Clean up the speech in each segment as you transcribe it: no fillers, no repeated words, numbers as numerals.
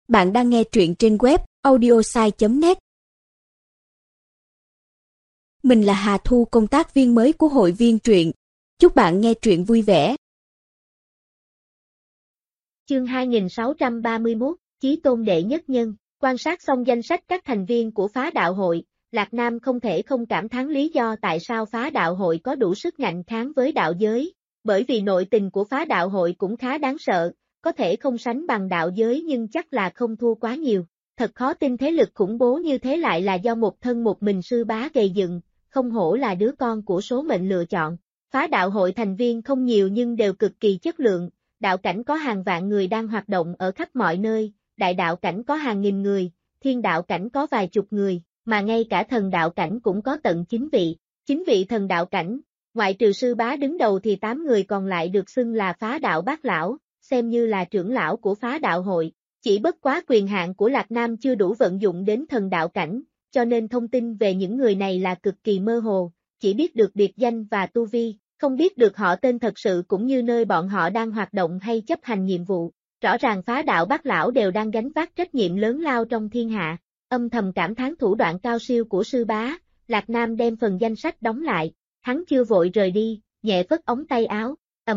Bạn đang nghe truyện trên web audiosai.net. Mình là Hà Thu, công tác viên mới của hội viên truyện. Chúc bạn nghe truyện vui vẻ. Chương 2631, Chí Tôn đệ nhất nhân. Quan sát xong danh sách các thành viên của phá đạo hội, Lạc Nam không thể không cảm thán lý do tại sao phá đạo hội có đủ sức ngạnh kháng với đạo giới, bởi vì nội tình của phá đạo hội cũng khá đáng sợ, có thể không sánh bằng đạo giới nhưng chắc là không thua quá nhiều. Thật khó tin thế lực khủng bố như thế lại là do một thân một mình sư bá gây dựng, không hổ là đứa con của số mệnh lựa chọn. Phá đạo hội thành viên không nhiều nhưng đều cực kỳ chất lượng, đạo cảnh có hàng vạn người đang hoạt động ở khắp mọi nơi, đại đạo cảnh có hàng nghìn người, thiên đạo cảnh có vài chục người, mà ngay cả thần đạo cảnh cũng có tận 9 vị. 9 vị thần đạo cảnh, ngoại trừ sư bá đứng đầu thì 8 người còn lại được xưng là phá đạo bát lão, xem như là trưởng lão của phá đạo hội. Chỉ bất quá quyền hạn của Lạc Nam chưa đủ vận dụng đến thần đạo cảnh, cho nên thông tin về những người này là cực kỳ mơ hồ, chỉ biết được biệt danh và tu vi, không biết được họ tên thật sự cũng như nơi bọn họ đang hoạt động hay chấp hành nhiệm vụ. Rõ ràng phá đạo bát lão đều đang gánh vác trách nhiệm lớn lao trong thiên hạ. Âm thầm cảm thán thủ đoạn cao siêu của sư bá, Lạc Nam đem phần danh sách đóng lại, hắn chưa vội rời đi, nhẹ phất ống tay áo,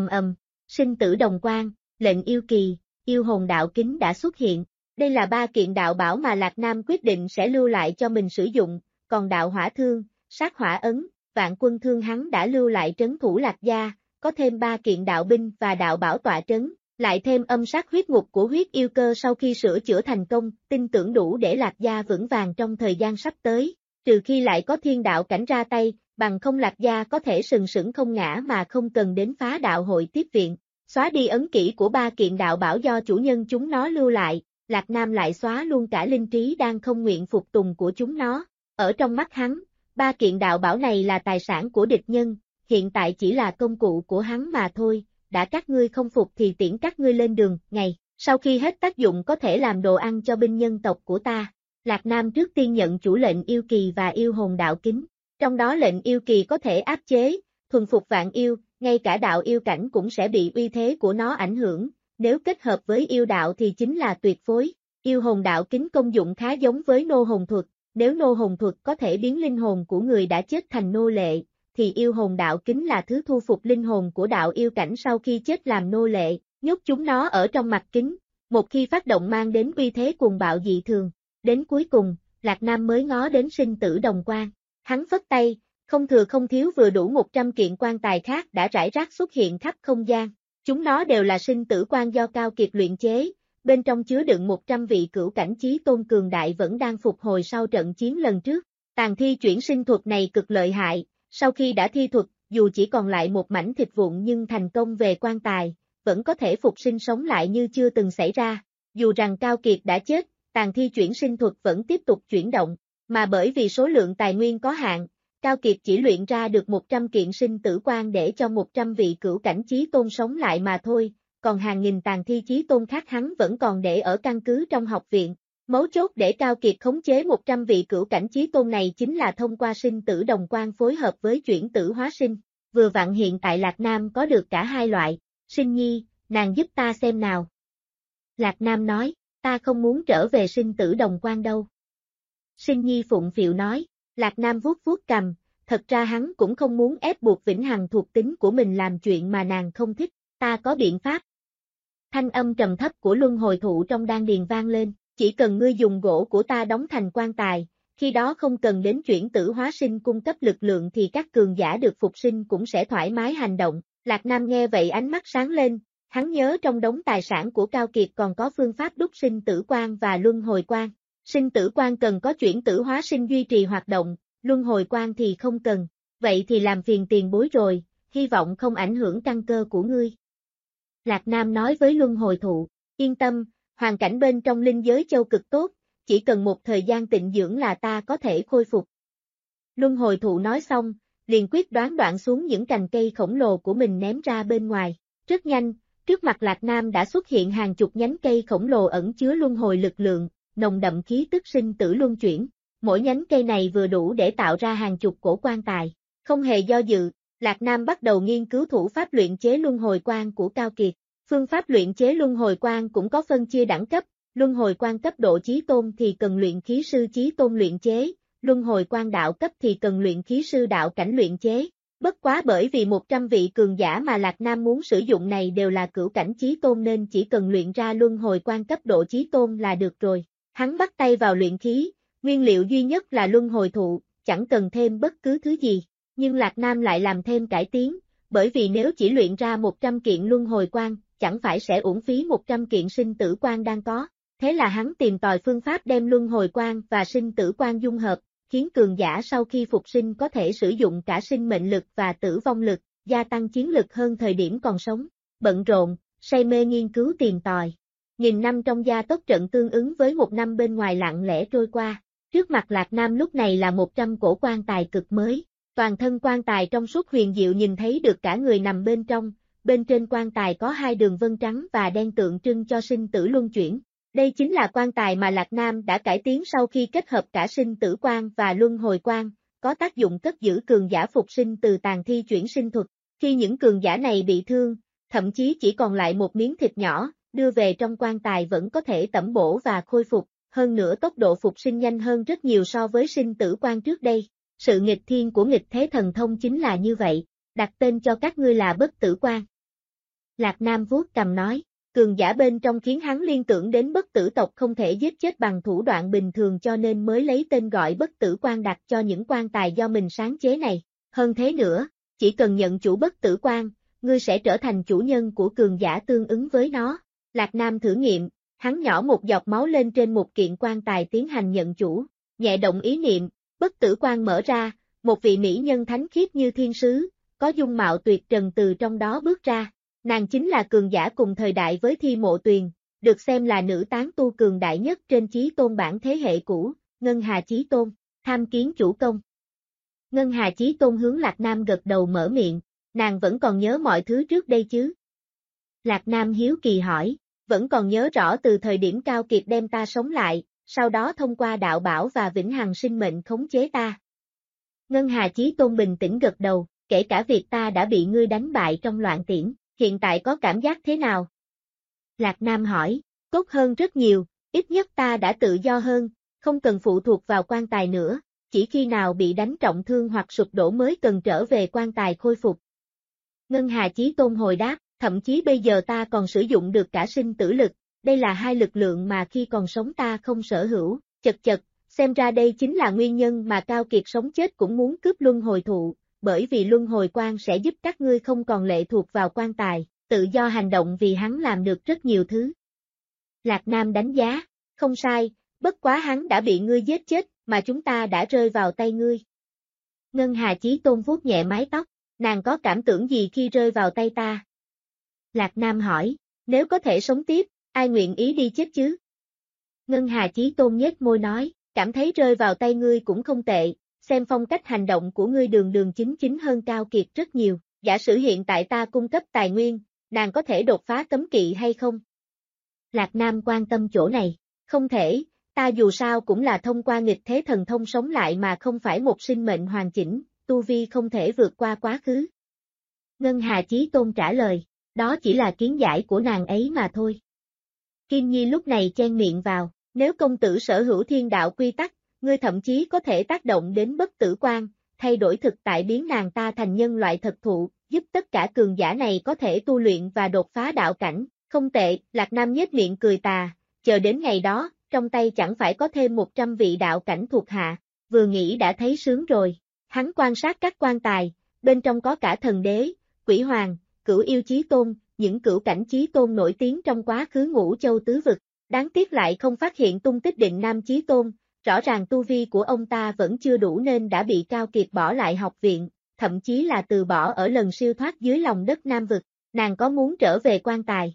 sinh tử đồng quang, lệnh yêu kỳ, yêu hồn đạo kính đã xuất hiện. Đây là 3 kiện đạo bảo mà Lạc Nam quyết định sẽ lưu lại cho mình sử dụng, còn đạo hỏa thương, sát hỏa ấn, vạn quân thương hắn đã lưu lại trấn thủ Lạc gia, có thêm 3 kiện đạo binh và đạo bảo tọa trấn, lại thêm âm sát huyết ngục của huyết yêu cơ sau khi sửa chữa thành công, tin tưởng đủ để Lạc gia vững vàng trong thời gian sắp tới, trừ khi lại có thiên đạo cảnh ra tay, bằng không Lạc gia có thể sừng sững không ngã mà không cần đến phá đạo hội tiếp viện. Xóa đi ấn kỹ của 3 kiện đạo bảo do chủ nhân chúng nó lưu lại, Lạc Nam lại xóa luôn cả linh trí đang không nguyện phục tùng của chúng nó. Ở trong mắt hắn, 3 kiện đạo bảo này là tài sản của địch nhân, hiện tại chỉ là công cụ của hắn mà thôi, đã các ngươi không phục thì tiễn các ngươi lên đường, ngày, sau khi hết tác dụng có thể làm đồ ăn cho binh nhân tộc của ta. Lạc Nam trước tiên nhận chủ lệnh yêu kỳ và yêu hồn đạo kính, trong đó lệnh yêu kỳ có thể áp chế, thuần phục vạn yêu, ngay cả đạo yêu cảnh cũng sẽ bị uy thế của nó ảnh hưởng, nếu kết hợp với yêu đạo thì chính là tuyệt phối. Yêu hồn đạo kính công dụng khá giống với nô hồn thuật, nếu nô hồn thuật có thể biến linh hồn của người đã chết thành nô lệ, thì yêu hồn đạo kính là thứ thu phục linh hồn của đạo yêu cảnh sau khi chết làm nô lệ, nhốt chúng nó ở trong mặt kính, một khi phát động mang đến uy thế cuồng bạo dị thường. Đến cuối cùng, Lạc Nam mới ngó đến sinh tử đồng quan, hắn phất tay, không thừa không thiếu vừa đủ 100 kiện quan tài khác đã rải rác xuất hiện khắp không gian. Chúng nó đều là sinh tử quan do Cao Kiệt luyện chế, bên trong chứa đựng 100 vị cửu cảnh chí tôn cường đại vẫn đang phục hồi sau trận chiến lần trước. Tàn thi chuyển sinh thuật này cực lợi hại, sau khi đã thi thuật, dù chỉ còn lại một mảnh thịt vụn nhưng thành công về quan tài, vẫn có thể phục sinh sống lại như chưa từng xảy ra. Dù rằng Cao Kiệt đã chết, tàn thi chuyển sinh thuật vẫn tiếp tục chuyển động, mà bởi vì số lượng tài nguyên có hạn, Cao Kiệt chỉ luyện ra được 100 kiện sinh tử quan để cho 100 vị cửu cảnh chí tôn sống lại mà thôi, còn hàng nghìn tàn thi chí tôn khác hắn vẫn còn để ở căn cứ trong học viện. Mấu chốt để Cao Kiệt khống chế 100 vị cửu cảnh chí tôn này chính là thông qua sinh tử đồng quan phối hợp với chuyển tử hóa sinh. Vừa vặn hiện tại Lạc Nam có được cả hai loại. Sinh nhi, nàng giúp ta xem nào. Lạc Nam nói, ta không muốn trở về sinh tử đồng quan đâu. Sinh nhi phụng phịu nói. Lạc Nam vuốt vuốt cằm, thật ra hắn cũng không muốn ép buộc Vĩnh Hằng thuộc tính của mình làm chuyện mà nàng không thích, ta có biện pháp. Thanh âm trầm thấp của luân hồi thụ trong đan điền vang lên, chỉ cần ngươi dùng gỗ của ta đóng thành quan tài, khi đó không cần đến chuyển tử hóa sinh cung cấp lực lượng thì các cường giả được phục sinh cũng sẽ thoải mái hành động. Lạc Nam nghe vậy ánh mắt sáng lên, hắn nhớ trong đống tài sản của Cao Kiệt còn có phương pháp đúc sinh tử quan và luân hồi quan. Sinh tử quan cần có chuyển tử hóa sinh duy trì hoạt động, luân hồi quan thì không cần, vậy thì làm phiền tiền bối rồi, hy vọng không ảnh hưởng căn cơ của ngươi. Lạc Nam nói với luân hồi thụ, yên tâm, hoàn cảnh bên trong linh giới châu cực tốt, chỉ cần một thời gian tịnh dưỡng là ta có thể khôi phục. Luân hồi thụ nói xong, liền quyết đoán đoạn xuống những cành cây khổng lồ của mình ném ra bên ngoài, rất nhanh, trước mặt Lạc Nam đã xuất hiện hàng chục nhánh cây khổng lồ ẩn chứa luân hồi lực lượng, nồng đậm khí tức sinh tử luân chuyển, mỗi nhánh cây này vừa đủ để tạo ra hàng chục cổ quan tài. Không hề do dự, Lạc Nam bắt đầu nghiên cứu thủ pháp luyện chế luân hồi quan của Cao Kiệt. Phương pháp luyện chế luân hồi quan cũng có phân chia đẳng cấp, luân hồi quan cấp độ chí tôn thì cần luyện khí sư chí tôn luyện chế, luân hồi quan đạo cấp thì cần luyện khí sư đạo cảnh luyện chế. Bất quá bởi vì 100 vị cường giả mà Lạc Nam muốn sử dụng này đều là cửu cảnh chí tôn nên chỉ cần luyện ra luân hồi quan cấp độ chí tôn là được rồi. Hắn bắt tay vào luyện khí, nguyên liệu duy nhất là luân hồi thụ, chẳng cần thêm bất cứ thứ gì. Nhưng Lạc Nam lại làm thêm cải tiến, bởi vì nếu chỉ luyện ra 100 kiện luân hồi quan, chẳng phải sẽ uổng phí 100 kiện sinh tử quan đang có. Thế là hắn tìm tòi phương pháp đem luân hồi quan và sinh tử quan dung hợp, khiến cường giả sau khi phục sinh có thể sử dụng cả sinh mệnh lực và tử vong lực, gia tăng chiến lực hơn thời điểm còn sống. Bận rộn, say mê nghiên cứu tìm tòi. 1000 năm trong gia tốc trận tương ứng với 1 năm bên ngoài lặng lẽ trôi qua. Trước mặt Lạc Nam lúc này là 100 cổ quan tài cực mới. Toàn thân quan tài trong suốt huyền diệu nhìn thấy được cả người nằm bên trong, bên trên quan tài có 2 đường vân trắng và đen tượng trưng cho sinh tử luân chuyển. Đây chính là quan tài mà Lạc Nam đã cải tiến sau khi kết hợp cả sinh tử quan và luân hồi quan, có tác dụng cất giữ cường giả phục sinh từ tàn thi chuyển sinh thuật. Khi những cường giả này bị thương, thậm chí chỉ còn lại một miếng thịt nhỏ, đưa về trong quan tài vẫn có thể tẩm bổ và khôi phục, hơn nữa tốc độ phục sinh nhanh hơn rất nhiều so với sinh tử quan trước đây. Sự nghịch thiên của nghịch thế thần thông chính là như vậy, đặt tên cho các ngươi là bất tử quan. Lạc Nam vuốt cầm nói, cường giả bên trong khiến hắn liên tưởng đến bất tử tộc không thể giết chết bằng thủ đoạn bình thường cho nên mới lấy tên gọi bất tử quan đặt cho những quan tài do mình sáng chế này. Hơn thế nữa, chỉ cần nhận chủ bất tử quan, ngươi sẽ trở thành chủ nhân của cường giả tương ứng với nó. Lạc Nam thử nghiệm, hắn nhỏ một giọt máu lên trên một kiện quan tài tiến hành nhận chủ, nhẹ động ý niệm, bất tử quan mở ra, một vị mỹ nhân thánh khiết như thiên sứ, có dung mạo tuyệt trần từ trong đó bước ra. Nàng chính là cường giả cùng thời đại với Thi Mộ Tuyền, được xem là nữ tán tu cường đại nhất trên chí tôn bản thế hệ cũ, Ngân Hà Chí Tôn, tham kiến chủ công. Ngân Hà Chí Tôn hướng Lạc Nam gật đầu mở miệng, nàng vẫn còn nhớ mọi thứ trước đây chứ? Lạc Nam hiếu kỳ hỏi, vẫn còn nhớ rõ từ thời điểm Cao Kiệt đem ta sống lại, sau đó thông qua đạo bảo và vĩnh hằng sinh mệnh khống chế ta. Ngân Hà Chí Tôn bình tĩnh gật đầu, kể cả việc ta đã bị ngươi đánh bại trong loạn tiễn, hiện tại có cảm giác thế nào? Lạc Nam hỏi, tốt hơn rất nhiều, ít nhất ta đã tự do hơn, không cần phụ thuộc vào quan tài nữa, chỉ khi nào bị đánh trọng thương hoặc sụp đổ mới cần trở về quan tài khôi phục. Ngân Hà Chí Tôn hồi đáp, thậm chí bây giờ ta còn sử dụng được cả sinh tử lực, đây là 2 lực lượng mà khi còn sống ta không sở hữu, chật, xem ra đây chính là nguyên nhân mà Cao Kiệt sống chết cũng muốn cướp luân hồi thụ, bởi vì luân hồi quan sẽ giúp các ngươi không còn lệ thuộc vào quan tài, tự do hành động vì hắn làm được rất nhiều thứ. Lạc Nam đánh giá, không sai, bất quá hắn đã bị ngươi giết chết, mà chúng ta đã rơi vào tay ngươi. Ngân Hà Chí Tôn vuốt nhẹ mái tóc, nàng có cảm tưởng gì khi rơi vào tay ta? Lạc Nam hỏi, nếu có thể sống tiếp, ai nguyện ý đi chết chứ? Ngân Hà Chí Tôn nhếch môi nói, cảm thấy rơi vào tay ngươi cũng không tệ, xem phong cách hành động của ngươi đường chính hơn Cao Kiệt rất nhiều, giả sử hiện tại ta cung cấp tài nguyên, nàng có thể đột phá cấm kỵ hay không? Lạc Nam quan tâm chỗ này, không thể, ta dù sao cũng là thông qua nghịch thế thần thông sống lại mà không phải một sinh mệnh hoàn chỉnh, tu vi không thể vượt qua quá khứ. Ngân Hà Chí Tôn trả lời, đó chỉ là kiến giải của nàng ấy mà thôi. Kim Nhi lúc này chen miệng vào, nếu công tử sở hữu thiên đạo quy tắc, ngươi thậm chí có thể tác động đến bất tử quan, thay đổi thực tại biến nàng ta thành nhân loại thật thụ, giúp tất cả cường giả này có thể tu luyện và đột phá đạo cảnh, không tệ, Lạc Nam nhếch miệng cười tà, chờ đến ngày đó, trong tay chẳng phải có thêm 100 vị đạo cảnh thuộc hạ, vừa nghĩ đã thấy sướng rồi, hắn quan sát các quan tài, bên trong có cả thần đế, quỷ hoàng, cửu yêu chí tôn, những cửu cảnh chí tôn nổi tiếng trong quá khứ Ngũ Châu tứ vực, đáng tiếc lại không phát hiện tung tích Định Nam chí tôn, rõ ràng tu vi của ông ta vẫn chưa đủ nên đã bị Cao Kiệt bỏ lại học viện, thậm chí là từ bỏ ở lần siêu thoát dưới lòng đất Nam vực, nàng có muốn trở về quan tài?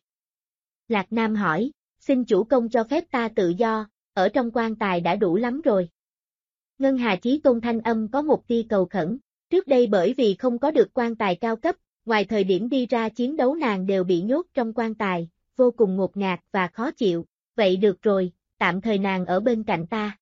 Lạc Nam hỏi, xin chủ công cho phép ta tự do, ở trong quan tài đã đủ lắm rồi. Ngân Hà Chí Tôn thanh âm có một tia cầu khẩn, trước đây bởi vì không có được quan tài cao cấp, ngoài thời điểm đi ra chiến đấu nàng đều bị nhốt trong quan tài, vô cùng ngột ngạt và khó chịu, vậy được rồi, tạm thời nàng ở bên cạnh ta.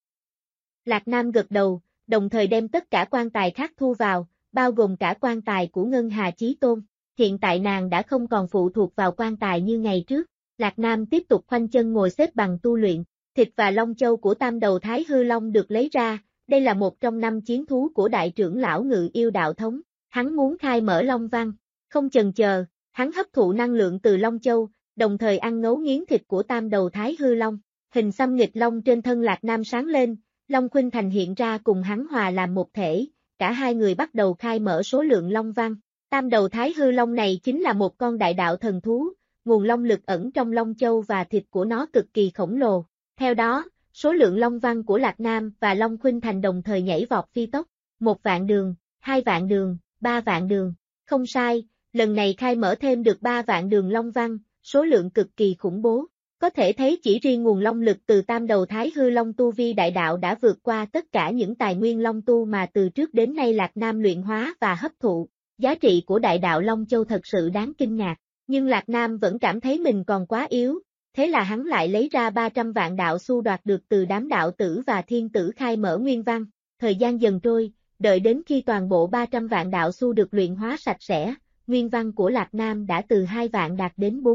Lạc Nam gật đầu, đồng thời đem tất cả quan tài khác thu vào, bao gồm cả quan tài của Ngân Hà Chí Tôn. Hiện tại nàng đã không còn phụ thuộc vào quan tài như ngày trước. Lạc Nam tiếp tục khoanh chân ngồi xếp bằng tu luyện, thịt và long châu của tam đầu Thái Hư Long được lấy ra, đây là một trong 5 chiến thú của đại trưởng lão Ngự Yêu đạo thống, hắn muốn khai mở Long Văn, không chần chờ, hắn hấp thụ năng lượng từ Long Châu, đồng thời ăn ngấu nghiến thịt của tam đầu Thái Hư Long, hình xăm nghịch long trên thân Lạc Nam sáng lên, Long Khuynh Thành hiện ra cùng hắn hòa làm một thể, cả hai người bắt đầu khai mở số lượng Long Văn, tam đầu Thái Hư Long này chính là một con đại đạo thần thú, nguồn long lực ẩn trong Long Châu và thịt của nó cực kỳ khổng lồ, theo đó, số lượng Long Văn của Lạc Nam và Long Khuynh Thành đồng thời nhảy vọt phi tốc, 1 vạn đường, 2 vạn đường, 3 vạn đường, không sai, lần này khai mở thêm được 3 vạn đường Long Văn, số lượng cực kỳ khủng bố, có thể thấy chỉ riêng nguồn long lực từ tam đầu Thái Hư Long tu vi đại đạo đã vượt qua tất cả những tài nguyên long tu mà từ trước đến nay Lạc Nam luyện hóa và hấp thụ, giá trị của đại đạo Long Châu thật sự đáng kinh ngạc, nhưng Lạc Nam vẫn cảm thấy mình còn quá yếu. Thế là hắn lại lấy ra 300 vạn đạo xu đoạt được từ đám đạo tử và thiên tử khai mở nguyên văn. Thời gian dần trôi, đợi đến khi toàn bộ 300 vạn đạo xu được luyện hóa sạch sẽ, nguyên văn của Lạc Nam đã từ 2 vạn đạt đến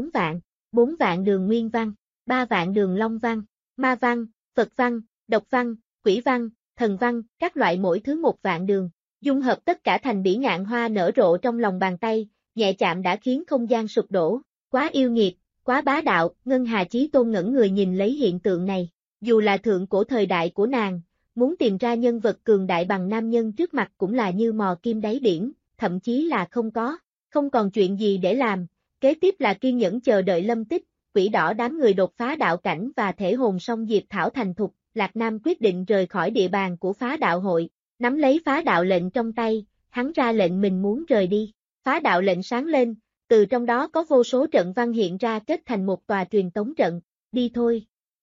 4 vạn đường nguyên văn, 3 vạn đường long văn, ma văn, Phật văn, độc văn, quỷ văn, thần văn, các loại mỗi thứ 1 vạn đường. Dung hợp tất cả thành bỉ ngạn hoa nở rộ trong lòng bàn tay, nhẹ chạm đã khiến không gian sụp đổ, quá yêu nghiệt. Quá bá đạo, Ngân Hà Chí Tôn ngẩn người nhìn lấy hiện tượng này, dù là thượng cổ thời đại của nàng, muốn tìm ra nhân vật cường đại bằng nam nhân trước mặt cũng là như mò kim đáy biển, thậm chí là không còn chuyện gì để làm, kế tiếp là kiên nhẫn chờ đợi lâm tích, quỷ đỏ đám người đột phá đạo cảnh và thể hồn song diệp thảo thành thục, Lạc Nam quyết định rời khỏi địa bàn của phá đạo hội, nắm lấy phá đạo lệnh trong tay, hắn ra lệnh mình muốn rời đi, phá đạo lệnh sáng lên. Từ trong đó có vô số trận văn hiện ra kết thành một tòa truyền tống trận, đi thôi.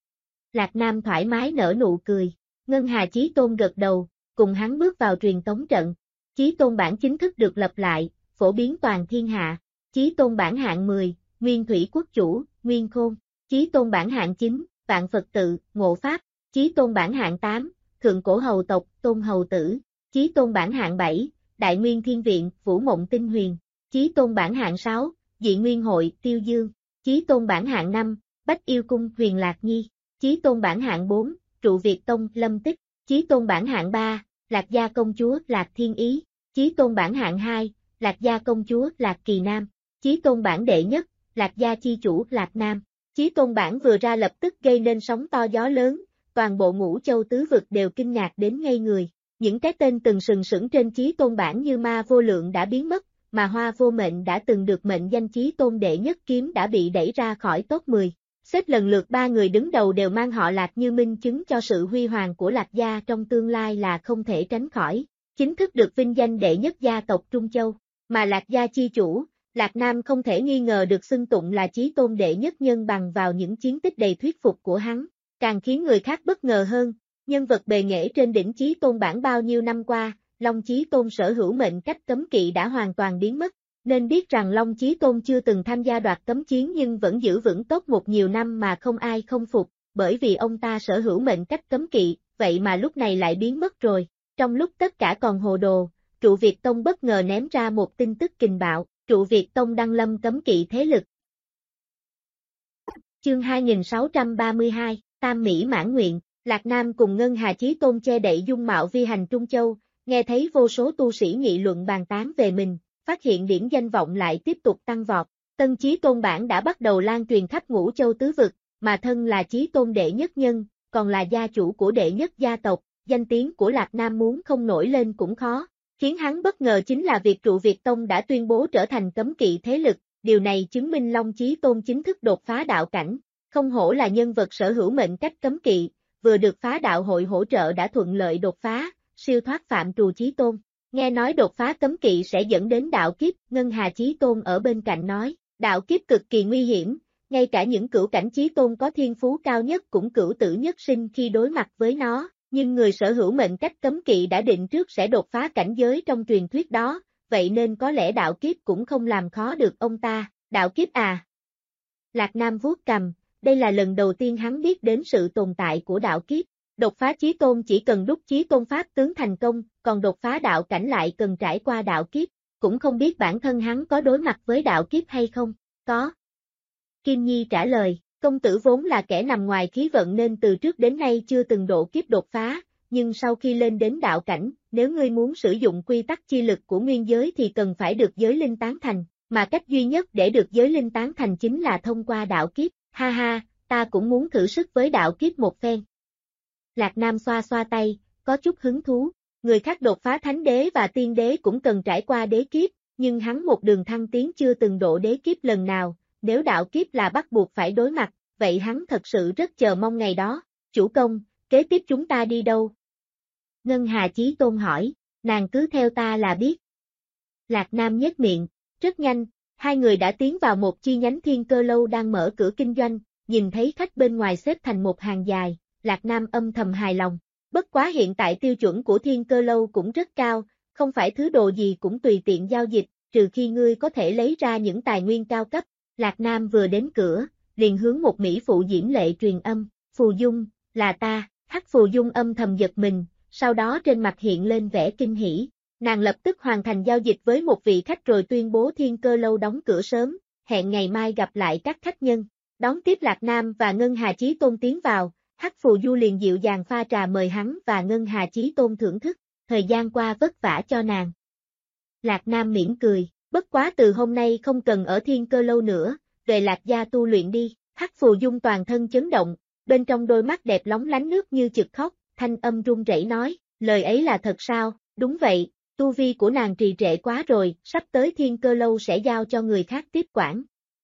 Lạc Nam thoải mái nở nụ cười, Ngân Hà Chí Tôn gật đầu, cùng hắn bước vào truyền tống trận. Chí Tôn bản chính thức được lập lại, phổ biến toàn thiên hạ. Chí Tôn bản hạng 10, Nguyên Thủy Quốc Chủ, Nguyên Khôn. Chí Tôn bản hạng 9, Vạn Phật Tự, Ngộ Pháp. Chí Tôn bản hạng 8, Thượng Cổ Hầu Tộc, Tôn Hầu Tử. Chí Tôn bản hạng 7, Đại Nguyên Thiên Viện, Vũ Mộng Tinh Huyền. Chí Tôn bản hạng 6, Dị Nguyên Hội, Tiêu Dương. Chí Tôn bản hạng 5, Bách Yêu Cung, Huyền Lạc Nhi. Chí Tôn bản hạng 4, Trụ Việt Tông, Lâm Tích. Chí Tôn bản hạng 3, Lạc Gia Công Chúa, Lạc Thiên Ý. Chí Tôn bản hạng 2, Lạc Gia Công Chúa, Lạc Kỳ Nam. Chí Tôn bản đệ nhất, Lạc Gia Chi Chủ, Lạc Nam. Chí Tôn bản vừa ra lập tức gây nên sóng to gió lớn, toàn bộ Ngũ Châu tứ vực đều kinh ngạc đến ngây người. Những cái tên từng sừng sững trên Chí Tôn bản như Ma Vô Lượng đã biến mất, mà Hoa Vô Mệnh đã từng được mệnh danh Chí Tôn đệ nhất kiếm đã bị đẩy ra khỏi top 10. Xếp lần lượt 3 người đứng đầu đều mang họ Lạc như minh chứng cho sự huy hoàng của Lạc Gia trong tương lai là không thể tránh khỏi. Chính thức được vinh danh đệ nhất gia tộc Trung Châu, mà Lạc Gia chi chủ, Lạc Nam không thể nghi ngờ được xưng tụng là Chí Tôn đệ nhất nhân bằng vào những chiến tích đầy thuyết phục của hắn. Càng khiến người khác bất ngờ hơn, nhân vật bề nghệ trên đỉnh Chí Tôn bản bao nhiêu năm qua, Long Chí Tôn sở hữu mệnh cách cấm kỵ đã hoàn toàn biến mất, nên biết rằng Long Chí Tôn chưa từng tham gia đoạt cấm chiến nhưng vẫn giữ vững top 1 nhiều năm mà không ai không phục, bởi vì ông ta sở hữu mệnh cách cấm kỵ, vậy mà lúc này lại biến mất rồi. Trong lúc tất cả còn hồ đồ, Trụ Việt Tông bất ngờ ném ra một tin tức kình bạo, Trụ Việt Tông đăng lâm cấm kỵ thế lực. Chương 2632, Tam Mỹ mãn nguyện, Lạc Nam cùng Ngân Hà Chí Tôn che đậy dung mạo vi hành Trung Châu, nghe thấy vô số tu sĩ nghị luận bàn tán về mình, phát hiện điểm danh vọng lại tiếp tục tăng vọt. Tân Chí Tôn bản đã bắt đầu lan truyền khắp Ngũ Châu tứ vực, mà thân là Chí Tôn đệ nhất nhân, còn là gia chủ của đệ nhất gia tộc, danh tiếng của Lạc Nam muốn không nổi lên cũng khó. Khiến hắn bất ngờ chính là việc Trụ Việt Tông đã tuyên bố trở thành cấm kỵ thế lực, điều này chứng minh Long Chí Tôn chính thức đột phá đạo cảnh. Không hổ là nhân vật sở hữu mệnh cách cấm kỵ, vừa được phá đạo hội hỗ trợ đã thuận lợi đột phá, siêu thoát phạm trù Chí Tôn. Nghe nói đột phá cấm kỵ sẽ dẫn đến đạo kiếp, Ngân Hà Chí Tôn ở bên cạnh nói, đạo kiếp cực kỳ nguy hiểm, ngay cả những cửu cảnh Chí Tôn có thiên phú cao nhất cũng cửu tử nhất sinh khi đối mặt với nó, nhưng người sở hữu mệnh cách cấm kỵ đã định trước sẽ đột phá cảnh giới trong truyền thuyết đó, vậy nên có lẽ đạo kiếp cũng không làm khó được ông ta, đạo kiếp à. Lạc Nam vuốt cằm, đây là lần đầu tiên hắn biết đến sự tồn tại của đạo kiếp. Đột phá Chí Tôn chỉ cần đúc Chí Tôn pháp tướng thành công, còn đột phá đạo cảnh lại cần trải qua đạo kiếp, cũng không biết bản thân hắn có đối mặt với đạo kiếp hay không, có. Kim Nhi trả lời, công tử vốn là kẻ nằm ngoài khí vận nên từ trước đến nay chưa từng độ kiếp đột phá, nhưng sau khi lên đến đạo cảnh, nếu ngươi muốn sử dụng quy tắc chi lực của nguyên giới thì cần phải được giới linh tán thành, mà cách duy nhất để được giới linh tán thành chính là thông qua đạo kiếp, ha ha, ta cũng muốn thử sức với đạo kiếp một phen. Lạc Nam xoa xoa tay, có chút hứng thú, người khác đột phá thánh đế và tiên đế cũng cần trải qua đế kiếp, nhưng hắn một đường thăng tiến chưa từng độ đế kiếp lần nào, nếu đạo kiếp là bắt buộc phải đối mặt, vậy hắn thật sự rất chờ mong ngày đó. Chủ công, kế tiếp chúng ta đi đâu? Ngân Hà Chí Tôn hỏi, nàng cứ theo ta là biết. Lạc Nam nhếch miệng, rất nhanh, hai người đã tiến vào một chi nhánh Thiên Cơ Lâu đang mở cửa kinh doanh, nhìn thấy khách bên ngoài xếp thành một hàng dài, Lạc Nam âm thầm hài lòng. Bất quá hiện tại tiêu chuẩn của Thiên Cơ Lâu cũng rất cao, không phải thứ đồ gì cũng tùy tiện giao dịch, trừ khi ngươi có thể lấy ra những tài nguyên cao cấp. Lạc Nam vừa đến cửa, liền hướng một mỹ phụ diễm lệ truyền âm, Phù Dung, là ta, Hắc Phù Dung âm thầm giật mình, sau đó trên mặt hiện lên vẻ kinh hỉ. Nàng lập tức hoàn thành giao dịch với một vị khách rồi tuyên bố Thiên Cơ Lâu đóng cửa sớm, hẹn ngày mai gặp lại các khách nhân. Đón tiếp Lạc Nam và Ngân Hà Chí Tôn tiến vào, Hắc Phù Du liền dịu dàng pha trà mời hắn và Ngân Hà Chí Tôn thưởng thức, thời gian qua vất vả cho nàng. Lạc Nam mỉm cười, bất quá từ hôm nay không cần ở Thiên Cơ Lâu nữa, về Lạc gia tu luyện đi. Hắc Phù Dung toàn thân chấn động, bên trong đôi mắt đẹp lóng lánh nước như chực khóc, thanh âm run rẩy nói, lời ấy là thật sao? Đúng vậy, tu vi của nàng trì trệ quá rồi, sắp tới Thiên Cơ Lâu sẽ giao cho người khác tiếp quản.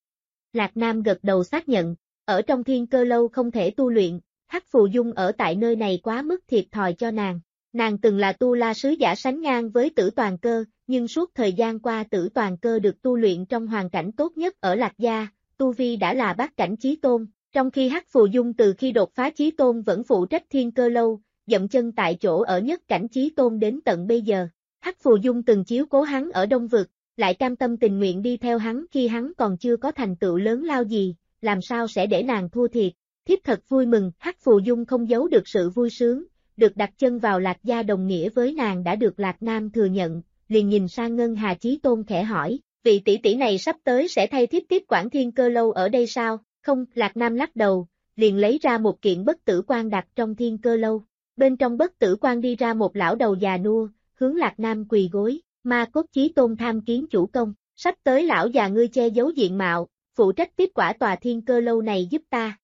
Lạc Nam gật đầu xác nhận, ở trong Thiên Cơ Lâu không thể tu luyện, Hắc Phù Dung ở tại nơi này quá mức thiệt thòi cho nàng. Nàng từng là tu la sứ giả sánh ngang với Tử Toàn Cơ, nhưng suốt thời gian qua Tử Toàn Cơ được tu luyện trong hoàn cảnh tốt nhất ở Lạc gia, tu vi đã là bát cảnh chí tôn, trong khi Hắc Phù Dung từ khi đột phá chí tôn vẫn phụ trách Thiên Cơ Lâu, dậm chân tại chỗ ở nhất cảnh chí tôn đến tận bây giờ. Hắc Phù Dung từng chiếu cố hắn ở Đông Vực, lại cam tâm tình nguyện đi theo hắn khi hắn còn chưa có thành tựu lớn lao gì, làm sao sẽ để nàng thua thiệt. Thiếp thật vui mừng, Hắc Phù Dung không giấu được sự vui sướng, được đặt chân vào Lạc gia đồng nghĩa với nàng đã được Lạc Nam thừa nhận, liền nhìn sang Ngân Hà Chí Tôn khẽ hỏi, vị tỷ tỷ này sắp tới sẽ thay thiếp tiếp quản Thiên Cơ Lâu ở đây sao? Không, Lạc Nam lắc đầu, liền lấy ra một kiện bất tử quan đặt trong Thiên Cơ Lâu. Bên trong bất tử quan đi ra một lão đầu già nua, hướng Lạc Nam quỳ gối, Ma Cốt Chí Tôn tham kiến chủ công, sắp tới lão già ngươi che giấu diện mạo, phụ trách tiếp quả tòa Thiên Cơ Lâu này giúp ta.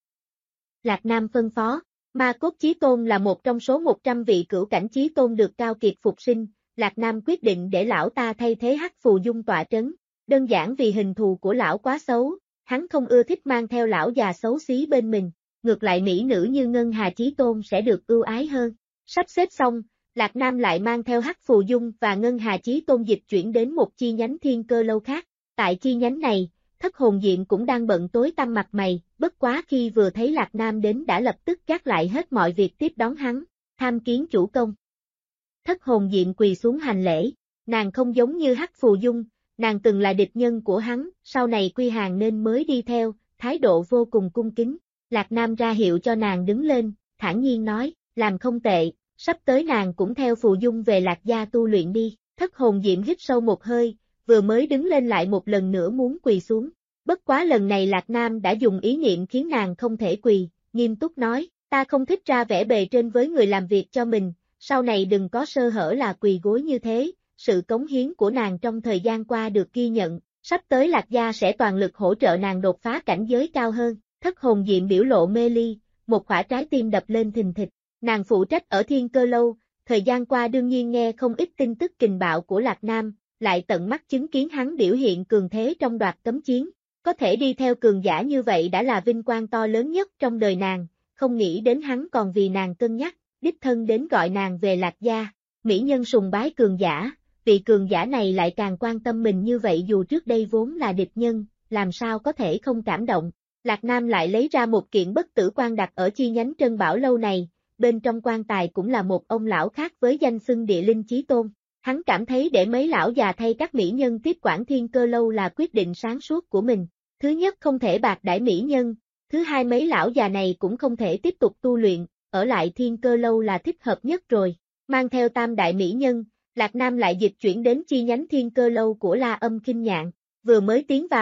Lạc Nam phân phó, Ma Cốt Chí Tôn là một trong số 100 vị cửu cảnh Chí Tôn được Cao Kiệt phục sinh, Lạc Nam quyết định để lão ta thay thế Hắc Phù Dung tọa trấn, đơn giản vì hình thù của lão quá xấu, hắn không ưa thích mang theo lão già xấu xí bên mình, ngược lại mỹ nữ như Ngân Hà Chí Tôn sẽ được ưu ái hơn. Sắp xếp xong, Lạc Nam lại mang theo Hắc Phù Dung và Ngân Hà Chí Tôn dịch chuyển đến một chi nhánh Thiên Cơ Lâu khác, tại chi nhánh này, Thất Hồn Diệm cũng đang bận tối tăm mặt mày, bất quá khi vừa thấy Lạc Nam đến đã lập tức gác lại hết mọi việc tiếp đón hắn, tham kiến chủ công. Thất Hồn Diệm quỳ xuống hành lễ, nàng không giống như Hắc Phù Dung, nàng từng là địch nhân của hắn, sau này quy hàng nên mới đi theo, thái độ vô cùng cung kính. Lạc Nam ra hiệu cho nàng đứng lên, thản nhiên nói, làm không tệ, sắp tới nàng cũng theo Phù Dung về Lạc gia tu luyện đi. Thất Hồn Diệm hít sâu một hơi, vừa mới đứng lên lại một lần nữa muốn quỳ xuống. Bất quá lần này Lạc Nam đã dùng ý niệm khiến nàng không thể quỳ, nghiêm túc nói, ta không thích ra vẻ bề trên với người làm việc cho mình, sau này đừng có sơ hở là quỳ gối như thế, sự cống hiến của nàng trong thời gian qua được ghi nhận, sắp tới Lạc gia sẽ toàn lực hỗ trợ nàng đột phá cảnh giới cao hơn. Thất Hồn Diệm biểu lộ mê ly, một quả trái tim đập lên thình thịch, nàng phụ trách ở Thiên Cơ Lâu, thời gian qua đương nhiên nghe không ít tin tức kình bạo của Lạc Nam, lại tận mắt chứng kiến hắn biểu hiện cường thế trong đoạt cấm chiến. Có thể đi theo cường giả như vậy đã là vinh quang to lớn nhất trong đời nàng, không nghĩ đến hắn còn vì nàng cân nhắc, đích thân đến gọi nàng về Lạc gia. Mỹ nhân sùng bái cường giả, vị cường giả này lại càng quan tâm mình như vậy dù trước đây vốn là địch nhân, làm sao có thể không cảm động. Lạc Nam lại lấy ra một kiện bất tử quan đặt ở chi nhánh Trân Bảo Lâu này, bên trong quan tài cũng là một ông lão khác với danh xưng Địa Linh Chí Tôn. Hắn cảm thấy để mấy lão già thay các mỹ nhân tiếp quản Thiên Cơ Lâu là quyết định sáng suốt của mình. Thứ nhất không thể bạc đãi mỹ nhân, thứ hai mấy lão già này cũng không thể tiếp tục tu luyện, ở lại Thiên Cơ Lâu là thích hợp nhất rồi. Mang theo tam đại mỹ nhân, Lạc Nam lại dịch chuyển đến chi nhánh Thiên Cơ Lâu của La Âm Kinh Nhạn, vừa mới tiến vào,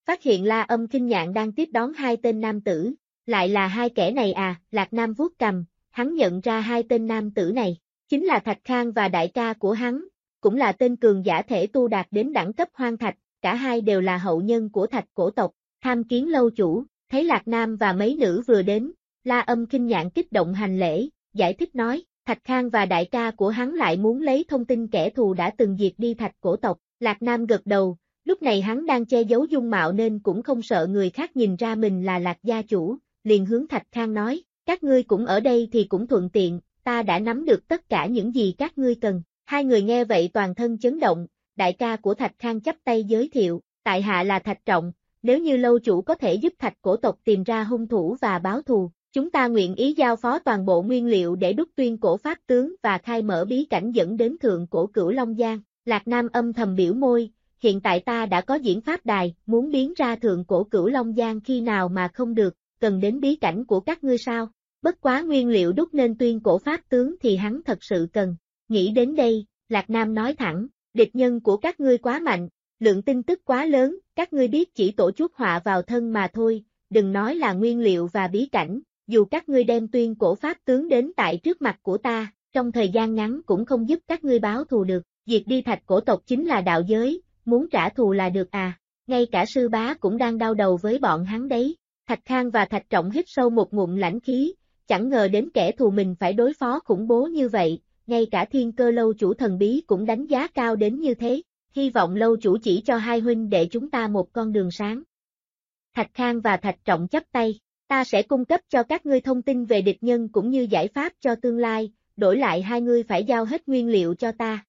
phát hiện La Âm Kinh Nhạn đang tiếp đón hai tên nam tử, lại là hai kẻ này à, Lạc Nam vuốt cầm, hắn nhận ra hai tên nam tử này, chính là Thạch Khang và đại ca của hắn, cũng là tên cường giả thể tu đạt đến đẳng cấp hoang thạch, cả hai đều là hậu nhân của Thạch cổ tộc, tham kiến lâu chủ, thấy Lạc Nam và mấy nữ vừa đến, La Âm Kinh Nhạn kích động hành lễ, giải thích nói, Thạch Khang và đại ca của hắn lại muốn lấy thông tin kẻ thù đã từng diệt đi Thạch cổ tộc, Lạc Nam gật đầu, lúc này hắn đang che giấu dung mạo nên cũng không sợ người khác nhìn ra mình là Lạc gia chủ, liền hướng Thạch Khang nói, các ngươi cũng ở đây thì cũng thuận tiện, ta đã nắm được tất cả những gì các ngươi cần, hai người nghe vậy toàn thân chấn động, đại ca của Thạch Khang chắp tay giới thiệu, tại hạ là Thạch Trọng, nếu như lâu chủ có thể giúp Thạch cổ tộc tìm ra hung thủ và báo thù, chúng ta nguyện ý giao phó toàn bộ nguyên liệu để đúc tuyên cổ pháp tướng và khai mở bí cảnh dẫn đến thượng cổ Cửu Long Giang. Lạc Nam âm thầm biểu môi, hiện tại ta đã có diễn pháp đài, muốn biến ra thượng cổ Cửu Long Giang khi nào mà không được, cần đến bí cảnh của các ngươi sao? Bất quá nguyên liệu đúc nên tuyên cổ pháp tướng thì hắn thật sự cần. Nghĩ đến đây, Lạc Nam nói thẳng, địch nhân của các ngươi quá mạnh, lượng tin tức quá lớn, các ngươi biết chỉ tổ chuốc họa vào thân mà thôi, đừng nói là nguyên liệu và bí cảnh, dù các ngươi đem tuyên cổ pháp tướng đến tại trước mặt của ta, trong thời gian ngắn cũng không giúp các ngươi báo thù được, diệt đi Thạch cổ tộc chính là đạo giới, muốn trả thù là được à, ngay cả sư bá cũng đang đau đầu với bọn hắn đấy. Thạch Khang và Thạch Trọng hít sâu một ngụm lãnh khí, chẳng ngờ đến kẻ thù mình phải đối phó khủng bố như vậy, ngay cả Thiên Cơ lâu chủ thần bí cũng đánh giá cao đến như thế, hy vọng lâu chủ chỉ cho hai huynh đệ chúng ta một con đường sáng. Thạch Khang và Thạch Trọng chắp tay, ta sẽ cung cấp cho các ngươi thông tin về địch nhân cũng như giải pháp cho tương lai, đổi lại hai ngươi phải giao hết nguyên liệu cho ta.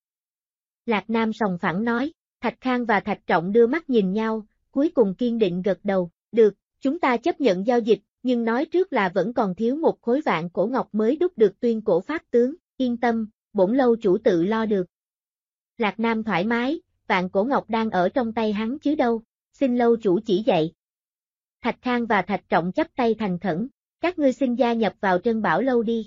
Lạc Nam sòng phẳng nói, Thạch Khang và Thạch Trọng đưa mắt nhìn nhau, cuối cùng kiên định gật đầu, được, chúng ta chấp nhận giao dịch, nhưng nói trước là vẫn còn thiếu một khối vạn cổ ngọc mới đúc được tuyên cổ pháp tướng, yên tâm, bổn lâu chủ tự lo được. Lạc Nam thoải mái, vạn cổ ngọc đang ở trong tay hắn chứ đâu, xin lâu chủ chỉ dạy. Thạch Khang và Thạch Trọng chắp tay thành khẩn, các ngươi xin gia nhập vào Trân Bảo lâu đi.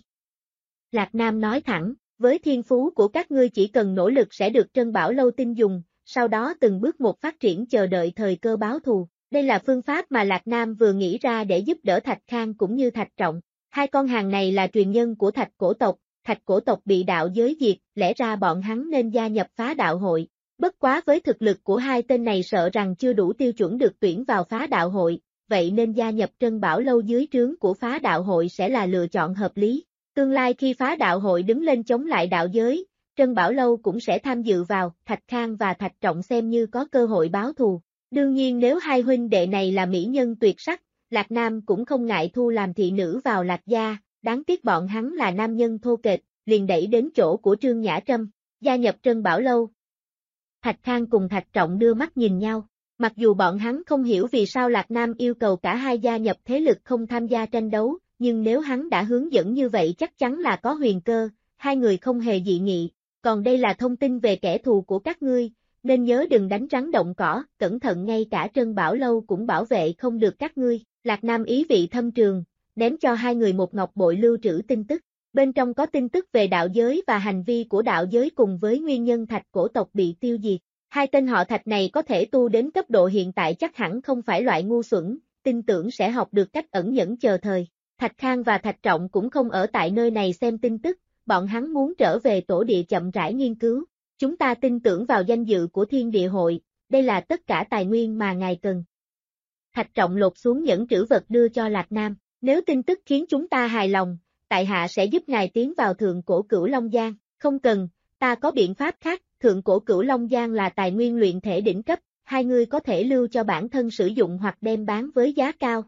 Lạc Nam nói thẳng, với thiên phú của các ngươi chỉ cần nỗ lực sẽ được Trân Bảo lâu tin dùng, sau đó từng bước một phát triển chờ đợi thời cơ báo thù. Đây là phương pháp mà Lạc Nam vừa nghĩ ra để giúp đỡ Thạch Khang cũng như Thạch Trọng. Hai con hàng này là truyền nhân của Thạch cổ tộc, Thạch cổ tộc bị đạo giới diệt, lẽ ra bọn hắn nên gia nhập phá đạo hội. Bất quá với thực lực của hai tên này sợ rằng chưa đủ tiêu chuẩn được tuyển vào phá đạo hội, vậy nên gia nhập Trân Bảo lâu dưới trướng của phá đạo hội sẽ là lựa chọn hợp lý. Tương lai khi phá đạo hội đứng lên chống lại đạo giới, Trân Bảo lâu cũng sẽ tham dự vào, Thạch Khang và Thạch Trọng xem như có cơ hội báo thù. Đương nhiên nếu hai huynh đệ này là mỹ nhân tuyệt sắc, Lạc Nam cũng không ngại thu làm thị nữ vào Lạc gia, đáng tiếc bọn hắn là nam nhân thô kệch, liền đẩy đến chỗ của Trương Nhã Trâm, gia nhập Trân Bảo lâu. Thạch Khang cùng Thạch Trọng đưa mắt nhìn nhau, mặc dù bọn hắn không hiểu vì sao Lạc Nam yêu cầu cả hai gia nhập thế lực không tham gia tranh đấu, nhưng nếu hắn đã hướng dẫn như vậy chắc chắn là có huyền cơ, hai người không hề dị nghị, còn đây là thông tin về kẻ thù của các ngươi. Nên nhớ đừng đánh rắn động cỏ, cẩn thận ngay cả Trân Bảo lâu cũng bảo vệ không được các ngươi. Lạc Nam ý vị thâm trường, ném cho hai người một ngọc bội lưu trữ tin tức. Bên trong có tin tức về đạo giới và hành vi của đạo giới cùng với nguyên nhân Thạch cổ tộc bị tiêu diệt. Hai tên họ Thạch này có thể tu đến cấp độ hiện tại chắc hẳn không phải loại ngu xuẩn, tin tưởng sẽ học được cách ẩn nhẫn chờ thời. Thạch Khang và Thạch Trọng cũng không ở tại nơi này xem tin tức, bọn hắn muốn trở về tổ địa chậm rãi nghiên cứu. Chúng ta tin tưởng vào danh dự của Thiên Địa hội, đây là tất cả tài nguyên mà ngài cần. Thạch Trọng lột xuống nhẫn trữ vật đưa cho Lạc Nam, nếu tin tức khiến chúng ta hài lòng, tại hạ sẽ giúp ngài tiến vào thượng cổ Cửu Long Giang, không cần, ta có biện pháp khác, thượng cổ Cửu Long Giang là tài nguyên luyện thể đỉnh cấp, hai người có thể lưu cho bản thân sử dụng hoặc đem bán với giá cao.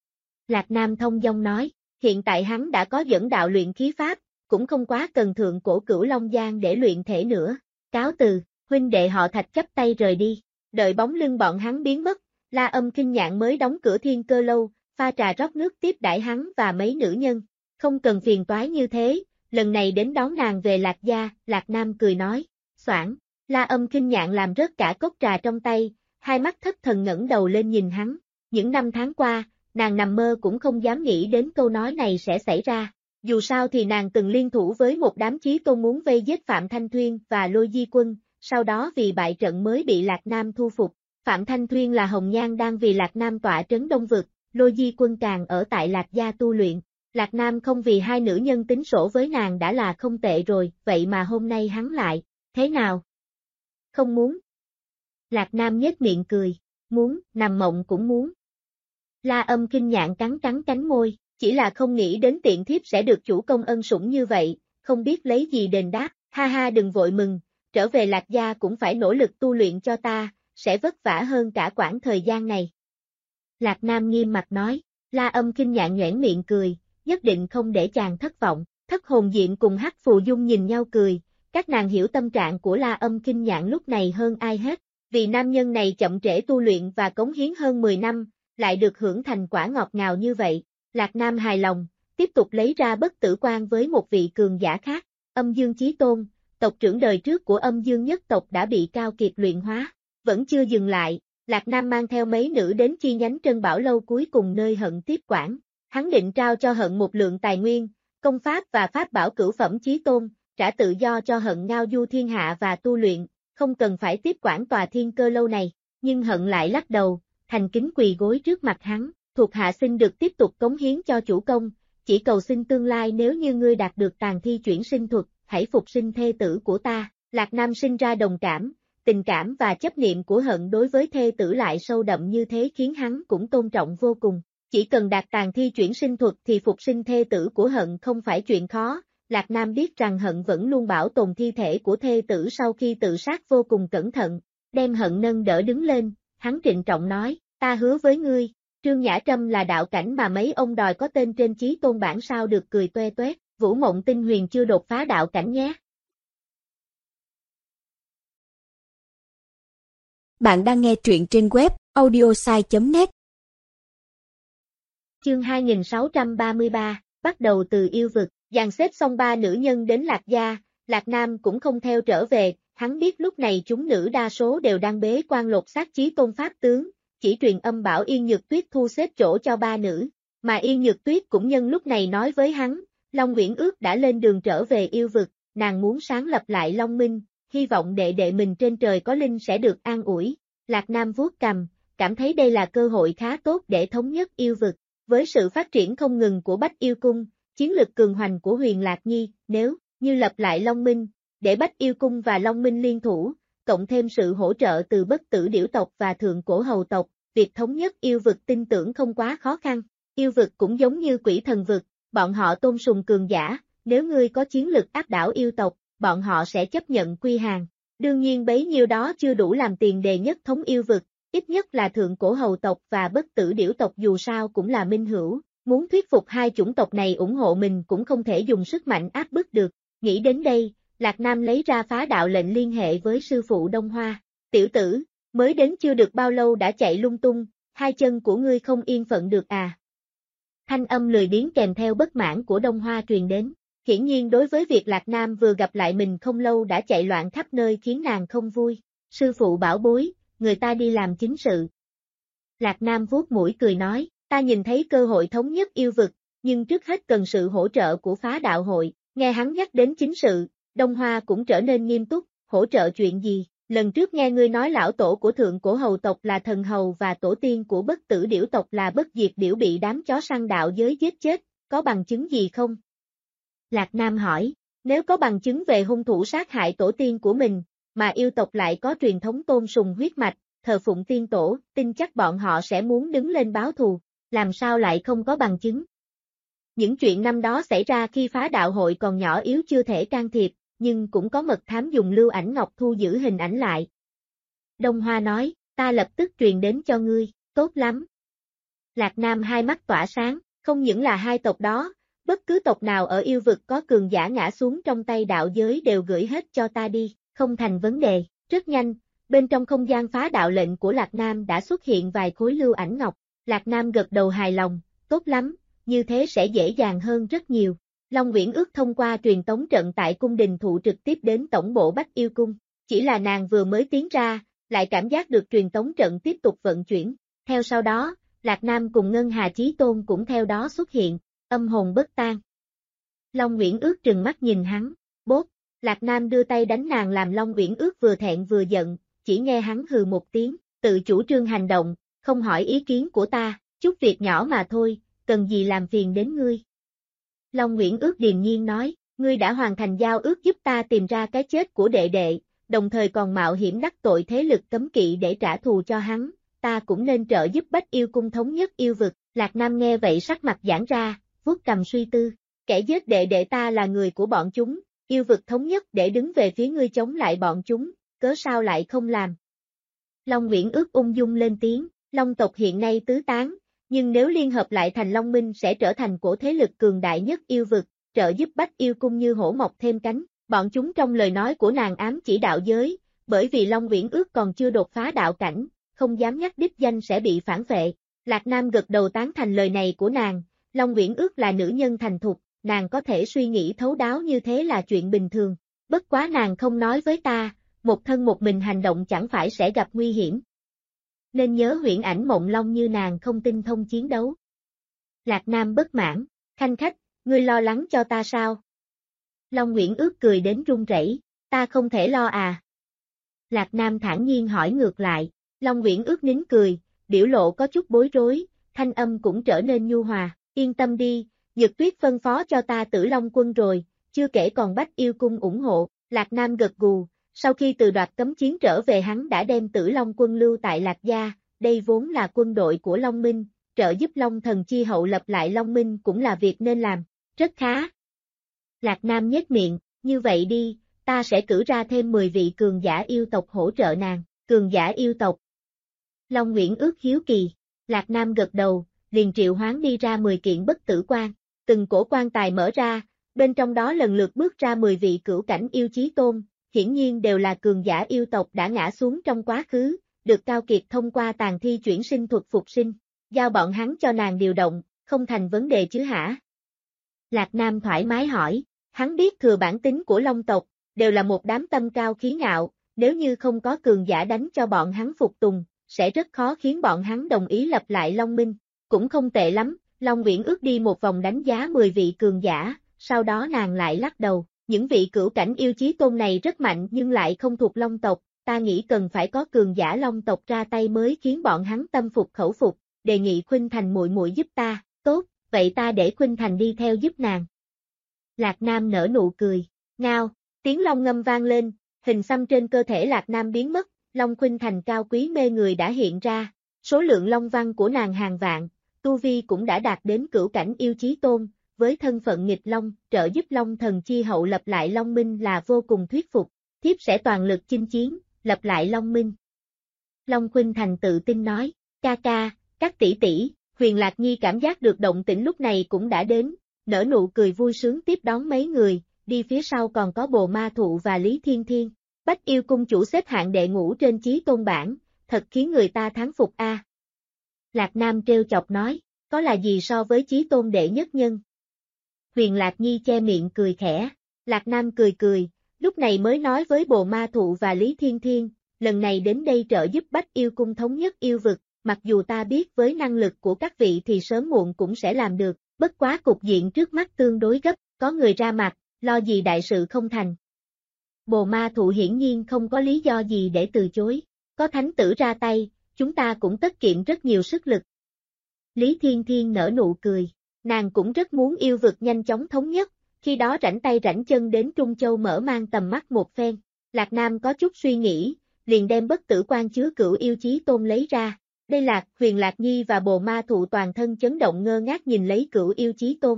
Lạc Nam thông dong nói, hiện tại hắn đã có dẫn đạo luyện khí pháp, cũng không quá cần thượng cổ Cửu Long Giang để luyện thể nữa. Cáo từ, huynh đệ họ Thạch chắp tay rời đi, đợi bóng lưng bọn hắn biến mất, La Âm Kinh Nhạn mới đóng cửa Thiên Cơ lâu, pha trà rót nước tiếp đãi hắn và mấy nữ nhân, không cần phiền toái như thế, lần này đến đón nàng về Lạc gia, Lạc Nam cười nói, xoảng, La Âm Kinh Nhạn làm rớt cả cốc trà trong tay, hai mắt thất thần ngẩng đầu lên nhìn hắn, những năm tháng qua, nàng nằm mơ cũng không dám nghĩ đến câu nói này sẽ xảy ra. Dù sao thì nàng từng liên thủ với một đám chí tôn muốn vây giết Phạm Thanh Thuyên và Lôi Di Quân, sau đó vì bại trận mới bị Lạc Nam thu phục. Phạm Thanh Thuyên là hồng nhan đang vì Lạc Nam tọa trấn Đông Vực, Lôi Di Quân càng ở tại Lạc Gia tu luyện. Lạc Nam không vì hai nữ nhân tính sổ với nàng đã là không tệ rồi, vậy mà hôm nay hắn lại, thế nào? Không muốn. Lạc Nam nhếch miệng cười, muốn, nằm mộng cũng muốn. La Âm Kinh Nhạn cắn cánh môi, chỉ là không nghĩ đến tiện thiếp sẽ được chủ công ân sủng như vậy, không biết lấy gì đền đáp, ha ha đừng vội mừng, trở về Lạc Gia cũng phải nỗ lực tu luyện cho ta, sẽ vất vả hơn cả quãng thời gian này. Lạc Nam nghiêm mặt nói, La Âm Kinh Nhạn nhoẻn miệng cười, nhất định không để chàng thất vọng, Thất Hồn Diệm cùng Hắc Phù Dung nhìn nhau cười, các nàng hiểu tâm trạng của La Âm Kinh Nhạn lúc này hơn ai hết, vì nam nhân này chậm trễ tu luyện và cống hiến hơn 10 năm, lại được hưởng thành quả ngọt ngào như vậy, Lạc Nam hài lòng, tiếp tục lấy ra bất tử quan với một vị cường giả khác, Âm Dương Chí Tôn, tộc trưởng đời trước của Âm Dương nhất tộc đã bị Cao Kiệt luyện hóa, vẫn chưa dừng lại, Lạc Nam mang theo mấy nữ đến chi nhánh Trân Bảo Lâu cuối cùng nơi Hận tiếp quản, hắn định trao cho Hận một lượng tài nguyên, công pháp và pháp bảo cửu phẩm Chí Tôn, trả tự do cho Hận ngao du thiên hạ và tu luyện, không cần phải tiếp quản tòa Thiên Cơ Lâu này, nhưng Hận lại lắc đầu, thành kính quỳ gối trước mặt hắn, thuộc hạ xin được tiếp tục cống hiến cho chủ công, chỉ cầu xin tương lai nếu như ngươi đạt được tàn thi chuyển sinh thuật, hãy phục sinh thê tử của ta, Lạc Nam sinh ra đồng cảm, tình cảm và chấp niệm của Hận đối với thê tử lại sâu đậm như thế khiến hắn cũng tôn trọng vô cùng, chỉ cần đạt tàn thi chuyển sinh thuật thì phục sinh thê tử của Hận không phải chuyện khó, Lạc Nam biết rằng Hận vẫn luôn bảo tồn thi thể của thê tử sau khi tự sát vô cùng cẩn thận, đem Hận nâng đỡ đứng lên, hắn trịnh trọng nói, ta hứa với ngươi, Trương Nhã Trâm là đạo cảnh mà mấy ông đòi có tên trên Chí Tôn bản sao được cười toe toét, Vũ Mộng Tinh Huyền chưa đột phá đạo cảnh nhé. Bạn đang nghe truyện trên web audiosai.net. Chương 2633, bắt đầu từ yêu vực, dàn xếp xong ba nữ nhân đến Lạc Gia, Lạc Nam cũng không theo trở về, hắn biết lúc này chúng nữ đa số đều đang bế quan lột xác Chí Tôn pháp tướng, chỉ truyền âm bảo Yên Nhược Tuyết thu xếp chỗ cho ba nữ, mà Yên Nhược Tuyết cũng nhân lúc này nói với hắn, Long Uyển Ước đã lên đường trở về yêu vực, nàng muốn sáng lập lại Long Minh, hy vọng đệ đệ mình trên trời có linh sẽ được an ủi. Lạc Nam vuốt cằm, cảm thấy đây là cơ hội khá tốt để thống nhất yêu vực, với sự phát triển không ngừng của Bách Yêu Cung, chiến lực cường hoành của Huyền Lạc Nhi, nếu như lập lại Long Minh, để Bách Yêu Cung và Long Minh liên thủ, cộng thêm sự hỗ trợ từ Bất Tử Điểu tộc và Thượng Cổ Hầu tộc, việc thống nhất yêu vực tin tưởng không quá khó khăn. Yêu vực cũng giống như Quỷ Thần vực, bọn họ tôn sùng cường giả, nếu ngươi có chiến lực áp đảo yêu tộc, bọn họ sẽ chấp nhận quy hàng. Đương nhiên bấy nhiêu đó chưa đủ làm tiền đề nhất thống yêu vực, ít nhất là Thượng Cổ Hầu tộc và Bất Tử Điểu tộc dù sao cũng là minh hữu, muốn thuyết phục hai chủng tộc này ủng hộ mình cũng không thể dùng sức mạnh áp bức được. Nghĩ đến đây, Lạc Nam lấy ra phá đạo lệnh liên hệ với sư phụ Đông Hoa. Tiểu tử, mới đến chưa được bao lâu đã chạy lung tung, hai chân của ngươi không yên phận được à? Thanh âm lười biếng kèm theo bất mãn của Đông Hoa truyền đến. Hiển nhiên đối với việc Lạc Nam vừa gặp lại mình không lâu đã chạy loạn khắp nơi khiến nàng không vui. Sư phụ bảo bối, người ta đi làm chính sự. Lạc Nam vuốt mũi cười nói, ta nhìn thấy cơ hội thống nhất yêu vực, nhưng trước hết cần sự hỗ trợ của phá đạo hội. Nghe hắn nhắc đến chính sự, Đông Hoa cũng trở nên nghiêm túc, hỗ trợ chuyện gì? Lần trước nghe ngươi nói lão tổ của Thượng Cổ Hầu tộc là thần hầu và tổ tiên của Bất Tử Điểu tộc là Bất Diệt Điểu bị đám chó săn đạo giới giết chết, có bằng chứng gì không? Lạc Nam hỏi, nếu có bằng chứng về hung thủ sát hại tổ tiên của mình, mà yêu tộc lại có truyền thống tôn sùng huyết mạch, thờ phụng tiên tổ, tin chắc bọn họ sẽ muốn đứng lên báo thù, làm sao lại không có bằng chứng? Những chuyện năm đó xảy ra khi phá đạo hội còn nhỏ yếu chưa thể can thiệp, nhưng cũng có mật thám dùng lưu ảnh ngọc thu giữ hình ảnh lại. Đông Hoa nói, ta lập tức truyền đến cho ngươi, tốt lắm. Lạc Nam hai mắt tỏa sáng, không những là hai tộc đó, bất cứ tộc nào ở yêu vực có cường giả ngã xuống trong tay đạo giới đều gửi hết cho ta đi, không thành vấn đề. Rất nhanh, bên trong không gian phá đạo lệnh của Lạc Nam đã xuất hiện vài khối lưu ảnh ngọc. Lạc Nam gật đầu hài lòng, tốt lắm, như thế sẽ dễ dàng hơn rất nhiều. Long Uyển Ước thông qua truyền tống trận tại cung đình thụ trực tiếp đến tổng bộ Bách Yêu Cung. Chỉ là nàng vừa mới tiến ra, lại cảm giác được truyền tống trận tiếp tục vận chuyển. Theo sau đó, Lạc Nam cùng Ngân Hà Chí Tôn cũng theo đó xuất hiện, âm hồn bất tan. Long Uyển Ước trừng mắt nhìn hắn, bốp, Lạc Nam đưa tay đánh nàng làm Long Uyển Ước vừa thẹn vừa giận, chỉ nghe hắn hừ một tiếng, tự chủ trương hành động, không hỏi ý kiến của ta, chút việc nhỏ mà thôi, cần gì làm phiền đến ngươi. Long Nguyễn Ước điềm nhiên nói, ngươi đã hoàn thành giao ước giúp ta tìm ra cái chết của đệ đệ, đồng thời còn mạo hiểm đắc tội thế lực cấm kỵ để trả thù cho hắn, ta cũng nên trợ giúp Bách Yêu Cung thống nhất yêu vực. Lạc Nam nghe vậy sắc mặt giãn ra, vuốt cằm suy tư, kẻ giết đệ đệ ta là người của bọn chúng, yêu vực thống nhất để đứng về phía ngươi chống lại bọn chúng, cớ sao lại không làm. Long Nguyễn Ước ung dung lên tiếng, Long tộc hiện nay tứ tán, nhưng nếu liên hợp lại thành Long Minh sẽ trở thành cổ thế lực cường đại nhất yêu vực, trợ giúp Bách Yêu Cung như hổ mọc thêm cánh. Bọn chúng trong lời nói của nàng ám chỉ đạo giới, bởi vì Long Nguyễn Ước còn chưa đột phá đạo cảnh, không dám nhắc đích danh sẽ bị phản vệ. Lạc Nam gật đầu tán thành lời này của nàng, Long Nguyễn Ước là nữ nhân thành thục, nàng có thể suy nghĩ thấu đáo như thế là chuyện bình thường. Bất quá nàng không nói với ta, một thân một mình hành động chẳng phải sẽ gặp nguy hiểm. Nên nhớ huyễn ảnh mộng long như nàng không tinh thông chiến đấu. Lạc Nam bất mãn, khanh khách, ngươi lo lắng cho ta sao? Long Nguyễn Ước cười đến run rẩy, ta không thể lo à. Lạc Nam thản nhiên hỏi ngược lại, Long Nguyễn Ước nín cười, biểu lộ có chút bối rối, thanh âm cũng trở nên nhu hòa, yên tâm đi, Nhược Tuyết phân phó cho ta Tử Long Quân rồi, chưa kể còn Bách Yêu Cung ủng hộ. Lạc Nam gật gù, sau khi từ đoạt cấm chiến trở về hắn đã đem Tử Long Quân lưu tại Lạc Gia, đây vốn là quân đội của Long Minh, trợ giúp Long Thần chi hậu lập lại Long Minh cũng là việc nên làm, rất khá. Lạc Nam nhếch miệng, như vậy đi, ta sẽ cử ra thêm 10 vị cường giả yêu tộc hỗ trợ nàng, cường giả yêu tộc. Long Nguyễn Ước hiếu kỳ, Lạc Nam gật đầu, liền triệu hoán đi ra 10 kiện bất tử quan, từng cổ quan tài mở ra, bên trong đó lần lượt bước ra 10 vị cửu cảnh yêu chí tôn, hiển nhiên đều là cường giả yêu tộc đã ngã xuống trong quá khứ, được Cao Kiệt thông qua tàn thi chuyển sinh thuật phục sinh, giao bọn hắn cho nàng điều động, không thành vấn đề chứ hả? Lạc Nam thoải mái hỏi, hắn biết thừa bản tính của Long tộc, đều là một đám tâm cao khí ngạo, nếu như không có cường giả đánh cho bọn hắn phục tùng, sẽ rất khó khiến bọn hắn đồng ý lập lại Long Minh, cũng không tệ lắm. Long Nguyễn Ước đi một vòng đánh giá 10 vị cường giả, sau đó nàng lại lắc đầu, những vị cửu cảnh yêu chí tôn này rất mạnh nhưng lại không thuộc Long tộc, ta nghĩ cần phải có cường giả Long tộc ra tay mới khiến bọn hắn tâm phục khẩu phục, đề nghị Khuynh Thành muội muội giúp ta, tốt, vậy ta để Khuynh Thành đi theo giúp nàng. Lạc Nam nở nụ cười, ngao, tiếng long ngâm vang lên, hình xăm trên cơ thể Lạc Nam biến mất, Long Khuynh Thành cao quý mê người đã hiện ra, số lượng long văn của nàng hàng vạn, tu vi cũng đã đạt đến cửu cảnh yêu chí tôn, với thân phận nghịch long, trợ giúp Long Thần chi hậu lập lại Long Minh là vô cùng thuyết phục, thiếp sẽ toàn lực chinh chiến, lập lại Long Minh. Long Khuynh Thành tự tin nói, ca ca, các tỷ tỷ, Huyền Lạc Nhi cảm giác được động tĩnh lúc này cũng đã đến, nở nụ cười vui sướng tiếp đón mấy người, đi phía sau còn có Bồ Ma Thụ và Lý Thiên Thiên. Bách Yêu Cung chủ xếp hạng đệ ngũ trên chí tôn bảng, thật khiến người ta thán phục a. Lạc Nam trêu chọc nói, có là gì so với chí tôn đệ nhất nhân? Huyền Lạc Nhi che miệng cười khẽ, Lạc Nam cười cười, lúc này mới nói với Bồ Ma Thụ và Lý Thiên Thiên, lần này đến đây trợ giúp Bách Yêu Cung thống nhất yêu vực, mặc dù ta biết với năng lực của các vị thì sớm muộn cũng sẽ làm được, bất quá cục diện trước mắt tương đối gấp, có người ra mặt, lo gì đại sự không thành. Bồ Ma Thụ hiển nhiên không có lý do gì để từ chối, có thánh tử ra tay, chúng ta cũng tiết kiệm rất nhiều sức lực. Lý Thiên Thiên nở nụ cười, nàng cũng rất muốn yêu vực nhanh chóng thống nhất, khi đó rảnh tay rảnh chân đến Trung Châu mở mang tầm mắt một phen. Lạc Nam có chút suy nghĩ, liền đem bất tử quan chứa cửu yêu chí tôn lấy ra. Đây là Huyền Lạc Nhi và Bồ Ma Thụ toàn thân chấn động ngơ ngác nhìn lấy cửu yêu chí tôn.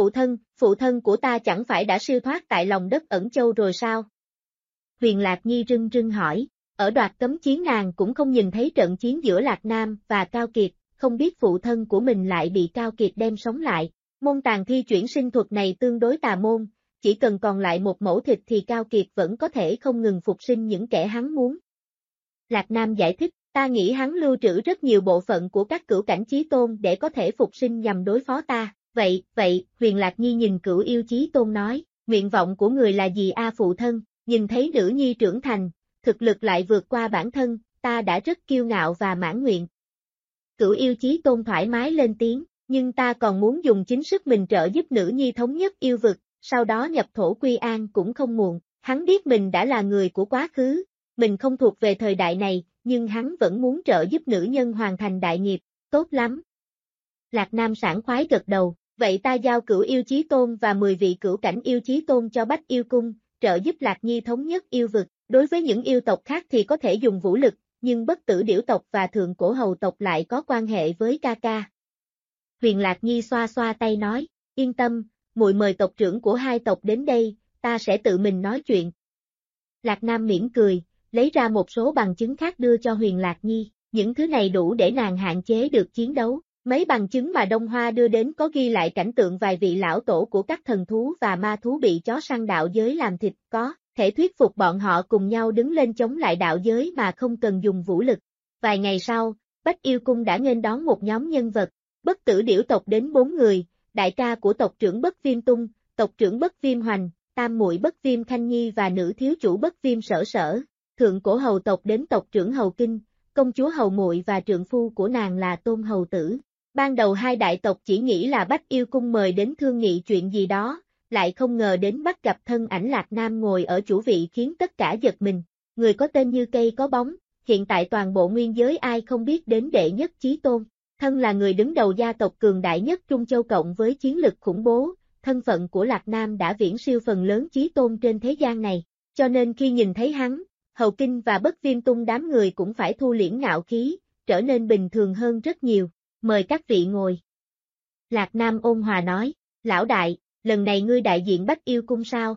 Phụ thân của ta chẳng phải đã siêu thoát tại lòng đất Ẩn Châu rồi sao? Huyền Lạc Nhi rưng rưng hỏi, ở đoạt cấm chiến nàng cũng không nhìn thấy trận chiến giữa Lạc Nam và Cao Kiệt, không biết phụ thân của mình lại bị Cao Kiệt đem sống lại. Môn tàn thi chuyển sinh thuật này tương đối tà môn, chỉ cần còn lại một mẩu thịt thì Cao Kiệt vẫn có thể không ngừng phục sinh những kẻ hắn muốn. Lạc Nam giải thích, ta nghĩ hắn lưu trữ rất nhiều bộ phận của các cửu cảnh chí tôn để có thể phục sinh nhằm đối phó ta. Vậy, Huyền Lạc Nhi nhìn cửu yêu chí tôn nói, nguyện vọng của người là gì a phụ thân, nhìn thấy nữ nhi trưởng thành, thực lực lại vượt qua bản thân, ta đã rất kiêu ngạo và mãn nguyện. Cửu yêu chí tôn thoải mái lên tiếng, nhưng ta còn muốn dùng chính sức mình trợ giúp nữ nhi thống nhất yêu vực, sau đó nhập thổ quy an cũng không muộn, hắn biết mình đã là người của quá khứ, mình không thuộc về thời đại này, nhưng hắn vẫn muốn trợ giúp nữ nhân hoàn thành đại nghiệp, tốt lắm. Lạc Nam sảng khoái gật đầu, vậy ta giao Cửu Yêu Chí Tôn và 10 vị Cửu Cảnh Yêu Chí Tôn cho Bách Yêu Cung, trợ giúp Lạc Nhi thống nhất yêu vực. Đối với những yêu tộc khác thì có thể dùng vũ lực, nhưng Bất Tử Điểu tộc và Thượng Cổ Hầu tộc lại có quan hệ với ca ca. Huyền Lạc Nhi xoa xoa tay nói, yên tâm, muội mời tộc trưởng của hai tộc đến đây, ta sẽ tự mình nói chuyện. Lạc Nam mỉm cười, lấy ra một số bằng chứng khác đưa cho Huyền Lạc Nhi, những thứ này đủ để nàng hạn chế được chiến đấu. Mấy bằng chứng mà Đông Hoa đưa đến có ghi lại cảnh tượng vài vị lão tổ của các thần thú và ma thú bị chó săn đạo giới làm thịt, có thể thuyết phục bọn họ cùng nhau đứng lên chống lại đạo giới mà không cần dùng vũ lực. Vài ngày sau, Bách Yêu Cung đã nghênh đón một nhóm nhân vật, Bất Tử Điểu tộc đến 4 người, đại ca của tộc trưởng Bất Viêm Tung, tộc trưởng Bất Viêm Hoành, tam muội Bất Viêm Khanh Nhi và nữ thiếu chủ Bất Viêm Sở Sở. Thượng Cổ Hầu tộc đến tộc trưởng Hầu Kinh, công chúa Hầu Muội và trượng phu của nàng là Tôn Hầu Tử. Ban đầu hai đại tộc chỉ nghĩ là Bách Yêu Cung mời đến thương nghị chuyện gì đó, lại không ngờ đến bắt gặp thân ảnh Lạc Nam ngồi ở chủ vị khiến tất cả giật mình. Người có tên như cây có bóng, hiện tại toàn bộ nguyên giới ai không biết đến đệ nhất Chí Tôn. Thân là người đứng đầu gia tộc cường đại nhất Trung Châu cộng với chiến lực khủng bố, thân phận của Lạc Nam đã viễn siêu phần lớn Chí Tôn trên thế gian này, cho nên khi nhìn thấy hắn, Hầu Kinh và Bất Viêm Tung đám người cũng phải thu liễm ngạo khí, trở nên bình thường hơn rất nhiều. Mời các vị ngồi. Lạc Nam ôn hòa nói, lão đại, lần này ngươi đại diện Bách Yêu Cung sao?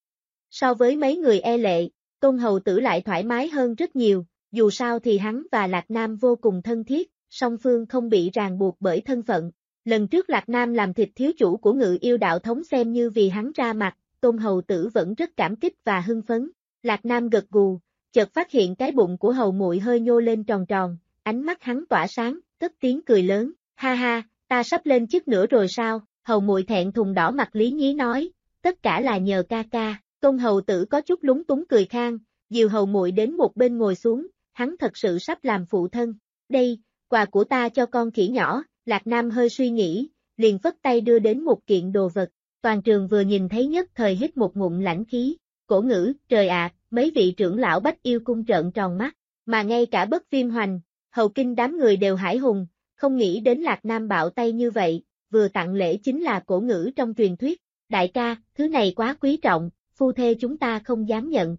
So với mấy người e lệ, Tôn Hầu Tử lại thoải mái hơn rất nhiều, dù sao thì hắn và Lạc Nam vô cùng thân thiết, song phương không bị ràng buộc bởi thân phận. Lần trước Lạc Nam làm thịt thiếu chủ của Ngự Yêu đạo thống xem như vì hắn ra mặt, Tôn Hầu Tử vẫn rất cảm kích và hưng phấn. Lạc Nam gật gù, chợt phát hiện cái bụng của Hầu Muội hơi nhô lên tròn tròn, ánh mắt hắn tỏa sáng, cất tiếng cười lớn, ha ha, ta sắp lên chức nữa rồi sao? Hầu Muội thẹn thùng đỏ mặt lý nhí nói, tất cả là nhờ ca ca. Tôn Hầu Tử có chút lúng túng cười khang, dìu Hầu Muội đến một bên ngồi xuống, hắn thật sự sắp làm phụ thân. Đây, quà của ta cho con khỉ nhỏ. Lạc Nam hơi suy nghĩ, liền phất tay đưa đến một kiện đồ vật. Toàn trường vừa nhìn thấy nhất thời hít một ngụm lãnh khí. Cổ ngữ, trời ạ, mấy vị trưởng lão Bách Yêu Cung trợn tròn mắt, mà ngay cả Bất Viêm Hoành, Hầu Kinh đám người đều hải hùng, không nghĩ đến Lạc Nam bạo tay như vậy, vừa tặng lễ chính là cổ ngữ trong truyền thuyết. Đại ca, thứ này quá quý trọng, phu thê chúng ta không dám nhận.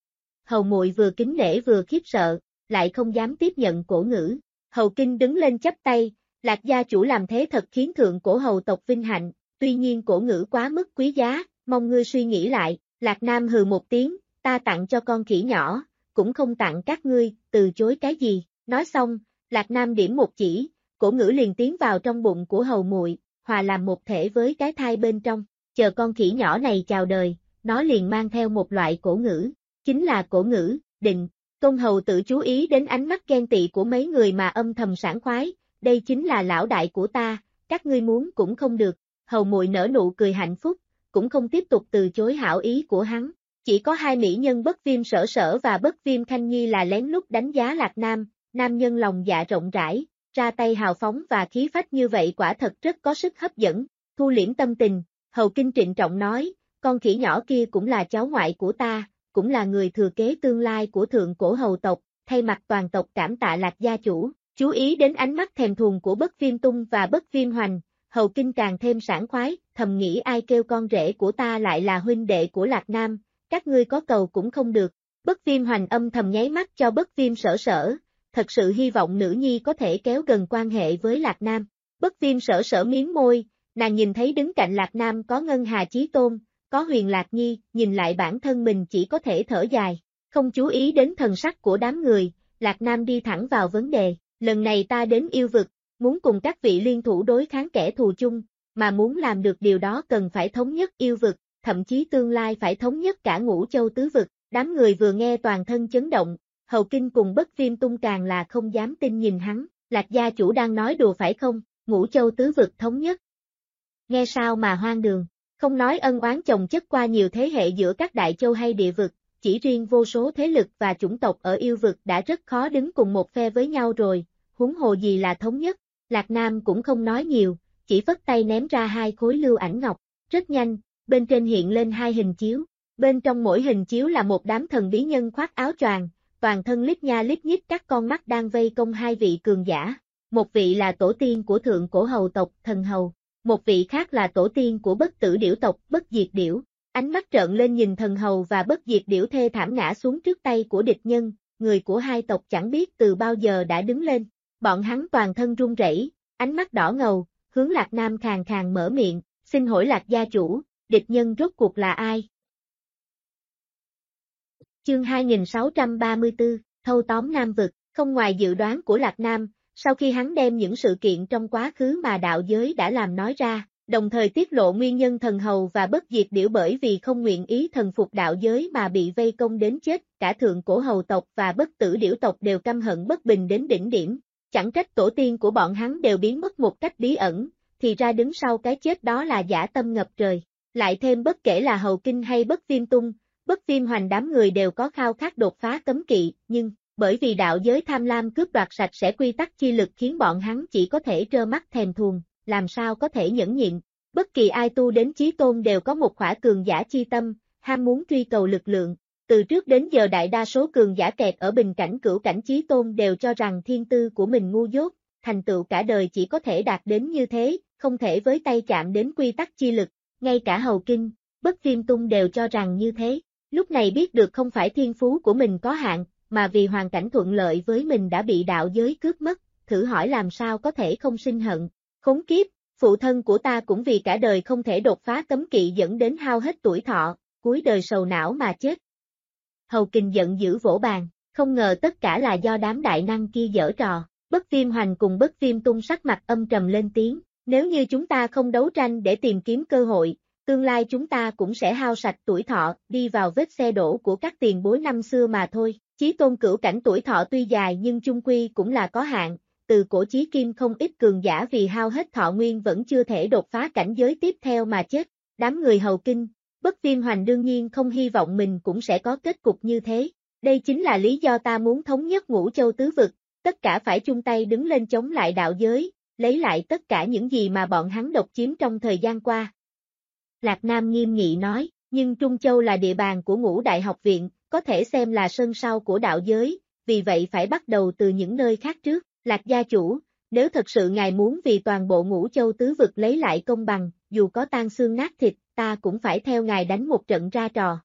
Hầu Muội vừa kính nể vừa khiếp sợ, lại không dám tiếp nhận cổ ngữ. Hầu Kinh đứng lên chắp tay, Lạc gia chủ làm thế thật khiến thượng cổ hầu tộc vinh hạnh, tuy nhiên cổ ngữ quá mức quý giá, mong ngươi suy nghĩ lại. Lạc Nam hừ một tiếng, ta tặng cho con khỉ nhỏ, cũng không tặng các ngươi, từ chối cái gì. Nói xong, Lạc Nam điểm một chỉ, cổ ngữ liền tiến vào trong bụng của Hầu Muội, hòa làm một thể với cái thai bên trong. Chờ con khỉ nhỏ này chào đời, nó liền mang theo một loại cổ ngữ, chính là cổ ngữ, định. Tôn Hầu Tử chú ý đến ánh mắt ghen tị của mấy người mà âm thầm sảng khoái, đây chính là lão đại của ta, các ngươi muốn cũng không được. Hầu Muội nở nụ cười hạnh phúc, cũng không tiếp tục từ chối hảo ý của hắn. Chỉ có hai mỹ nhân Bất Viêm Sở Sở và Bất Viêm Khanh Nhi là lén lút đánh giá Lạc Nam, nam nhân lòng dạ rộng rãi, ra tay hào phóng và khí phách như vậy quả thật rất có sức hấp dẫn. Thu liễm tâm tình, Hầu Kinh trịnh trọng nói, con khỉ nhỏ kia cũng là cháu ngoại của ta, cũng là người thừa kế tương lai của thượng cổ hầu tộc, thay mặt toàn tộc cảm tạ Lạc gia chủ. Chú ý đến ánh mắt thèm thuồng của Bất Viêm Tung và Bất Viêm Hoành, Hầu Kinh càng thêm sảng khoái, thầm nghĩ ai kêu con rể của ta lại là huynh đệ của Lạc Nam, các ngươi có cầu cũng không được. Bất Viêm Hoành âm thầm nháy mắt cho Bất Viêm Sở Sở, thật sự hy vọng nữ nhi có thể kéo gần quan hệ với Lạc Nam. Bất Viêm Sở Sở miếm môi, nàng nhìn thấy đứng cạnh Lạc Nam có Ngân Hà Chí Tôn, có Huyền Lạc Nhi, nhìn lại bản thân mình chỉ có thể thở dài, không chú ý đến thần sắc của đám người. Lạc Nam đi thẳng vào vấn đề, lần này ta đến yêu vực, muốn cùng các vị liên thủ đối kháng kẻ thù chung, mà muốn làm được điều đó cần phải thống nhất yêu vực, thậm chí tương lai phải thống nhất cả Ngũ Châu tứ vực. Đám người vừa nghe toàn thân chấn động, Hầu Kinh cùng Bất Viêm Tung càng là không dám tin nhìn hắn, Lạc gia chủ đang nói đùa phải không, Ngũ Châu tứ vực thống nhất. Nghe sao mà hoang đường, không nói ân oán chồng chất qua nhiều thế hệ giữa các đại châu hay địa vực, chỉ riêng vô số thế lực và chủng tộc ở yêu vực đã rất khó đứng cùng một phe với nhau rồi, huống hồ gì là thống nhất. Lạc Nam cũng không nói nhiều, chỉ phất tay ném ra hai khối lưu ảnh ngọc, rất nhanh, bên trên hiện lên hai hình chiếu, bên trong mỗi hình chiếu là một đám thần bí nhân khoác áo choàng, toàn thân lít nha lít nhít các con mắt đang vây công hai vị cường giả. Một vị là tổ tiên của thượng cổ hầu tộc Thần Hầu, một vị khác là tổ tiên của bất tử điểu tộc Bất Diệt Điểu. Ánh mắt trợn lên nhìn Thần Hầu và Bất Diệt Điểu thê thảm ngã xuống trước tay của địch nhân, người của hai tộc chẳng biết từ bao giờ đã đứng lên. Bọn hắn toàn thân run rẩy, ánh mắt đỏ ngầu, hướng Lạc Nam khàn khàn mở miệng, xin hỏi Lạc gia chủ, địch nhân rốt cuộc là ai? Chương 2634, thâu tóm Nam Vực, không ngoài dự đoán của Lạc Nam, sau khi hắn đem những sự kiện trong quá khứ mà đạo giới đã làm nói ra, đồng thời tiết lộ nguyên nhân Thần Hầu và Bất Diệt Điểu bởi vì không nguyện ý thần phục đạo giới mà bị vây công đến chết, cả thượng cổ hầu tộc và bất tử điểu tộc đều căm hận bất bình đến đỉnh điểm. Chẳng trách tổ tiên của bọn hắn đều biến mất một cách bí ẩn, thì ra đứng sau cái chết đó là dã tâm ngập trời. Lại thêm bất kể là Hầu Kinh hay Bất Viêm Tung, Bất Viêm Hoành đám người đều có khao khát đột phá cấm kỵ, nhưng bởi vì đạo giới tham lam cướp đoạt sạch sẽ quy tắc chi lực khiến bọn hắn chỉ có thể trơ mắt thèm thuồng, làm sao có thể nhẫn nhịn. Bất kỳ ai tu đến chí tôn đều có một khỏa cường giả chi tâm, ham muốn truy cầu lực lượng. Từ trước đến giờ đại đa số cường giả kẹt ở bình cảnh cửu cảnh chí tôn đều cho rằng thiên tư của mình ngu dốt, thành tựu cả đời chỉ có thể đạt đến như thế, không thể với tay chạm đến quy tắc chi lực. Ngay cả Hầu Kinh, Bất Viêm Tung đều cho rằng như thế. Lúc này biết được không phải thiên phú của mình có hạn, mà vì hoàn cảnh thuận lợi với mình đã bị đạo giới cướp mất, thử hỏi làm sao có thể không sinh hận. Khốn kiếp, phụ thân của ta cũng vì cả đời không thể đột phá cấm kỵ dẫn đến hao hết tuổi thọ, cuối đời sầu não mà chết. Hầu Kinh giận dữ vỗ bàn, không ngờ tất cả là do đám đại năng kia giở trò. Bất Viêm Hoành cùng Bất Viêm Tung sắc mặt âm trầm lên tiếng, nếu như chúng ta không đấu tranh để tìm kiếm cơ hội, tương lai chúng ta cũng sẽ hao sạch tuổi thọ, đi vào vết xe đổ của các tiền bối năm xưa mà thôi. Chí tôn cửu cảnh tuổi thọ tuy dài nhưng chung quy cũng là có hạn, từ cổ chí kim không ít cường giả vì hao hết thọ nguyên vẫn chưa thể đột phá cảnh giới tiếp theo mà chết. Đám người Hầu Kinh, Bất Viêm Hoành đương nhiên không hy vọng mình cũng sẽ có kết cục như thế. Đây chính là lý do ta muốn thống nhất Ngũ Châu tứ vực, tất cả phải chung tay đứng lên chống lại đạo giới, lấy lại tất cả những gì mà bọn hắn độc chiếm trong thời gian qua. Lạc Nam nghiêm nghị nói, nhưng Trung Châu là địa bàn của Ngũ Đại học viện, có thể xem là sân sau của đạo giới, vì vậy phải bắt đầu từ những nơi khác trước. Lạc gia chủ, nếu thật sự ngài muốn vì toàn bộ Ngũ Châu tứ vực lấy lại công bằng, dù có tan xương nát thịt, ta cũng phải theo ngài đánh một trận ra trò.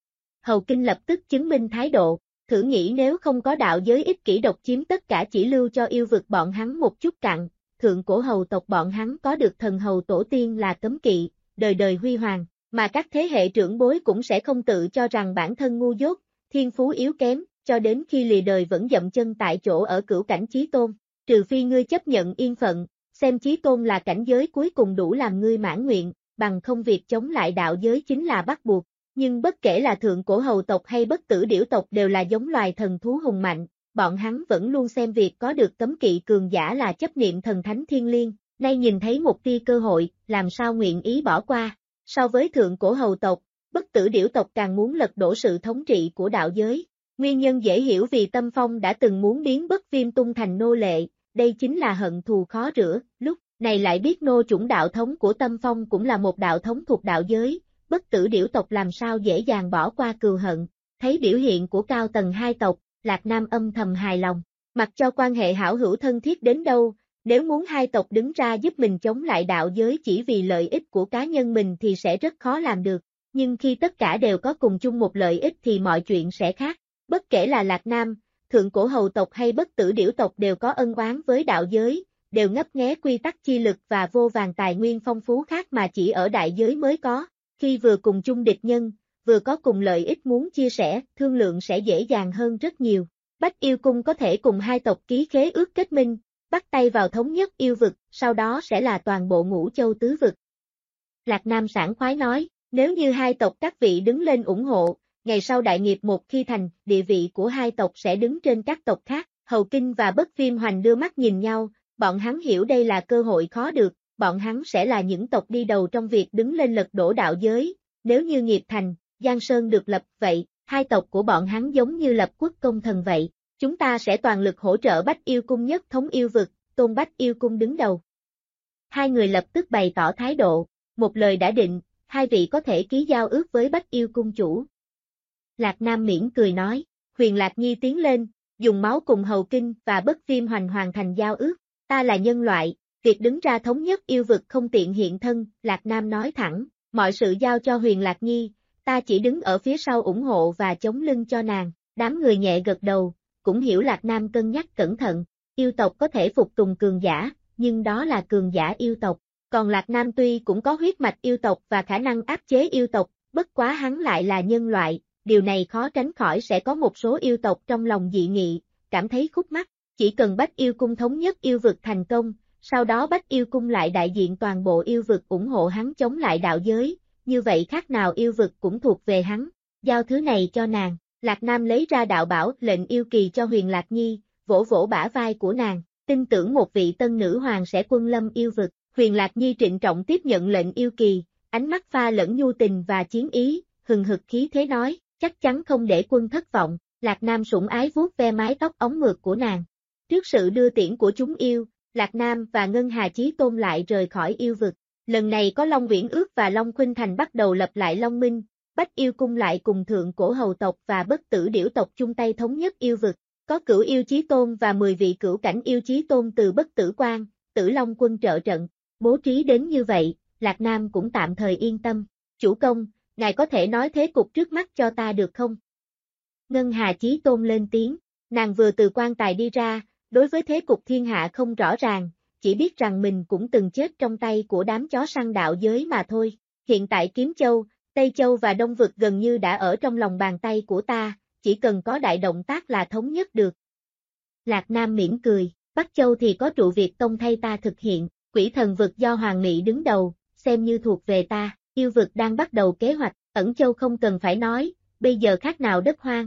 Hầu Kinh lập tức chứng minh thái độ, thử nghĩ nếu không có đạo giới ích kỷ độc chiếm tất cả chỉ lưu cho yêu vực bọn hắn một chút cặn, thượng cổ hầu tộc bọn hắn có được thần hầu tổ tiên là cấm kỵ, đời đời huy hoàng, mà các thế hệ trưởng bối cũng sẽ không tự cho rằng bản thân ngu dốt, thiên phú yếu kém, cho đến khi lìa đời vẫn dậm chân tại chỗ ở cửu cảnh chí tôn, trừ phi ngươi chấp nhận yên phận, xem chí tôn là cảnh giới cuối cùng đủ làm ngươi mãn nguyện, bằng không việc chống lại đạo giới chính là bắt buộc. Nhưng bất kể là thượng cổ hầu tộc hay bất tử điểu tộc đều là giống loài thần thú hùng mạnh, bọn hắn vẫn luôn xem việc có được cấm kỵ cường giả là chấp niệm thần thánh thiên liêng, nay nhìn thấy một tia cơ hội, làm sao nguyện ý bỏ qua. So với thượng cổ hầu tộc, bất tử điểu tộc càng muốn lật đổ sự thống trị của đạo giới. Nguyên nhân dễ hiểu vì Tâm Phong đã từng muốn biến Bất Viêm Tung thành nô lệ, đây chính là hận thù khó rửa, lúc này lại biết nô chủng đạo thống của Tâm Phong cũng là một đạo thống thuộc đạo giới, bất tử điểu tộc làm sao dễ dàng bỏ qua cừu hận. Thấy biểu hiện của cao tầng hai tộc, Lạc Nam âm thầm hài lòng, mặc cho quan hệ hảo hữu thân thiết đến đâu, nếu muốn hai tộc đứng ra giúp mình chống lại đạo giới chỉ vì lợi ích của cá nhân mình thì sẽ rất khó làm được, nhưng khi tất cả đều có cùng chung một lợi ích thì mọi chuyện sẽ khác. Bất kể là Lạc Nam, thượng cổ hầu tộc hay bất tử điểu tộc đều có ân oán với đạo giới, đều ngấp nghé quy tắc chi lực và vô vàn tài nguyên phong phú khác mà chỉ ở đại giới mới có. Khi vừa cùng chung địch nhân, vừa có cùng lợi ích muốn chia sẻ, thương lượng sẽ dễ dàng hơn rất nhiều. Bách Yêu Cung có thể cùng hai tộc ký khế ước kết minh, bắt tay vào thống nhất yêu vực, sau đó sẽ là toàn bộ Ngũ Châu tứ vực. Lạc Nam sảng khoái nói, nếu như hai tộc các vị đứng lên ủng hộ, ngày sau đại nghiệp một khi thành, địa vị của hai tộc sẽ đứng trên các tộc khác. Hầu Kinh và Bất Viêm Hoành đưa mắt nhìn nhau, bọn hắn hiểu đây là cơ hội khó được, bọn hắn sẽ là những tộc đi đầu trong việc đứng lên lật đổ đạo giới, nếu như nghiệp thành, Giang Sơn được lập vậy, hai tộc của bọn hắn giống như lập quốc công thần vậy, chúng ta sẽ toàn lực hỗ trợ Bách Yêu Cung nhất thống yêu vực, tôn Bách Yêu Cung đứng đầu. Hai người lập tức bày tỏ thái độ, một lời đã định, hai vị có thể ký giao ước với Bách Yêu Cung chủ. Lạc Nam mỉm cười nói, Huyền Lạc Nhi tiến lên, dùng máu cùng hầu kinh và bất viêm hoành hoàn thành giao ước. Ta là nhân loại, việc đứng ra thống nhất yêu vực không tiện hiện thân, Lạc Nam nói thẳng, mọi sự giao cho Huyền Lạc Nhi, ta chỉ đứng ở phía sau ủng hộ và chống lưng cho nàng. Đám người nhẹ gật đầu, cũng hiểu Lạc Nam cân nhắc cẩn thận, yêu tộc có thể phục tùng cường giả, nhưng đó là cường giả yêu tộc. Còn Lạc Nam tuy cũng có huyết mạch yêu tộc và khả năng áp chế yêu tộc, bất quá hắn lại là nhân loại, điều này khó tránh khỏi sẽ có một số yêu tộc trong lòng dị nghị, cảm thấy khúc mắc, chỉ cần Bách Yêu Cung thống nhất yêu vực thành công, sau đó Bách Yêu Cung lại đại diện toàn bộ yêu vực ủng hộ hắn chống lại đạo giới, như vậy khác nào yêu vực cũng thuộc về hắn, giao thứ này cho nàng. Lạc Nam lấy ra đạo bảo lệnh yêu kỳ cho Huyền Lạc Nhi, vỗ vỗ bả vai của nàng, tin tưởng một vị tân nữ hoàng sẽ quân lâm yêu vực. Huyền Lạc Nhi trịnh trọng tiếp nhận lệnh yêu kỳ, ánh mắt pha lẫn nhu tình và chiến ý, hừng hực khí thế nói, chắc chắn không để quân thất vọng. Lạc Nam sủng ái vuốt ve mái tóc óng mượt của nàng. Trước sự đưa tiễn của chúng yêu, Lạc Nam và Ngân Hà Chí Tôn lại rời khỏi yêu vực. Lần này có Long Viễn Ước và Long Khuynh Thành bắt đầu lập lại Long Minh, Bách Yêu Cung lại cùng Thượng Cổ Hầu tộc và Bất Tử Điểu tộc chung tay thống nhất yêu vực. Có Cửu Yêu Chí Tôn và 10 vị Cửu Cảnh Yêu Chí Tôn từ Bất Tử Quan, Tử Long Quân trợ trận. Bố trí đến như vậy, Lạc Nam cũng tạm thời yên tâm. Chủ công, ngài có thể nói thế cục trước mắt cho ta được không? Ngân Hà Chí Tôn lên tiếng, nàng vừa từ quan tài đi ra, đối với thế cục thiên hạ không rõ ràng, chỉ biết rằng mình cũng từng chết trong tay của đám chó săn đạo giới mà thôi. Hiện tại Kiếm Châu, Tây Châu và Đông Vực gần như đã ở trong lòng bàn tay của ta, chỉ cần có đại động tác là thống nhất được. Lạc Nam mỉm cười, Bắc Châu thì có trụ Việt Tông thay ta thực hiện, Quỷ Thần Vực do Hoàng Mỹ đứng đầu, xem như thuộc về ta, yêu vực đang bắt đầu kế hoạch, Ẩn Châu không cần phải nói, bây giờ khác nào đất hoang.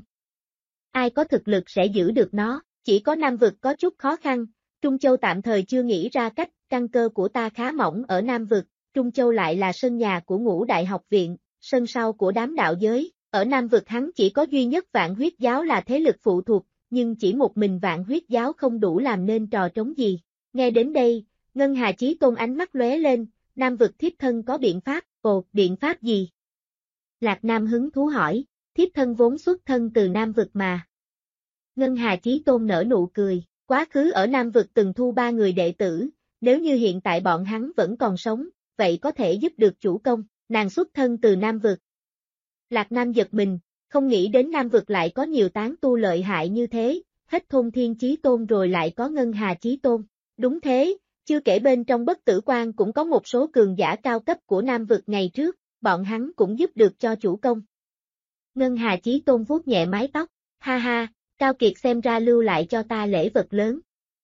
Ai có thực lực sẽ giữ được nó, chỉ có Nam Vực có chút khó khăn, Trung Châu tạm thời chưa nghĩ ra cách, căn cơ của ta khá mỏng ở Nam Vực, Trung Châu lại là sân nhà của Ngũ Đại Học Viện, sân sau của đám đạo giới, ở Nam Vực hắn chỉ có duy nhất Vạn Huyết Giáo là thế lực phụ thuộc, nhưng chỉ một mình Vạn Huyết Giáo không đủ làm nên trò trống gì. Nghe đến đây, Ngân Hà Chí Tôn ánh mắt lóe lên, Nam Vực thiếp thân có biện pháp, biện pháp gì? Lạc Nam hứng thú hỏi, thiếp thân vốn xuất thân từ Nam Vực mà. Ngân Hà Chí Tôn nở nụ cười, quá khứ ở Nam Vực từng thu 3 người đệ tử, nếu như hiện tại bọn hắn vẫn còn sống, vậy có thể giúp được chủ công, nàng xuất thân từ Nam Vực. Lạc Nam giật mình, không nghĩ đến Nam Vực lại có nhiều tán tu lợi hại như thế, hết Thôn Thiên Chí Tôn rồi lại có Ngân Hà Chí Tôn. Đúng thế, chưa kể bên trong Bất Tử Quan cũng có một số cường giả cao cấp của Nam Vực ngày trước, bọn hắn cũng giúp được cho chủ công. Ngân Hà Chí Tôn vuốt nhẹ mái tóc, ha ha, Cao Kiệt xem ra lưu lại cho ta lễ vật lớn.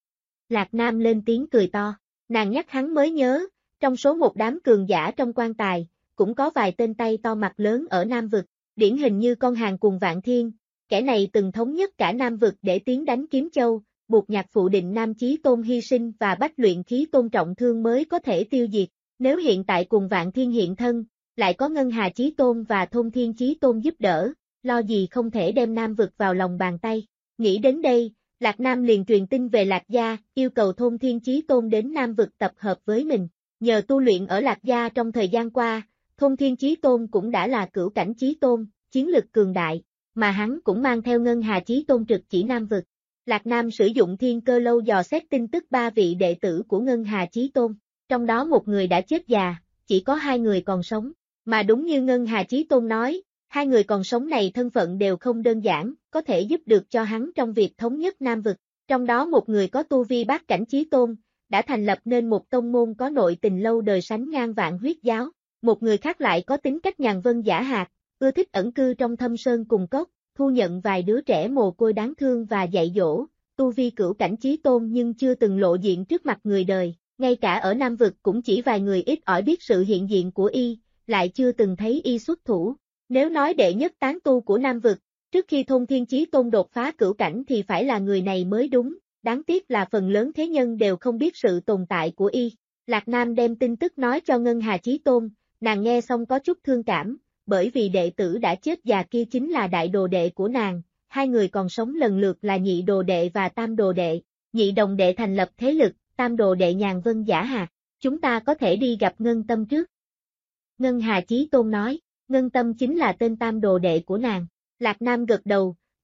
Lạc Nam lên tiếng cười to, nàng nhắc hắn mới nhớ, trong số một đám cường giả trong quan tài, cũng có vài tên tay to mặt lớn ở Nam Vực, điển hình như con hàng cùng Vạn Thiên, kẻ này từng thống nhất cả Nam Vực để tiến đánh Kiếm Châu, buộc Nhạc Phụ Định Nam Chí Tôn hy sinh và Bách Luyện Khí Tôn trọng thương mới có thể tiêu diệt, nếu hiện tại cùng Vạn Thiên hiện thân, lại có Ngân Hà Chí Tôn và Thôn Thiên Chí Tôn giúp đỡ, lo gì không thể đem Nam Vực vào lòng bàn tay. Nghĩ đến đây, Lạc Nam liền truyền tin về Lạc Gia, yêu cầu Thôn Thiên Chí Tôn đến Nam Vực tập hợp với mình. Nhờ tu luyện ở Lạc Gia trong thời gian qua, Thôn Thiên Chí Tôn cũng đã là cửu cảnh Chí Tôn, chiến lực cường đại, mà hắn cũng mang theo Ngân Hà Chí Tôn trực chỉ Nam Vực. Lạc Nam sử dụng Thiên Cơ Lâu dò xét tin tức 3 vị đệ tử của Ngân Hà Chí Tôn, trong đó một người đã chết già, chỉ có 2 người còn sống, mà đúng như Ngân Hà Chí Tôn nói, 2 người còn sống này thân phận đều không đơn giản, có thể giúp được cho hắn trong việc thống nhất Nam Vực, trong đó một người có tu vi bát cảnh Chí Tôn, đã thành lập nên một tông môn có nội tình lâu đời sánh ngang Vạn Huyết Giáo, một người khác lại có tính cách nhàn vân giả hạt, ưa thích ẩn cư trong thâm sơn cùng cốc, thu nhận vài đứa trẻ mồ côi đáng thương và dạy dỗ, tu vi cửu cảnh Chí Tôn nhưng chưa từng lộ diện trước mặt người đời, ngay cả ở Nam Vực cũng chỉ vài người ít ỏi biết sự hiện diện của y, lại chưa từng thấy y xuất thủ. Nếu nói đệ nhất tán tu của Nam Vực, trước khi Thôn Thiên Chí Tôn đột phá cửu cảnh thì phải là người này mới đúng, đáng tiếc là phần lớn thế nhân đều không biết sự tồn tại của y. Lạc Nam đem tin tức nói cho Ngân Hà Chí Tôn, nàng nghe xong có chút thương cảm, bởi vì đệ tử đã chết già kia chính là đại đồ đệ của nàng, 2 người còn sống lần lượt là nhị đồ đệ và tam đồ đệ, nhị đồng đệ thành lập thế lực, tam đồ đệ nhàn vân giả hạt, chúng ta có thể đi gặp Ngân Tâm trước. Ngân Hà Chí Tôn nói, Ngân Tâm chính là tên tam đồ đệ của nàng, Lạc Nam gật đầu,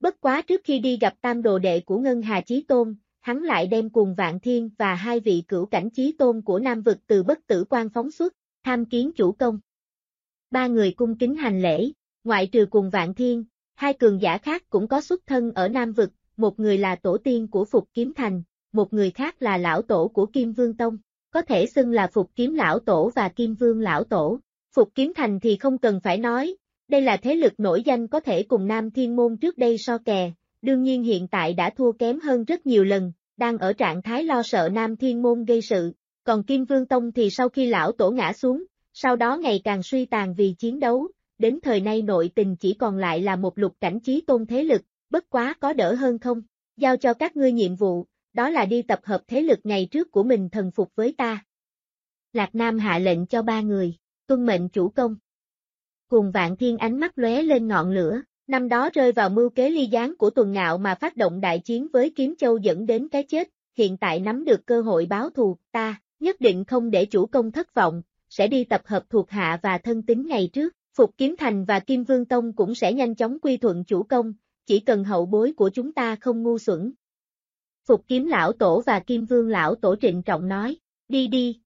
Bất quá trước khi đi gặp tam đồ đệ của Ngân Hà Chí Tôn, hắn lại đem Cuồng Vạn Thiên và hai vị cửu cảnh chí tôn của Nam vực từ Bất Tử Quan phóng xuất, tham kiến chủ công. Ba người cung kính hành lễ, ngoại trừ Cuồng Vạn Thiên, hai cường giả khác cũng có xuất thân ở Nam vực, một người là tổ tiên của Phục Kiếm Thành, một người khác là lão tổ của Kim Vương Tông, có thể xưng là Phục Kiếm lão tổ và Kim Vương lão tổ. Phục Kiếm Thành thì không cần phải nói, đây là thế lực nổi danh có thể cùng Nam Thiên Môn trước đây so kè, đương nhiên hiện tại đã thua kém hơn rất nhiều lần, đang ở trạng thái lo sợ Nam Thiên Môn gây sự, còn Kim Vương Tông thì sau khi lão tổ ngã xuống, sau đó ngày càng suy tàn vì chiến đấu, đến thời nay nội tình chỉ còn lại là một lục cảnh chí tôn thế lực, bất quá có đỡ hơn không, giao cho các ngươi nhiệm vụ, đó là đi tập hợp thế lực ngày trước của mình thần phục với ta. Lạc Nam hạ lệnh cho ba người, tuân mệnh chủ công. Cuồng Vạn Thiên ánh mắt lóe lên ngọn lửa, năm đó rơi vào mưu kế ly gián của Tuần Ngạo mà phát động đại chiến với Kiếm Châu dẫn đến cái chết, hiện tại nắm được cơ hội báo thù, ta, nhất định không để chủ công thất vọng, sẽ đi tập hợp thuộc hạ và thân tín ngày trước, Phục Kiếm Thành và Kim Vương Tông cũng sẽ nhanh chóng quy thuận chủ công, chỉ cần hậu bối của chúng ta không ngu xuẩn. Phục Kiếm lão tổ và Kim Vương lão tổ trịnh trọng nói, đi đi.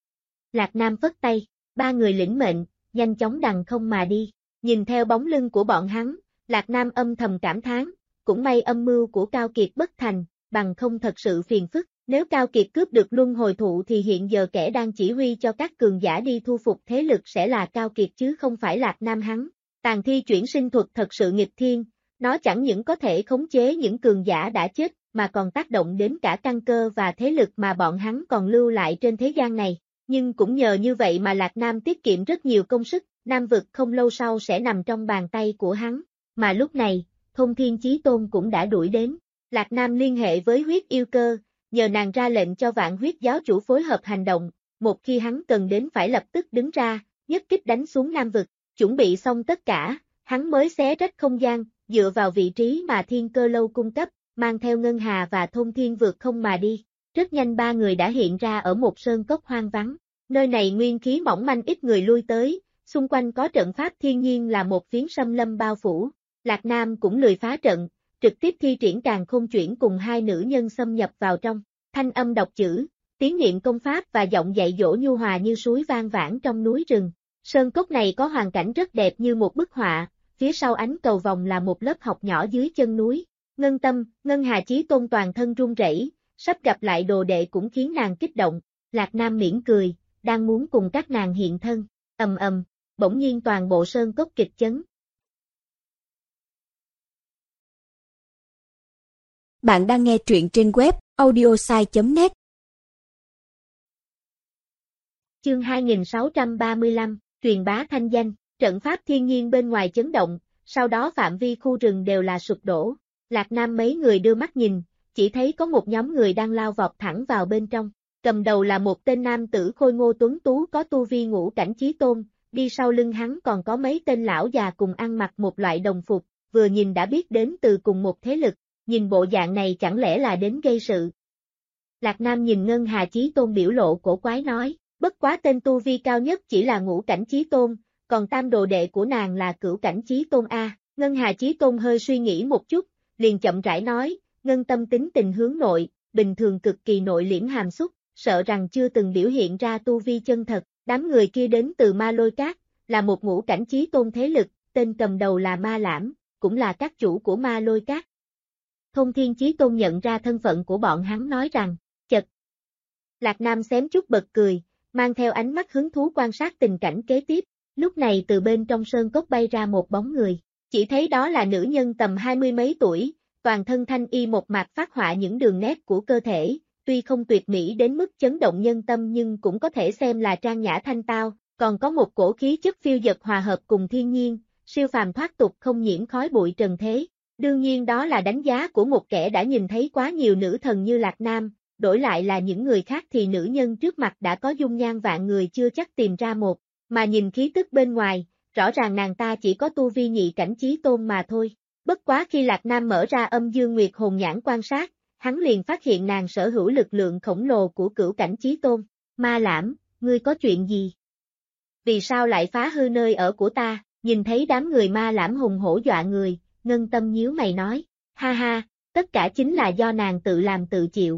Lạc Nam phất tay, ba người lĩnh mệnh, nhanh chóng đằng không mà đi, nhìn theo bóng lưng của bọn hắn, Lạc Nam âm thầm cảm thán, cũng may âm mưu của Cao Kiệt bất thành, bằng không thật sự phiền phức, nếu Cao Kiệt cướp được luân hồi thụ thì hiện giờ kẻ đang chỉ huy cho các cường giả đi thu phục thế lực sẽ là Cao Kiệt chứ không phải Lạc Nam hắn. Tàn thi chuyển sinh thuật thật sự nghịch thiên, nó chẳng những có thể khống chế những cường giả đã chết, mà còn tác động đến cả căn cơ và thế lực mà bọn hắn còn lưu lại trên thế gian này. Nhưng cũng nhờ như vậy mà Lạc Nam tiết kiệm rất nhiều công sức, Nam vực không lâu sau sẽ nằm trong bàn tay của hắn. Mà lúc này, Thông Thiên Chí Tôn cũng đã đuổi đến. Lạc Nam liên hệ với huyết yêu cơ, nhờ nàng ra lệnh cho Vạn Huyết giáo chủ phối hợp hành động, một khi hắn cần đến phải lập tức đứng ra, nhất kích đánh xuống Nam vực. Chuẩn bị xong tất cả, hắn mới xé rách không gian, dựa vào vị trí mà Thiên Cơ Lâu cung cấp, mang theo Ngân Hà và Thông Thiên vượt không mà đi. Rất nhanh ba người đã hiện ra ở một sơn cốc hoang vắng. Nơi này nguyên khí mỏng manh ít người lui tới, xung quanh có trận pháp thiên nhiên là một phiến xâm lâm bao phủ. Lạc Nam cũng lười phá trận, trực tiếp thi triển Càn Khôn Chuyển cùng hai nữ nhân xâm nhập vào trong. Thanh âm đọc chữ, tiếng niệm công pháp và giọng dạy dỗ nhu hòa như suối vang vãn trong núi rừng. Sơn cốc này có hoàn cảnh rất đẹp như một bức họa, phía sau ánh cầu vòng là một lớp học nhỏ dưới chân núi. Ngân Tâm, Ngân Hà Chí Tôn toàn thân run rẩy, sắp gặp lại đồ đệ cũng khiến nàng kích động. Lạc Nam mỉm cười, đang muốn cùng các nàng hiện thân, bỗng nhiên toàn bộ sơn cốc kịch chấn. Bạn đang nghe truyện trên web audiosai.net. Chương 2635, truyền bá thanh danh, trận pháp thiên nhiên bên ngoài chấn động, sau đó phạm vi khu rừng đều là sụp đổ. Lạc Nam mấy người đưa mắt nhìn, chỉ thấy có một nhóm người đang lao vọt thẳng vào bên trong. Cầm đầu là một tên nam tử khôi ngô tuấn tú có tu vi ngũ cảnh chí tôn, đi sau lưng hắn còn có mấy tên lão già cùng ăn mặc một loại đồng phục, vừa nhìn đã biết đến từ cùng một thế lực, nhìn bộ dạng này chẳng lẽ là đến gây sự. Lạc Nam nhìn Ngân Hà Chí Tôn biểu lộ cổ quái nói, bất quá tên tu vi cao nhất chỉ là ngũ cảnh chí tôn, còn tam đồ đệ của nàng là cửu cảnh chí tôn A. Ngân Hà Chí Tôn hơi suy nghĩ một chút, liền chậm rãi nói, Ngân Tâm tính tình hướng nội, bình thường cực kỳ nội liễm hàm xúc, sợ rằng chưa từng biểu hiện ra tu vi chân thật. Đám người kia đến từ Ma Lôi Cát, là một ngũ cảnh chí tôn thế lực, tên cầm đầu là Ma Lãm, cũng là các chủ của Ma Lôi Cát. Thông Thiên Chí Tôn nhận ra thân phận của bọn hắn nói rằng, chật. Lạc Nam xém chút bật cười, mang theo ánh mắt hứng thú quan sát tình cảnh kế tiếp. Lúc này từ bên trong sơn cốc bay ra một bóng người, chỉ thấy đó là nữ nhân tầm 20 mấy tuổi, toàn thân thanh y một mạc phát họa những đường nét của cơ thể, tuy không tuyệt mỹ đến mức chấn động nhân tâm nhưng cũng có thể xem là trang nhã thanh tao, còn có một cổ khí chất phiêu dật hòa hợp cùng thiên nhiên, siêu phàm thoát tục không nhiễm khói bụi trần thế. Đương nhiên đó là đánh giá của một kẻ đã nhìn thấy quá nhiều nữ thần như Lạc Nam, đổi lại là những người khác thì nữ nhân trước mặt đã có dung nhan vạn người chưa chắc tìm ra một, mà nhìn khí tức bên ngoài, rõ ràng nàng ta chỉ có tu vi nhị cảnh chí tôn mà thôi. Bất quá khi Lạc Nam mở ra âm dương nguyệt hồn nhãn quan sát, hắn liền phát hiện nàng sở hữu lực lượng khổng lồ của cửu cảnh chí tôn. Ma Lãm, ngươi có chuyện gì? Vì sao lại phá hư nơi ở của ta? Nhìn thấy đám người Ma Lãm hùng hổ dọa người, Ngân Tâm nhíu mày nói, Ha ha, tất cả chính là do nàng tự làm tự chịu.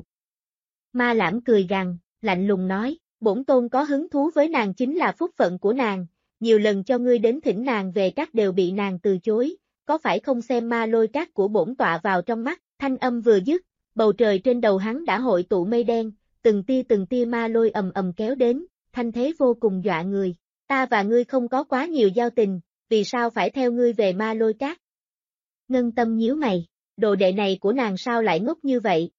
Ma Lãm cười gằn, lạnh lùng nói, bổn tôn có hứng thú với nàng chính là phúc phận của nàng, nhiều lần cho ngươi đến thỉnh nàng về các đều bị nàng từ chối, có phải không xem ma lôi cát của bổn tọa vào trong mắt, thanh âm vừa dứt, bầu trời trên đầu hắn đã hội tụ mây đen, từng tia ma lôi ầm ầm kéo đến, thanh thế vô cùng dọa người, ta và ngươi không có quá nhiều giao tình, vì sao phải theo ngươi về ma lôi cát? Ngân Tâm nhíu mày, đồ đệ này của nàng sao lại ngốc như vậy?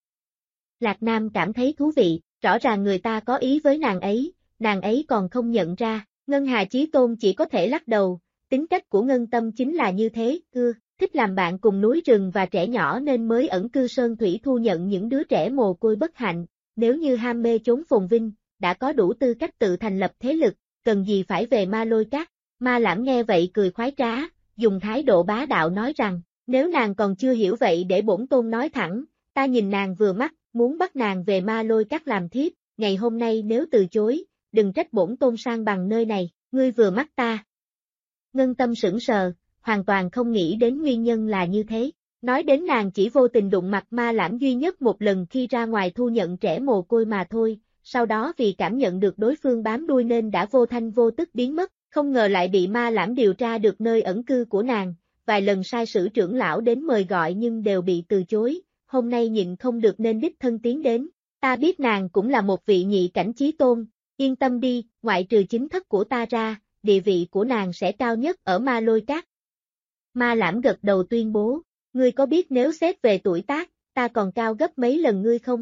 Lạc Nam cảm thấy thú vị, rõ ràng người ta có ý với nàng ấy còn không nhận ra, Ngân Hà Chí Tôn chỉ có thể lắc đầu, tính cách của Ngân Tâm chính là như thế, thích làm bạn cùng núi rừng và trẻ nhỏ nên mới ẩn cư sơn thủy thu nhận những đứa trẻ mồ côi bất hạnh, nếu như ham mê chốn phồn vinh, đã có đủ tư cách tự thành lập thế lực, cần gì phải về ma lôi cát. Ma Lãm nghe vậy cười khoái trá, dùng thái độ bá đạo nói rằng, nếu nàng còn chưa hiểu vậy để bổn tôn nói thẳng, ta nhìn nàng vừa mắt, muốn bắt nàng về ma lôi cát làm thiếp, ngày hôm nay nếu từ chối, đừng trách bổn tôn sang bằng nơi này, ngươi vừa mắt ta. Ngân Tâm sững sờ, hoàn toàn không nghĩ đến nguyên nhân là như thế. Nói đến nàng chỉ vô tình đụng mặt Ma Lãm duy nhất một lần khi ra ngoài thu nhận trẻ mồ côi mà thôi, sau đó vì cảm nhận được đối phương bám đuôi nên đã vô thanh vô tức biến mất, không ngờ lại bị Ma Lãm điều tra được nơi ẩn cư của nàng, vài lần sai sử trưởng lão đến mời gọi nhưng đều bị từ chối, hôm nay nhịn không được nên đích thân tiến đến, ta biết nàng cũng là một vị nhị cảnh chí tôn, yên tâm đi, ngoại trừ chính thất của ta ra, địa vị của nàng sẽ cao nhất ở ma lôi cát. Ma Lãm gật đầu tuyên bố, ngươi có biết nếu xét về tuổi tác, ta còn cao gấp mấy lần ngươi không?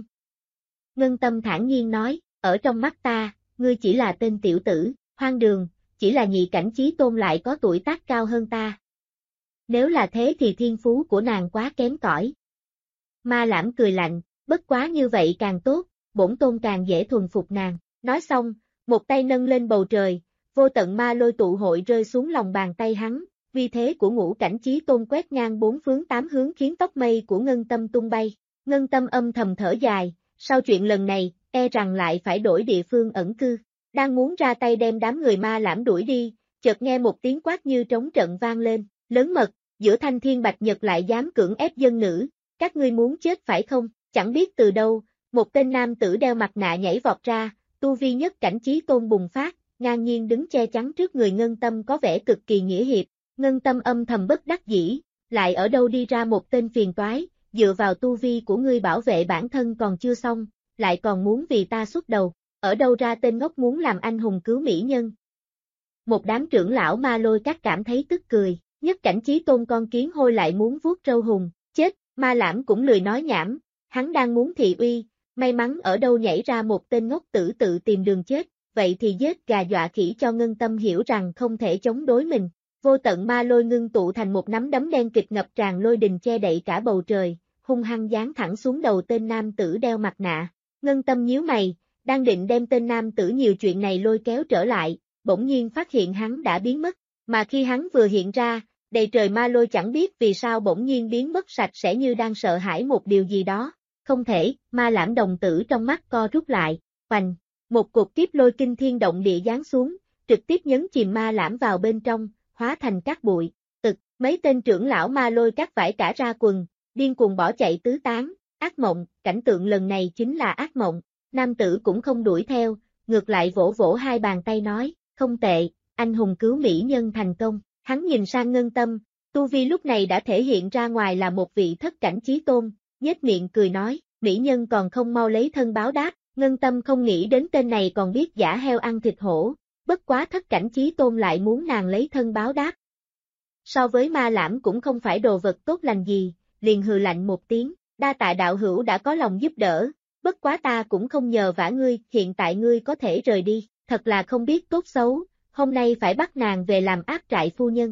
Ngân Tâm thản nhiên nói, ở trong mắt ta, ngươi chỉ là tên tiểu tử, hoang đường, chỉ là nhị cảnh chí tôn lại có tuổi tác cao hơn ta. Nếu là thế thì thiên phú của nàng quá kém cỏi. Ma Lãm cười lạnh, bất quá như vậy càng tốt, bổn tôn càng dễ thuần phục nàng. Nói xong, một tay nâng lên bầu trời, vô tận ma lôi tụ hội rơi xuống lòng bàn tay hắn, vì thế của ngũ cảnh chí tôn quét ngang bốn phương tám hướng khiến tóc mây của Ngân Tâm tung bay. Ngân Tâm âm thầm thở dài, sau chuyện lần này, e rằng lại phải đổi địa phương ẩn cư. Đang muốn ra tay đem đám người Ma Lãm đuổi đi, chợt nghe một tiếng quát như trống trận vang lên, lớn mật, giữa thanh thiên bạch nhật lại dám cưỡng ép dân nữ, các ngươi muốn chết phải không? Chẳng biết từ đâu, một tên nam tử đeo mặt nạ nhảy vọt ra, tu vi nhất cảnh chí tôn bùng phát, ngang nhiên đứng che chắn trước người Ngân Tâm có vẻ cực kỳ nghĩa hiệp. Ngân Tâm âm thầm bất đắc dĩ, lại ở đâu đi ra một tên phiền toái, dựa vào tu vi của ngươi bảo vệ bản thân còn chưa xong, lại còn muốn vì ta xuất đầu, ở đâu ra tên ngốc muốn làm anh hùng cứu mỹ nhân. Một đám trưởng lão ma lôi các cảm thấy tức cười, nhất cảnh chí tôn con kiến hôi lại muốn vuốt râu hùng, chết, Ma Lãm cũng lười nói nhảm, hắn đang muốn thị uy, may mắn ở đâu nhảy ra một tên ngốc tử tự tìm đường chết, vậy thì giết gà dọa khỉ cho Ngân Tâm hiểu rằng không thể chống đối mình. Vô tận ma lôi ngưng tụ thành một nắm đấm đen kịch ngập tràn lôi đình che đậy cả bầu trời, hung hăng giáng thẳng xuống đầu tên nam tử đeo mặt nạ. Ngân Tâm nhíu mày, đang định đem tên nam tử nhiều chuyện này lôi kéo trở lại, bỗng nhiên phát hiện hắn đã biến mất, mà khi hắn vừa hiện ra, đầy trời ma lôi chẳng biết vì sao bỗng nhiên biến mất sạch sẽ như đang sợ hãi một điều gì đó. Không thể, Ma Lãm đồng tử trong mắt co rút lại, oành, một cột kiếp lôi kinh thiên động địa giáng xuống, trực tiếp nhấn chìm Ma Lãm vào bên trong, hóa thành cát bụi, mấy tên trưởng lão ma lôi các vải cả ra quần, điên cuồng bỏ chạy tứ tán, ác mộng, cảnh tượng lần này chính là ác mộng, nam tử cũng không đuổi theo, ngược lại vỗ vỗ hai bàn tay nói, không tệ, anh hùng cứu mỹ nhân thành công, hắn nhìn sang Ngân Tâm, tu vi lúc này đã thể hiện ra ngoài là một vị thất cảnh chí tôn, nhếch miệng cười nói, mỹ nhân còn không mau lấy thân báo đáp, Ngân Tâm không nghĩ đến tên này còn biết giả heo ăn thịt hổ. Bất quá thất cảnh chí tôn lại muốn nàng lấy thân báo đáp. So với Ma Lãm cũng không phải đồ vật tốt lành gì, liền hừ lạnh một tiếng, đa tạ đạo hữu đã có lòng giúp đỡ, bất quá ta cũng không nhờ vả ngươi, hiện tại ngươi có thể rời đi, thật là không biết tốt xấu, hôm nay phải bắt nàng về làm áp trại phu nhân.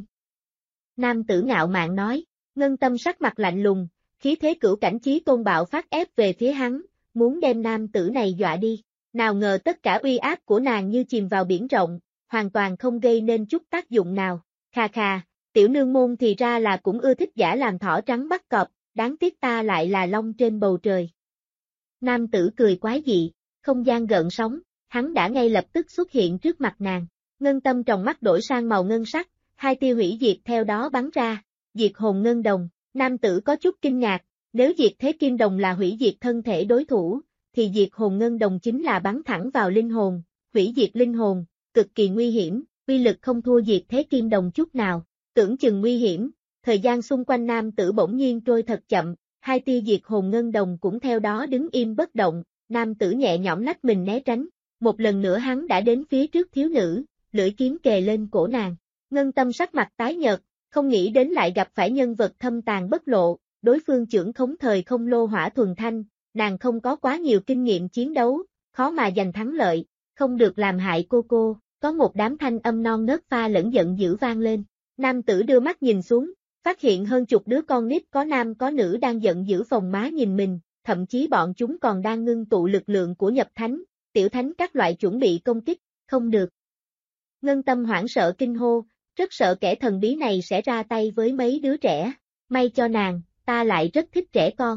Nam tử ngạo mạn nói, Ngân Tâm sắc mặt lạnh lùng, khí thế cửu cảnh chí tôn bạo phát ép về phía hắn, muốn đem nam tử này dọa đi. Nào ngờ tất cả uy áp của nàng như chìm vào biển rộng, hoàn toàn không gây nên chút tác dụng nào. Khà khà, tiểu nương môn thì ra là cũng ưa thích giả làm thỏ trắng bắt cọp, đáng tiếc ta lại là long trên bầu trời. Nam tử cười quái dị, không gian gợn sóng, hắn đã ngay lập tức xuất hiện trước mặt nàng. Ngân Tâm trong mắt đổi sang màu ngân sắc, hai tia hủy diệt theo đó bắn ra, diệt hồn ngân đồng, Nam tử có chút kinh ngạc, nếu diệt thế kim đồng là hủy diệt thân thể đối thủ, thì diệt hồn ngân đồng chính là bắn thẳng vào linh hồn, hủy diệt linh hồn, cực kỳ nguy hiểm, uy lực không thua diệt thế kim đồng chút nào, tưởng chừng nguy hiểm, thời gian xung quanh nam tử bỗng nhiên trôi thật chậm, hai tia diệt hồn ngân đồng cũng theo đó đứng im bất động, nam tử nhẹ nhõm lách mình né tránh, một lần nữa hắn đã đến phía trước thiếu nữ, lưỡi kiếm kề lên cổ nàng, Ngân Tâm sắc mặt tái nhợt, không nghĩ đến lại gặp phải nhân vật thâm tàn bất lộ, đối phương trưởng khống thời không lô hỏa thuần thanh, nàng không có quá nhiều kinh nghiệm chiến đấu, khó mà giành thắng lợi, không được làm hại cô, có một đám thanh âm non nớt pha lẫn giận dữ vang lên, nam tử đưa mắt nhìn xuống, phát hiện hơn chục đứa con nít có nam có nữ đang giận dữ phồng má nhìn mình, thậm chí bọn chúng còn đang ngưng tụ lực lượng của nhập thánh, tiểu thánh các loại chuẩn bị công kích, không được. Ngân Tâm hoảng sợ kinh hô, rất sợ kẻ thần bí này sẽ ra tay với mấy đứa trẻ, may cho nàng, ta lại rất thích trẻ con.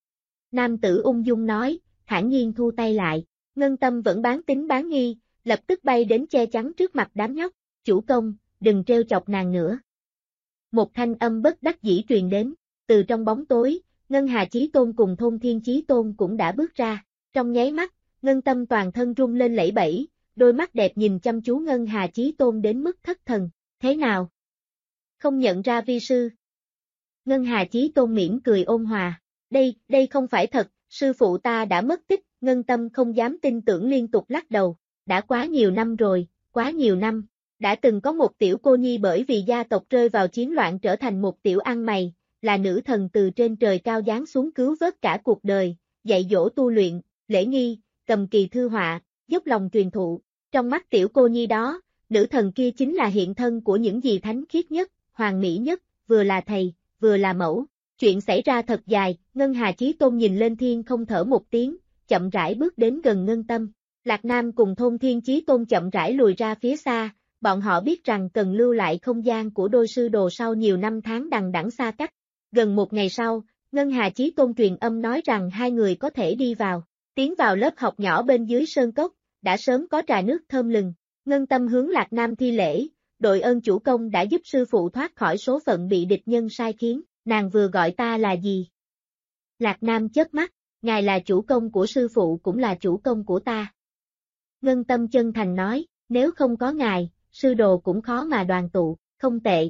Nam tử ung dung nói, thản nhiên thu tay lại, Ngân Tâm vẫn bán tín bán nghi, lập tức bay đến che chắn trước mặt đám nhóc, chủ công, đừng trêu chọc nàng nữa. Một thanh âm bất đắc dĩ truyền đến, từ trong bóng tối, Ngân Hà Chí Tôn cùng Thôn Thiên Chí Tôn cũng đã bước ra, trong nháy mắt, Ngân Tâm toàn thân rung lên lẫy bẫy, đôi mắt đẹp nhìn chăm chú Ngân Hà Chí Tôn đến mức thất thần, thế nào? Không nhận ra vi sư. Ngân Hà Chí Tôn mỉm cười ôn hòa, đây không phải thật, sư phụ ta đã mất tích, Ngân Tâm không dám tin tưởng liên tục lắc đầu, đã quá nhiều năm rồi, quá nhiều năm, đã từng có một tiểu cô nhi bởi vì gia tộc rơi vào chiến loạn trở thành một tiểu ăn mày, là nữ thần từ trên trời cao giáng xuống cứu vớt cả cuộc đời, dạy dỗ tu luyện, lễ nghi, cầm kỳ thư họa, dốc lòng truyền thụ, trong mắt tiểu cô nhi đó, nữ thần kia chính là hiện thân của những gì thánh khiết nhất, hoàn mỹ nhất, vừa là thầy, vừa là mẫu. Chuyện xảy ra thật dài, Ngân Hà Chí Tôn nhìn lên thiên không thở một tiếng, chậm rãi bước đến gần Ngân Tâm. Lạc Nam cùng Thôn Thiên Chí Tôn chậm rãi lùi ra phía xa, bọn họ biết rằng cần lưu lại không gian của đôi sư đồ sau nhiều năm tháng đằng đẵng xa cách. Gần một ngày sau, Ngân Hà Chí Tôn truyền âm nói rằng hai người có thể đi vào, tiến vào lớp học nhỏ bên dưới sơn cốc, đã sớm có trà nước thơm lừng. Ngân Tâm hướng Lạc Nam thi lễ, đội ơn chủ công đã giúp sư phụ thoát khỏi số phận bị địch nhân sai khiến, nàng vừa gọi ta là gì? Lạc Nam chớp mắt, ngài là chủ công của sư phụ cũng là chủ công của ta. Ngân Tâm chân thành nói, nếu không có ngài, sư đồ cũng khó mà đoàn tụ, không tệ.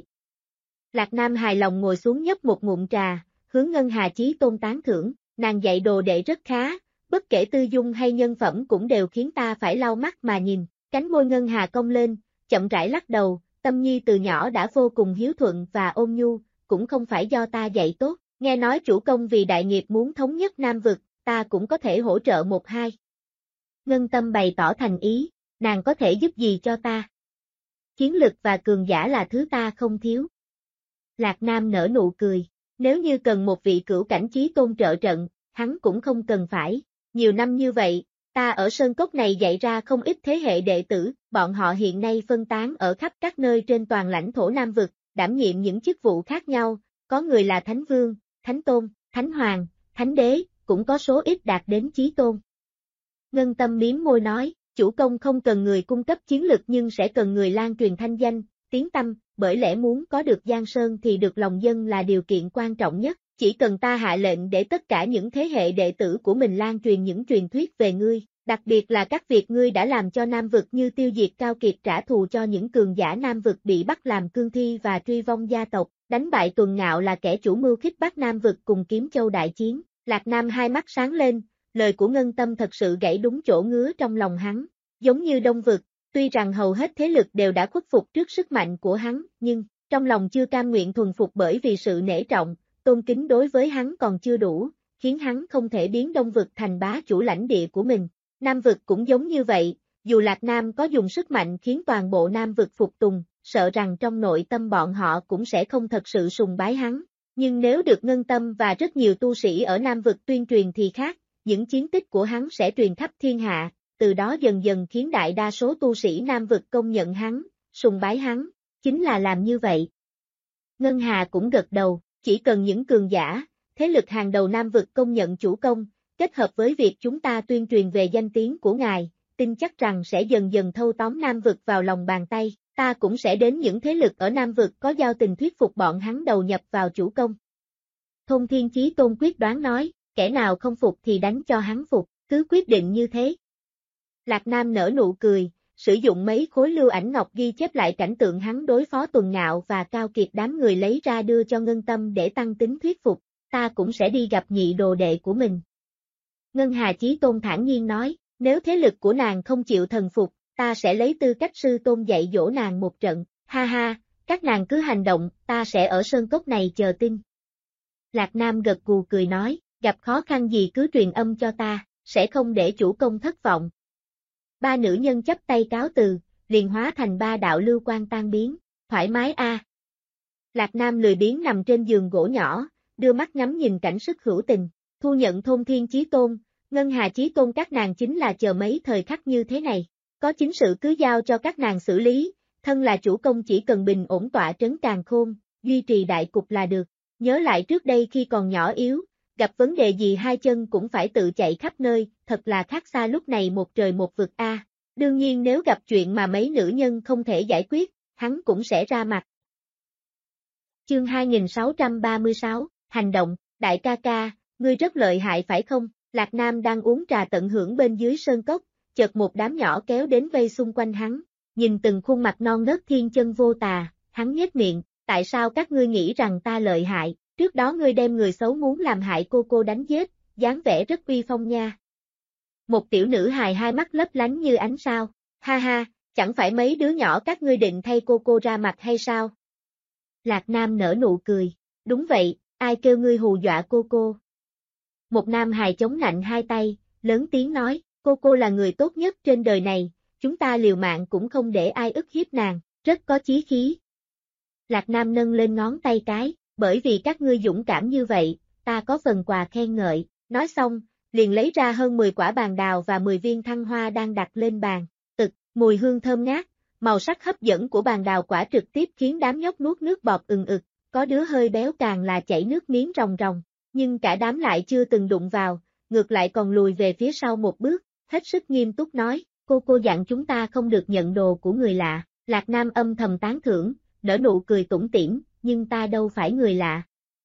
Lạc Nam hài lòng ngồi xuống nhấp một ngụm trà, hướng Ngân Hà Chí Tôn tán thưởng, nàng dạy đồ đệ rất khá, bất kể tư dung hay nhân phẩm cũng đều khiến ta phải lau mắt mà nhìn. Cánh môi Ngân Hà cong lên, chậm rãi lắc đầu, Tâm Nhi từ nhỏ đã vô cùng hiếu thuận và ôn nhu, cũng không phải do ta dạy tốt, nghe nói chủ công vì đại nghiệp muốn thống nhất Nam vực, ta cũng có thể hỗ trợ một hai. Ngân Tâm bày tỏ thành ý, nàng có thể giúp gì cho ta? Chiến lực và cường giả là thứ ta không thiếu. Lạc Nam nở nụ cười, nếu như cần một vị cửu cảnh chí tôn trợ trận, hắn cũng không cần phải, nhiều năm như vậy. Ta ở Sơn Cốc này dạy ra không ít thế hệ đệ tử, bọn họ hiện nay phân tán ở khắp các nơi trên toàn lãnh thổ Nam Vực, đảm nhiệm những chức vụ khác nhau, có người là Thánh Vương, Thánh Tôn, Thánh Hoàng, Thánh Đế, cũng có số ít đạt đến Chí Tôn. Ngân Tâm miếm môi nói, chủ công không cần người cung cấp chiến lực nhưng sẽ cần người lan truyền thanh danh, tiếng tăm, bởi lẽ muốn có được Giang Sơn thì được lòng dân là điều kiện quan trọng nhất. Chỉ cần ta hạ lệnh để tất cả những thế hệ đệ tử của mình lan truyền những truyền thuyết về ngươi, đặc biệt là các việc ngươi đã làm cho Nam Vực như tiêu diệt Cao Kiệt trả thù cho những cường giả Nam Vực bị bắt làm cương thi và truy vong gia tộc, đánh bại Tuần Ngạo là kẻ chủ mưu khích bắt Nam Vực cùng Kiếm Châu đại chiến. Lạc Nam hai mắt sáng lên, lời của Ngân Tâm thật sự gãy đúng chỗ ngứa trong lòng hắn, giống như Đông Vực, tuy rằng hầu hết thế lực đều đã khuất phục trước sức mạnh của hắn, nhưng trong lòng chưa cam nguyện thuần phục bởi vì sự nể trọng. Tôn kính đối với hắn còn chưa đủ, khiến hắn không thể biến Đông Vực thành bá chủ lãnh địa của mình. Nam Vực cũng giống như vậy, dù Lạc Nam có dùng sức mạnh khiến toàn bộ Nam Vực phục tùng, sợ rằng trong nội tâm bọn họ cũng sẽ không thật sự sùng bái hắn. Nhưng nếu được Ngân Tâm và rất nhiều tu sĩ ở Nam Vực tuyên truyền thì khác, những chiến tích của hắn sẽ truyền khắp thiên hạ, từ đó dần dần khiến đại đa số tu sĩ Nam Vực công nhận hắn, sùng bái hắn, chính là làm như vậy. Ngân Hà cũng gật đầu. Chỉ cần những cường giả, thế lực hàng đầu Nam Vực công nhận chủ công, kết hợp với việc chúng ta tuyên truyền về danh tiếng của ngài, tin chắc rằng sẽ dần dần thâu tóm Nam Vực vào lòng bàn tay, ta cũng sẽ đến những thế lực ở Nam Vực có giao tình thuyết phục bọn hắn đầu nhập vào chủ công. Thôn Thiên Chí Tôn quyết đoán nói, kẻ nào không phục thì đánh cho hắn phục, cứ quyết định như thế. Lạc Nam nở nụ cười, sử dụng mấy khối lưu ảnh ngọc ghi chép lại cảnh tượng hắn đối phó Tuần Ngạo và Cao Kiệt đám người lấy ra đưa cho Ngân Tâm để tăng tính thuyết phục, ta cũng sẽ đi gặp nhị đồ đệ của mình. Ngân Hà Chí Tôn thản nhiên nói, nếu thế lực của nàng không chịu thần phục, ta sẽ lấy tư cách sư tôn dạy dỗ nàng một trận, ha ha, các nàng cứ hành động, ta sẽ ở sơn cốc này chờ tin. Lạc Nam gật gù cười nói, gặp khó khăn gì cứ truyền âm cho ta, sẽ không để chủ công thất vọng. Ba nữ nhân chắp tay cáo từ, liền hóa thành ba đạo lưu quang tan biến, thoải mái a. Lạc Nam lười biếng nằm trên giường gỗ nhỏ, đưa mắt ngắm nhìn cảnh sức hữu tình, thu nhận Thôn Thiên Chí Tôn, Ngân Hà Chí Tôn các nàng chính là chờ mấy thời khắc như thế này, có chính sự cứ giao cho các nàng xử lý, thân là chủ công chỉ cần bình ổn tọa trấn Càn Khôn, duy trì đại cục là được, nhớ lại trước đây khi còn nhỏ yếu, gặp vấn đề gì hai chân cũng phải tự chạy khắp nơi, thật là khác xa lúc này một trời một vực a. Đương nhiên nếu gặp chuyện mà mấy nữ nhân không thể giải quyết, hắn cũng sẽ ra mặt. Chương 2636, Hành động, đại ca ca, ngươi rất lợi hại phải không? Lạc Nam đang uống trà tận hưởng bên dưới sơn cốc, chợt một đám nhỏ kéo đến vây xung quanh hắn, nhìn từng khuôn mặt non nớt thiên chân vô tà, hắn nhếch miệng, tại sao các ngươi nghĩ rằng ta lợi hại, trước đó ngươi đem người xấu muốn làm hại cô đánh giết, dáng vẻ rất uy phong nha. Một tiểu nữ hài hai mắt lấp lánh như ánh sao, ha ha, chẳng phải mấy đứa nhỏ các ngươi định thay cô ra mặt hay sao? Lạc Nam nở nụ cười, đúng vậy, ai kêu ngươi hù dọa cô? Một nam hài chống nạnh hai tay, lớn tiếng nói, cô là người tốt nhất trên đời này, chúng ta liều mạng cũng không để ai ức hiếp nàng, rất có chí khí. Lạc Nam nâng lên ngón tay cái, bởi vì các ngươi dũng cảm như vậy, ta có phần quà khen ngợi, nói xong, liền lấy ra hơn 10 quả bàn đào và 10 viên thăng hoa đang đặt lên bàn, mùi hương thơm ngát, màu sắc hấp dẫn của bàn đào quả trực tiếp khiến đám nhóc nuốt nước bọt ực, có đứa hơi béo càng là chảy nước miếng ròng ròng, nhưng cả đám lại chưa từng đụng vào, ngược lại còn lùi về phía sau một bước, hết sức nghiêm túc nói, cô dặn chúng ta không được nhận đồ của người lạ, Lạc Nam âm thầm tán thưởng, nở nụ cười tủm tỉm, nhưng ta đâu phải người lạ.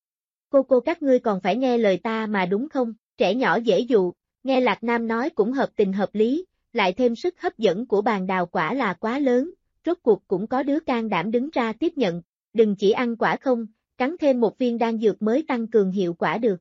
Cô các ngươi còn phải nghe lời ta mà đúng không, trẻ nhỏ dễ dụ, nghe Lạc Nam nói cũng hợp tình hợp lý, lại thêm sức hấp dẫn của bàn đào quả là quá lớn, rốt cuộc cũng có đứa can đảm đứng ra tiếp nhận, đừng chỉ ăn quả không, cắn thêm một viên đan dược mới tăng cường hiệu quả được.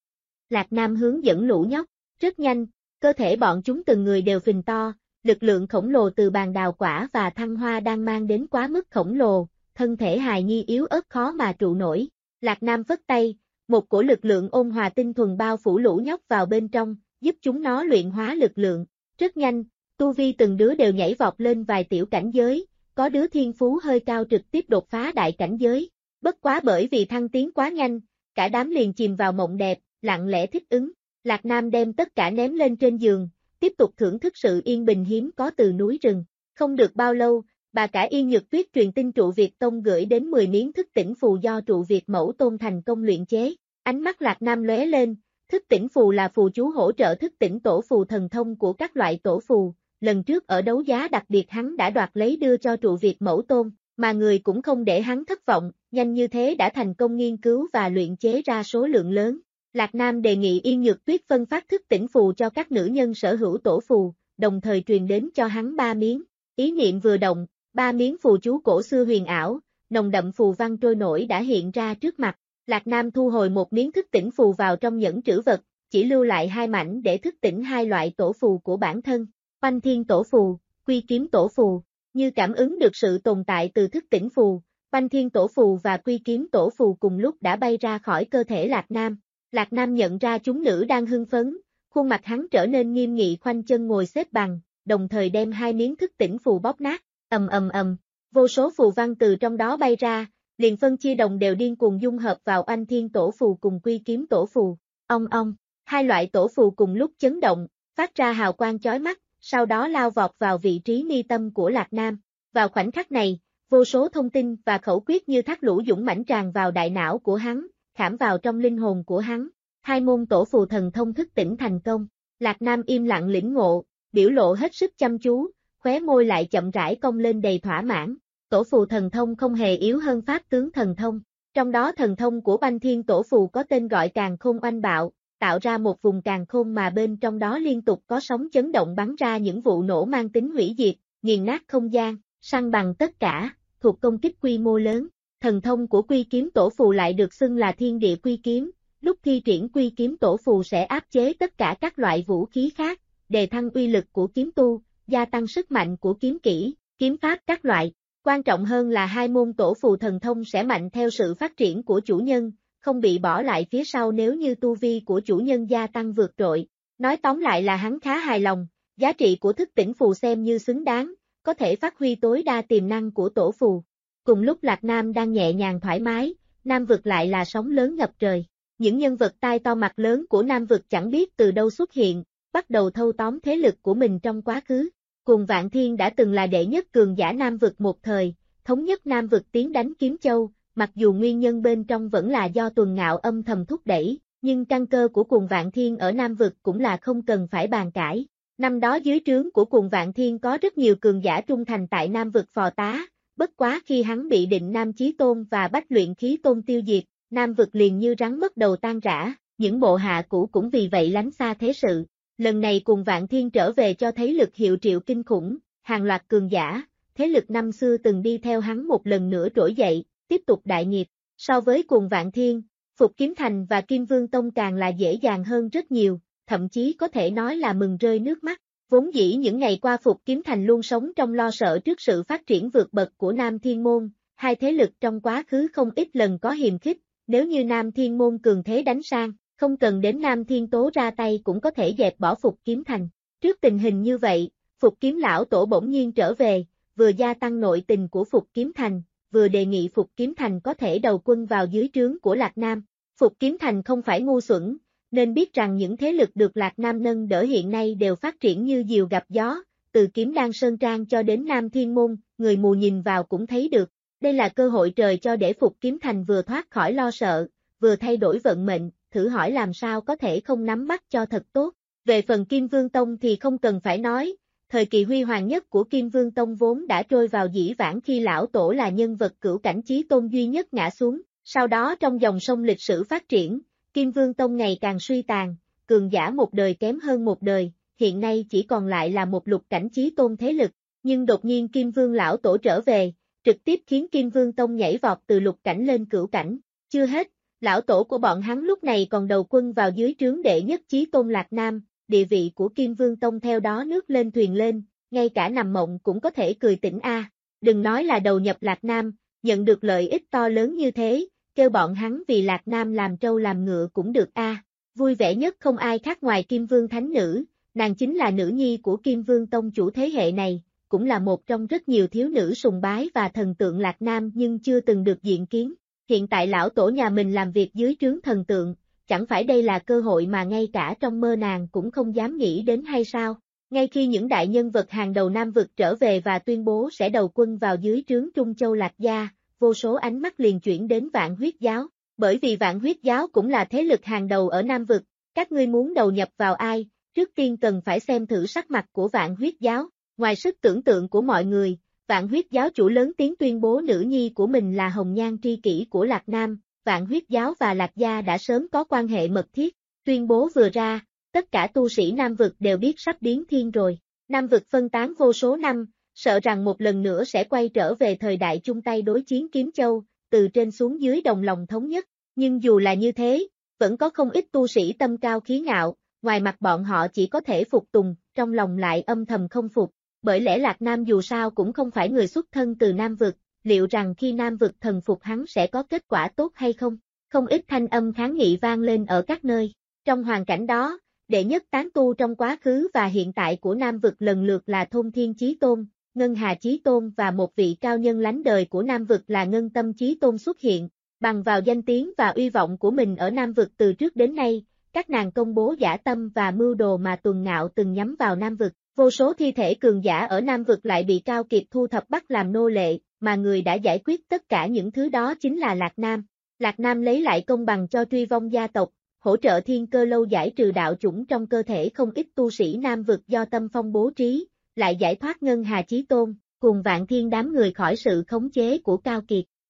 Lạc Nam hướng dẫn lũ nhóc, rất nhanh, cơ thể bọn chúng từng người đều phình to, lực lượng khổng lồ từ bàn đào quả và thăng hoa đang mang đến quá mức khổng lồ, thân thể hài nhi yếu ớt khó mà trụ nổi. Lạc Nam phất tay, một cổ lực lượng ôn hòa tinh thuần bao phủ lũ nhóc vào bên trong, giúp chúng nó luyện hóa lực lượng. Rất nhanh, tu vi từng đứa đều nhảy vọt lên vài tiểu cảnh giới, có đứa thiên phú hơi cao trực tiếp đột phá đại cảnh giới. Bất quá bởi vì thăng tiến quá nhanh, cả đám liền chìm vào mộng đẹp, lặng lẽ thích ứng. Lạc Nam đem tất cả ném lên trên giường, tiếp tục thưởng thức sự yên bình hiếm có từ núi rừng. Không được bao lâu, bà cả Yên Nhược Tuyết truyền tin Trụ Việt Tông gửi đến 10 miếng thức tỉnh phù do Trụ Việt Mẫu Tôn thành công luyện chế. Ánh mắt Lạc Nam lóe lên, thức tỉnh phù là phù chú hỗ trợ thức tỉnh tổ phù thần thông của các loại tổ phù. Lần trước ở đấu giá đặc biệt hắn đã đoạt lấy đưa cho Trụ Việt Mẫu Tôn, mà người cũng không để hắn thất vọng, nhanh như thế đã thành công nghiên cứu và luyện chế ra số lượng lớn. Lạc Nam đề nghị Yên Nhược Tuyết phân phát thức tỉnh phù cho các nữ nhân sở hữu tổ phù, đồng thời truyền đến cho hắn 3 miếng. Ý niệm vừa động, 3 miếng phù chú cổ xưa huyền ảo, nồng đậm phù văn trôi nổi đã hiện ra trước mặt. Lạc Nam thu hồi một miếng thức tỉnh phù vào trong nhẫn trữ vật, chỉ lưu lại 2 mảnh để thức tỉnh 2 loại tổ phù của bản thân. Oanh Thiên Tổ Phù, Quy Kiếm Tổ Phù, như cảm ứng được sự tồn tại từ thức tỉnh phù, Oanh Thiên Tổ Phù và Quy Kiếm Tổ Phù cùng lúc đã bay ra khỏi cơ thể Lạc Nam. Lạc Nam nhận ra chúng nữ đang hưng phấn, khuôn mặt hắn trở nên nghiêm nghị khoanh chân ngồi xếp bằng, đồng thời đem 2 miếng thức tỉnh phù bóp nát, ầm, vô số phù văn từ trong đó bay ra, liền phân chia đồng đều điên cuồng dung hợp vào Oanh Thiên Tổ Phù cùng Quy Kiếm Tổ Phù. Ong, 2 loại tổ phù cùng lúc chấn động, phát ra hào quang chói mắt, sau đó lao vọt vào vị trí mi tâm của Lạc Nam. Vào khoảnh khắc này, vô số thông tin và khẩu quyết như thác lũ dũng mãnh tràn vào đại não của hắn, khảm vào trong linh hồn của hắn. 2 môn tổ phù thần thông thức tỉnh thành công. Lạc Nam im lặng lĩnh ngộ, biểu lộ hết sức chăm chú, khóe môi lại chậm rãi cong lên đầy thỏa mãn. Tổ phù thần thông không hề yếu hơn pháp tướng thần thông. Trong đó thần thông của Oanh Thiên Tổ Phù có tên gọi Càn Khôn Oanh Bạo, tạo ra một vùng càn khôn mà bên trong đó liên tục có sóng chấn động bắn ra những vụ nổ mang tính hủy diệt, nghiền nát không gian, săn bằng tất cả, thuộc công kích quy mô lớn. Thần thông của Quy Kiếm Tổ Phù lại được xưng là Thiên Địa Quy Kiếm, lúc thi triển Quy Kiếm Tổ Phù sẽ áp chế tất cả các loại vũ khí khác, đề thăng uy lực của kiếm tu, gia tăng sức mạnh của kiếm kỹ, kiếm pháp các loại. Quan trọng hơn là hai môn tổ phù thần thông sẽ mạnh theo sự phát triển của chủ nhân, không bị bỏ lại phía sau nếu như tu vi của chủ nhân gia tăng vượt trội. Nói tóm lại là hắn khá hài lòng, giá trị của thức tỉnh phù xem như xứng đáng, có thể phát huy tối đa tiềm năng của tổ phù. Cùng lúc Lạc Nam đang nhẹ nhàng thoải mái, Nam vực lại là sóng lớn ngập trời. Những nhân vật tai to mặt lớn của Nam vực chẳng biết từ đâu xuất hiện, bắt đầu thâu tóm thế lực của mình trong quá khứ. Cùng Vạn Thiên đã từng là đệ nhất cường giả Nam vực một thời, thống nhất Nam vực tiến đánh Kiếm Châu, mặc dù nguyên nhân bên trong vẫn là do Tuần Ngạo âm thầm thúc đẩy, nhưng căn cơ của Cùng Vạn Thiên ở Nam vực cũng là không cần phải bàn cãi. Năm đó dưới trướng của Cùng Vạn Thiên có rất nhiều cường giả trung thành tại Nam vực phò tá, bất quá khi hắn bị Định Nam Chí Tôn và Bách Luyện Khí Tôn tiêu diệt, Nam vực liền như rắn mất đầu tan rã, những bộ hạ cũ cũng vì vậy lánh xa thế sự. Lần này Cùng Vạn Thiên trở về cho thấy lực hiệu triệu kinh khủng, hàng loạt cường giả, thế lực năm xưa từng đi theo hắn một lần nữa trỗi dậy, tiếp tục đại nghiệp. So với Cùng Vạn Thiên, Phục Kiếm Thành và Kim Vương Tông càng là dễ dàng hơn rất nhiều, thậm chí có thể nói là mừng rơi nước mắt. Vốn dĩ những ngày qua Phục Kiếm Thành luôn sống trong lo sợ trước sự phát triển vượt bậc của Nam Thiên Môn, hai thế lực trong quá khứ không ít lần có hiềm khích, nếu như Nam Thiên Môn cường thế đánh sang, không cần đến Nam Thiên Tố ra tay cũng có thể dẹp bỏ Phục Kiếm Thành. Trước tình hình như vậy, Phục Kiếm Lão Tổ bỗng nhiên trở về, vừa gia tăng nội tình của Phục Kiếm Thành, vừa đề nghị Phục Kiếm Thành có thể đầu quân vào dưới trướng của Lạc Nam. Phục Kiếm Thành không phải ngu xuẩn, nên biết rằng những thế lực được Lạc Nam nâng đỡ hiện nay đều phát triển như diều gặp gió, từ Kiếm Đan Sơn Trang cho đến Nam Thiên Môn, người mù nhìn vào cũng thấy được. Đây là cơ hội trời cho để Phục Kiếm Thành vừa thoát khỏi lo sợ, vừa thay đổi vận mệnh, thử hỏi làm sao có thể không nắm bắt cho thật tốt. Về phần Kim Vương Tông thì không cần phải nói, thời kỳ huy hoàng nhất của Kim Vương Tông vốn đã trôi vào dĩ vãng khi lão tổ là nhân vật cửu cảnh chí tôn duy nhất ngã xuống, sau đó trong dòng sông lịch sử phát triển, Kim Vương Tông ngày càng suy tàn, cường giả một đời kém hơn một đời, hiện nay chỉ còn lại là một lục cảnh chí tôn thế lực, nhưng đột nhiên Kim Vương lão tổ trở về, trực tiếp khiến Kim Vương Tông nhảy vọt từ lục cảnh lên cửu cảnh. Chưa hết, lão tổ của bọn hắn lúc này còn đầu quân vào dưới trướng đệ nhất chí tôn Lạc Nam, địa vị của Kim Vương Tông theo đó nước lên thuyền lên, ngay cả nằm mộng cũng có thể cười tỉnh a. Đừng nói là đầu nhập Lạc Nam, nhận được lợi ích to lớn như thế, kêu bọn hắn vì Lạc Nam làm trâu làm ngựa cũng được a. Vui vẻ nhất không ai khác ngoài Kim Vương Thánh Nữ, nàng chính là nữ nhi của Kim Vương Tông chủ thế hệ này, cũng là một trong rất nhiều thiếu nữ sùng bái và thần tượng Lạc Nam nhưng chưa từng được diện kiến. Hiện tại lão tổ nhà mình làm việc dưới trướng thần tượng, chẳng phải đây là cơ hội mà ngay cả trong mơ nàng cũng không dám nghĩ đến hay sao? Ngay khi những đại nhân vật hàng đầu Nam vực trở về và tuyên bố sẽ đầu quân vào dưới trướng Trung Châu Lạc Gia, vô số ánh mắt liền chuyển đến Vạn Huyết Giáo, bởi vì Vạn Huyết Giáo cũng là thế lực hàng đầu ở Nam vực, các ngươi muốn đầu nhập vào ai, trước tiên cần phải xem thử sắc mặt của Vạn Huyết Giáo. Ngoài sức tưởng tượng của mọi người, Vạn Huyết Giáo chủ lớn tiếng tuyên bố nữ nhi của mình là hồng nhan tri kỷ của Lạc Nam, Vạn Huyết Giáo và Lạc Gia đã sớm có quan hệ mật thiết. Tuyên bố vừa ra, tất cả tu sĩ Nam vực đều biết sắp biến thiên rồi. Nam vực phân tán vô số năm, sợ rằng một lần nữa sẽ quay trở về thời đại chung tay đối chiến Kiếm Châu, từ trên xuống dưới đồng lòng thống nhất. Nhưng dù là như thế, vẫn có không ít tu sĩ tâm cao khí ngạo, ngoài mặt bọn họ chỉ có thể phục tùng, trong lòng lại âm thầm không phục. Bởi lẽ Lạc Nam dù sao cũng không phải người xuất thân từ Nam vực, liệu rằng khi Nam vực thần phục hắn sẽ có kết quả tốt hay không? Không ít thanh âm kháng nghị vang lên ở các nơi. Trong hoàn cảnh đó, đệ nhất tán tu trong quá khứ và hiện tại của Nam vực lần lượt là Thôn Thiên Chí Tôn, Ngân Hà Chí Tôn và một vị cao nhân lánh đời của Nam vực là Ngân Tâm Chí Tôn xuất hiện. Bằng vào danh tiếng và uy vọng của mình ở Nam vực từ trước đến nay, các nàng công bố dã tâm và mưu đồ mà Tuần Ngạo từng nhắm vào Nam vực. Vô số thi thể cường giả ở Nam vực lại bị Cao Kiệt thu thập bắt làm nô lệ, mà người đã giải quyết tất cả những thứ đó chính là Lạc Nam. Lạc Nam lấy lại công bằng cho truy vong gia tộc, hỗ trợ Thiên Cơ Lâu giải trừ đạo chủng trong cơ thể không ít tu sĩ Nam vực do Tâm Phong bố trí, lại giải thoát Ngân Hà Chí Tôn, cùng Vạn Thiên đám người khỏi sự khống chế của Cao Kiệt.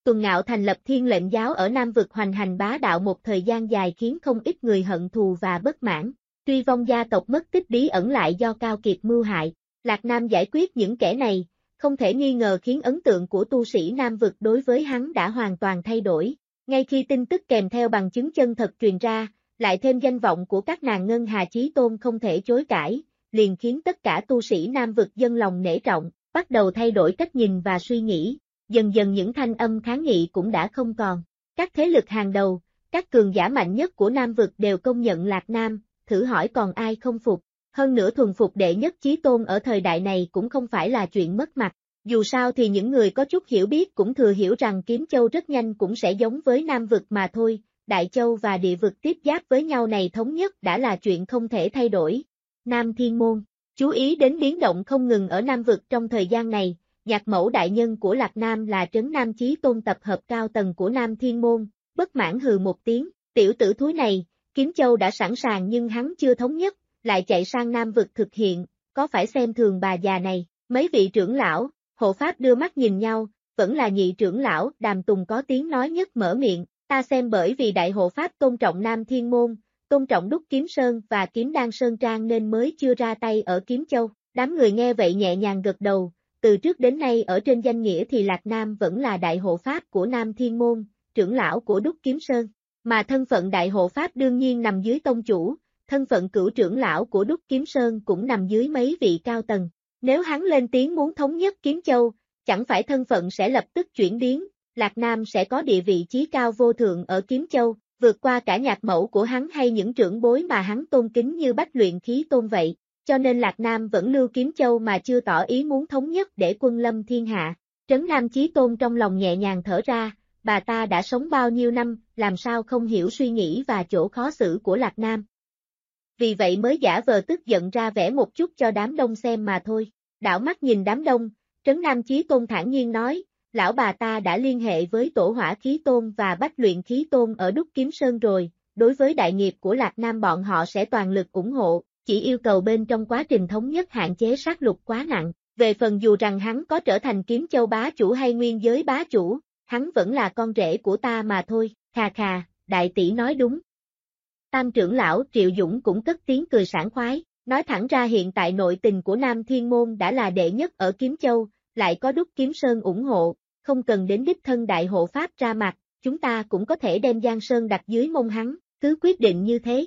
Tuần Ngạo thành lập Thiên Lệnh giáo ở Nam vực hoành hành bá đạo một thời gian dài khiến không ít người hận thù và bất mãn. Truy vong gia tộc mất tích bí ẩn lại do Cao Kiệt mưu hại. Lạc Nam giải quyết những kẻ này, không thể nghi ngờ khiến ấn tượng của tu sĩ Nam vực đối với hắn đã hoàn toàn thay đổi. Ngay khi tin tức kèm theo bằng chứng chân thật truyền ra, lại thêm danh vọng của các nàng Ngân Hà Chí Tôn không thể chối cãi, liền khiến tất cả tu sĩ Nam vực dâng lòng nể trọng, bắt đầu thay đổi cách nhìn và suy nghĩ. Dần dần những thanh âm kháng nghị cũng đã không còn. Các thế lực hàng đầu, các cường giả mạnh nhất của Nam vực đều công nhận Lạc Nam, thử hỏi còn ai không phục. Hơn nữa thuần phục đệ nhất chí tôn ở thời đại này cũng không phải là chuyện mất mặt. Dù sao thì những người có chút hiểu biết cũng thừa hiểu rằng Kiếm Châu rất nhanh cũng sẽ giống với Nam vực mà thôi. Đại Châu và địa vực tiếp giáp với nhau này thống nhất đã là chuyện không thể thay đổi. Nam Thiên Môn, chú ý đến biến động không ngừng ở Nam vực trong thời gian này. Nhạc mẫu đại nhân của Lạc Nam là Trấn Nam Chí Tôn tập hợp cao tầng của Nam Thiên Môn, bất mãn hừ một tiếng, tiểu tử thúi này, Kiếm Châu đã sẵn sàng nhưng hắn chưa thống nhất, lại chạy sang Nam vực thực hiện, có phải xem thường bà già này. Mấy vị trưởng lão, hộ pháp đưa mắt nhìn nhau, vẫn là nhị trưởng lão, Đàm Tùng có tiếng nói nhất mở miệng, ta xem bởi vì đại hộ pháp tôn trọng Nam Thiên Môn, tôn trọng Đúc Kiếm Sơn và Kiếm Đan Sơn Trang nên mới chưa ra tay ở Kiếm Châu. Đám người nghe vậy nhẹ nhàng gật đầu. Từ trước đến nay ở trên danh nghĩa thì Lạc Nam vẫn là đại hộ pháp của Nam Thiên Môn, trưởng lão của Đúc Kiếm Sơn, mà thân phận đại hộ pháp đương nhiên nằm dưới tông chủ, thân phận cửu trưởng lão của Đúc Kiếm Sơn cũng nằm dưới mấy vị cao tầng. Nếu hắn lên tiếng muốn thống nhất Kiếm Châu, chẳng phải thân phận sẽ lập tức chuyển biến, Lạc Nam sẽ có địa vị chí cao vô thượng ở Kiếm Châu, vượt qua cả nhạc mẫu của hắn hay những trưởng bối mà hắn tôn kính như Bách Luyện Khí Tôn vậy. Cho nên Lạc Nam vẫn lưu Kiếm Châu mà chưa tỏ ý muốn thống nhất để quân lâm thiên hạ. Trấn Nam Chí Tôn trong lòng nhẹ nhàng thở ra, bà ta đã sống bao nhiêu năm, làm sao không hiểu suy nghĩ và chỗ khó xử của Lạc Nam. Vì vậy mới giả vờ tức giận ra vẻ một chút cho đám đông xem mà thôi. Đảo mắt nhìn đám đông, Trấn Nam Chí Tôn thản nhiên nói, lão bà ta đã liên hệ với Tổ Hỏa Khí Tôn và Bách Luyện Khí Tôn ở Đúc Kiếm Sơn rồi, đối với đại nghiệp của Lạc Nam bọn họ sẽ toàn lực ủng hộ. Chỉ yêu cầu bên trong quá trình thống nhất hạn chế sát lục quá nặng, về phần dù rằng hắn có trở thành Kiếm Châu bá chủ hay nguyên giới bá chủ, hắn vẫn là con rể của ta mà thôi, khà khà, đại tỷ nói đúng. Tam trưởng lão Triệu Dũng cũng cất tiếng cười sảng khoái, nói thẳng ra hiện tại nội tình của Nam Thiên Môn đã là đệ nhất ở Kiếm Châu, lại có Đúc Kiếm Sơn ủng hộ, không cần đến đích thân đại hộ pháp ra mặt, chúng ta cũng có thể đem Giang Sơn đặt dưới mông hắn, cứ quyết định như thế.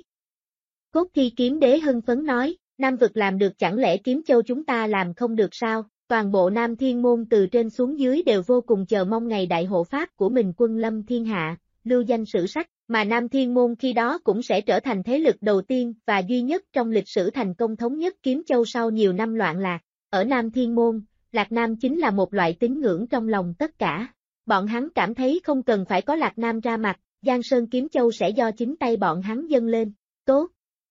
Cốt Thi Kiếm Đế hưng phấn nói, Nam vực làm được chẳng lẽ Kiếm Châu chúng ta làm không được sao? Toàn bộ Nam Thiên Môn từ trên xuống dưới đều vô cùng chờ mong ngày đại hộ pháp của mình quân lâm thiên hạ, lưu danh sử sách, mà Nam Thiên Môn khi đó cũng sẽ trở thành thế lực đầu tiên và duy nhất trong lịch sử thành công thống nhất Kiếm Châu sau nhiều năm loạn lạc. Ở Nam Thiên Môn, Lạc Nam chính là một loại tín ngưỡng trong lòng tất cả. Bọn hắn cảm thấy không cần phải có Lạc Nam ra mặt, Giang Sơn Kiếm Châu sẽ do chính tay bọn hắn dâng lên. Tốt!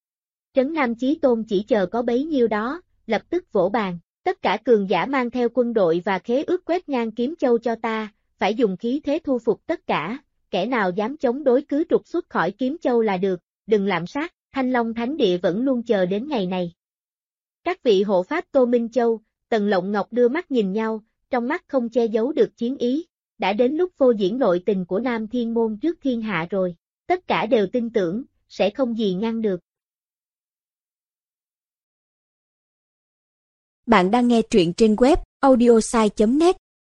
Trấn Nam Chí Tôn chỉ chờ có bấy nhiêu đó, lập tức vỗ bàn, tất cả cường giả mang theo quân đội và khế ước quét ngang Kiếm Châu cho ta, phải dùng khí thế thu phục tất cả, kẻ nào dám chống đối cứ trục xuất khỏi Kiếm Châu là được, đừng lạm sát, Thanh Long Thánh Địa vẫn luôn chờ đến ngày này. Các vị hộ pháp Tô Minh Châu, Tần Lộng Ngọc đưa mắt nhìn nhau, trong mắt không che giấu được chiến ý, đã đến lúc phô diễn nội tình của Nam Thiên Môn trước thiên hạ rồi, tất cả đều tin tưởng, sẽ không gì ngăn được. Bạn đang nghe truyện trên web audiosai.net.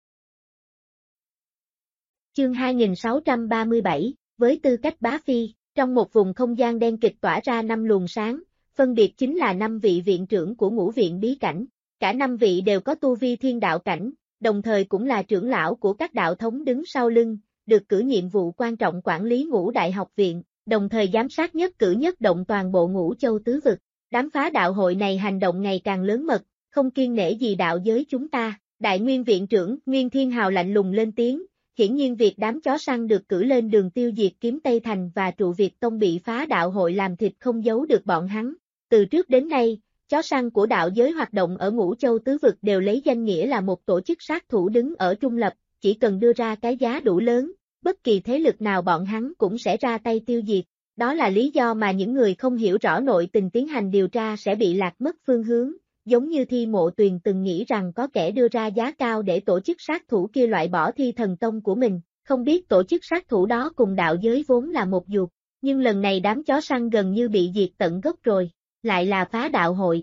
Chương 2637, với tư cách bá phi, trong một vùng không gian đen kịch tỏa ra 5 luồng sáng, phân biệt chính là 5 vị viện trưởng của ngũ viện bí cảnh. Cả 5 vị đều có tu vi thiên đạo cảnh, đồng thời cũng là trưởng lão của các đạo thống đứng sau lưng, được cử nhiệm vụ quan trọng quản lý ngũ đại học viện, đồng thời giám sát nhất cử nhất động toàn bộ ngũ châu tứ vực. Đám phá đạo hội này hành động ngày càng lớn mật, không kiêng nể gì đạo giới chúng ta. Đại Nguyên viện trưởng Nguyên Thiên Hào lạnh lùng lên tiếng, hiển nhiên việc đám chó săn được cử lên đường tiêu diệt Kiếm Tây Thành và trụ Việt Tông bị phá đạo hội làm thịt không giấu được bọn hắn. Từ trước đến nay, chó săn của đạo giới hoạt động ở ngũ châu tứ vực đều lấy danh nghĩa là một tổ chức sát thủ đứng ở trung lập, chỉ cần đưa ra cái giá đủ lớn, bất kỳ thế lực nào bọn hắn cũng sẽ ra tay tiêu diệt. Đó là lý do mà những người không hiểu rõ nội tình tiến hành điều tra sẽ bị lạc mất phương hướng, giống như Thi Mộ Tuyền từng nghĩ rằng có kẻ đưa ra giá cao để tổ chức sát thủ kia loại bỏ Thi Thần Tông của mình, Không biết tổ chức sát thủ đó cùng đạo giới vốn là một ruột, nhưng lần này đám chó săn gần như bị diệt tận gốc rồi, lại là phá đạo hội.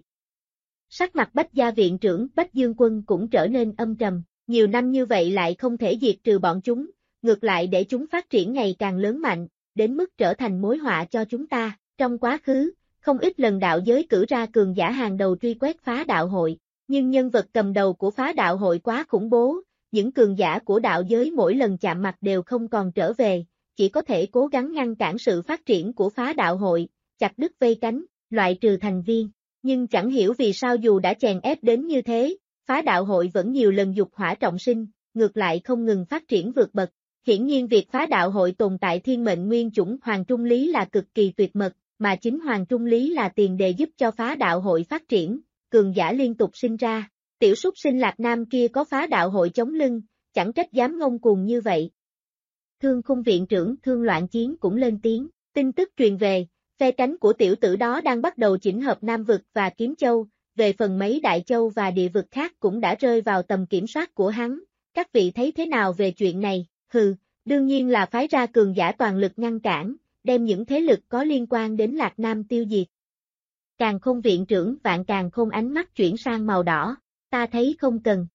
Sắc mặt Bách gia viện trưởng Bách Dương Quân cũng trở nên âm trầm, nhiều năm như vậy lại không thể diệt trừ bọn chúng, ngược lại để chúng phát triển ngày càng lớn mạnh, đến mức trở thành mối họa cho chúng ta. Trong quá khứ, không ít lần đạo giới cử ra cường giả hàng đầu truy quét phá đạo hội, nhưng nhân vật cầm đầu của phá đạo hội quá khủng bố, những cường giả của đạo giới mỗi lần chạm mặt đều không còn trở về, chỉ có thể cố gắng ngăn cản sự phát triển của phá đạo hội, chặt đứt vây cánh, loại trừ thành viên. Nhưng chẳng hiểu vì sao dù đã chèn ép đến như thế, phá đạo hội vẫn nhiều lần dục hỏa trọng sinh, ngược lại không ngừng phát triển vượt bậc. Hiển nhiên việc phá đạo hội tồn tại thiên mệnh nguyên chủng Hoàng Trung Lý là cực kỳ tuyệt mật, mà chính Hoàng Trung Lý là tiền đề giúp cho phá đạo hội phát triển, cường giả liên tục sinh ra. Tiểu súc sinh Lạc Nam kia có phá đạo hội chống lưng, chẳng trách dám ngông cuồng như vậy. Thương Khung viện trưởng Thương Loạn Chiến cũng lên tiếng, tin tức truyền về, phe cánh của tiểu tử đó đang bắt đầu chỉnh hợp Nam Vực và Kiếm Châu, về phần mấy đại châu và địa vực khác cũng đã rơi vào tầm kiểm soát của hắn, các vị thấy thế nào về chuyện này? Hừ, đương nhiên là phái ra cường giả toàn lực ngăn cản, đem những thế lực có liên quan đến Lạc Nam tiêu diệt. Càn Khôn viện trưởng Vạn Càn Khôn ánh mắt chuyển sang màu đỏ, ta thấy không cần.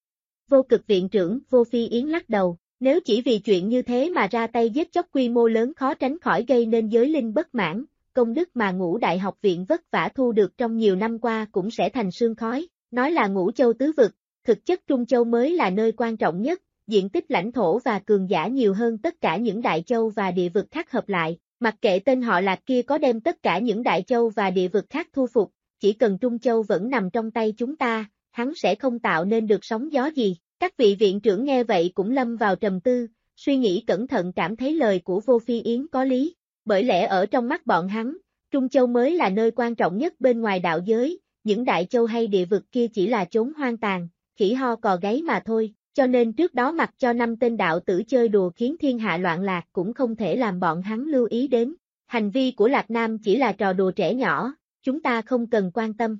Vô Cực viện trưởng Vô Phi Yến lắc đầu, nếu chỉ vì chuyện như thế mà ra tay giết chóc quy mô lớn khó tránh khỏi gây nên giới linh bất mãn, công đức mà Ngũ Đại học viện vất vả thu được trong nhiều năm qua cũng sẽ thành sương khói. Nói là Ngũ Châu tứ vực, thực chất Trung Châu mới là nơi quan trọng nhất, diện tích lãnh thổ và cường giả nhiều hơn tất cả những đại châu và địa vực khác hợp lại. Mặc kệ tên họ Lạc kia có đem tất cả những đại châu và địa vực khác thu phục, chỉ cần Trung Châu vẫn nằm trong tay chúng ta, hắn sẽ không tạo nên được sóng gió gì. Các vị viện trưởng nghe vậy cũng lâm vào trầm tư, suy nghĩ cẩn thận cảm thấy lời của Vô Phi Yến có lý. Bởi lẽ ở trong mắt bọn hắn, Trung Châu mới là nơi quan trọng nhất bên ngoài đạo giới, những đại châu hay địa vực kia chỉ là chốn hoang tàn, khỉ ho cò gáy mà thôi. Cho nên trước đó mặc cho 5 tên đạo tử chơi đùa khiến thiên hạ loạn lạc cũng không thể làm bọn hắn lưu ý đến. Hành vi của Lạc Nam chỉ là trò đùa trẻ nhỏ, chúng ta không cần quan tâm.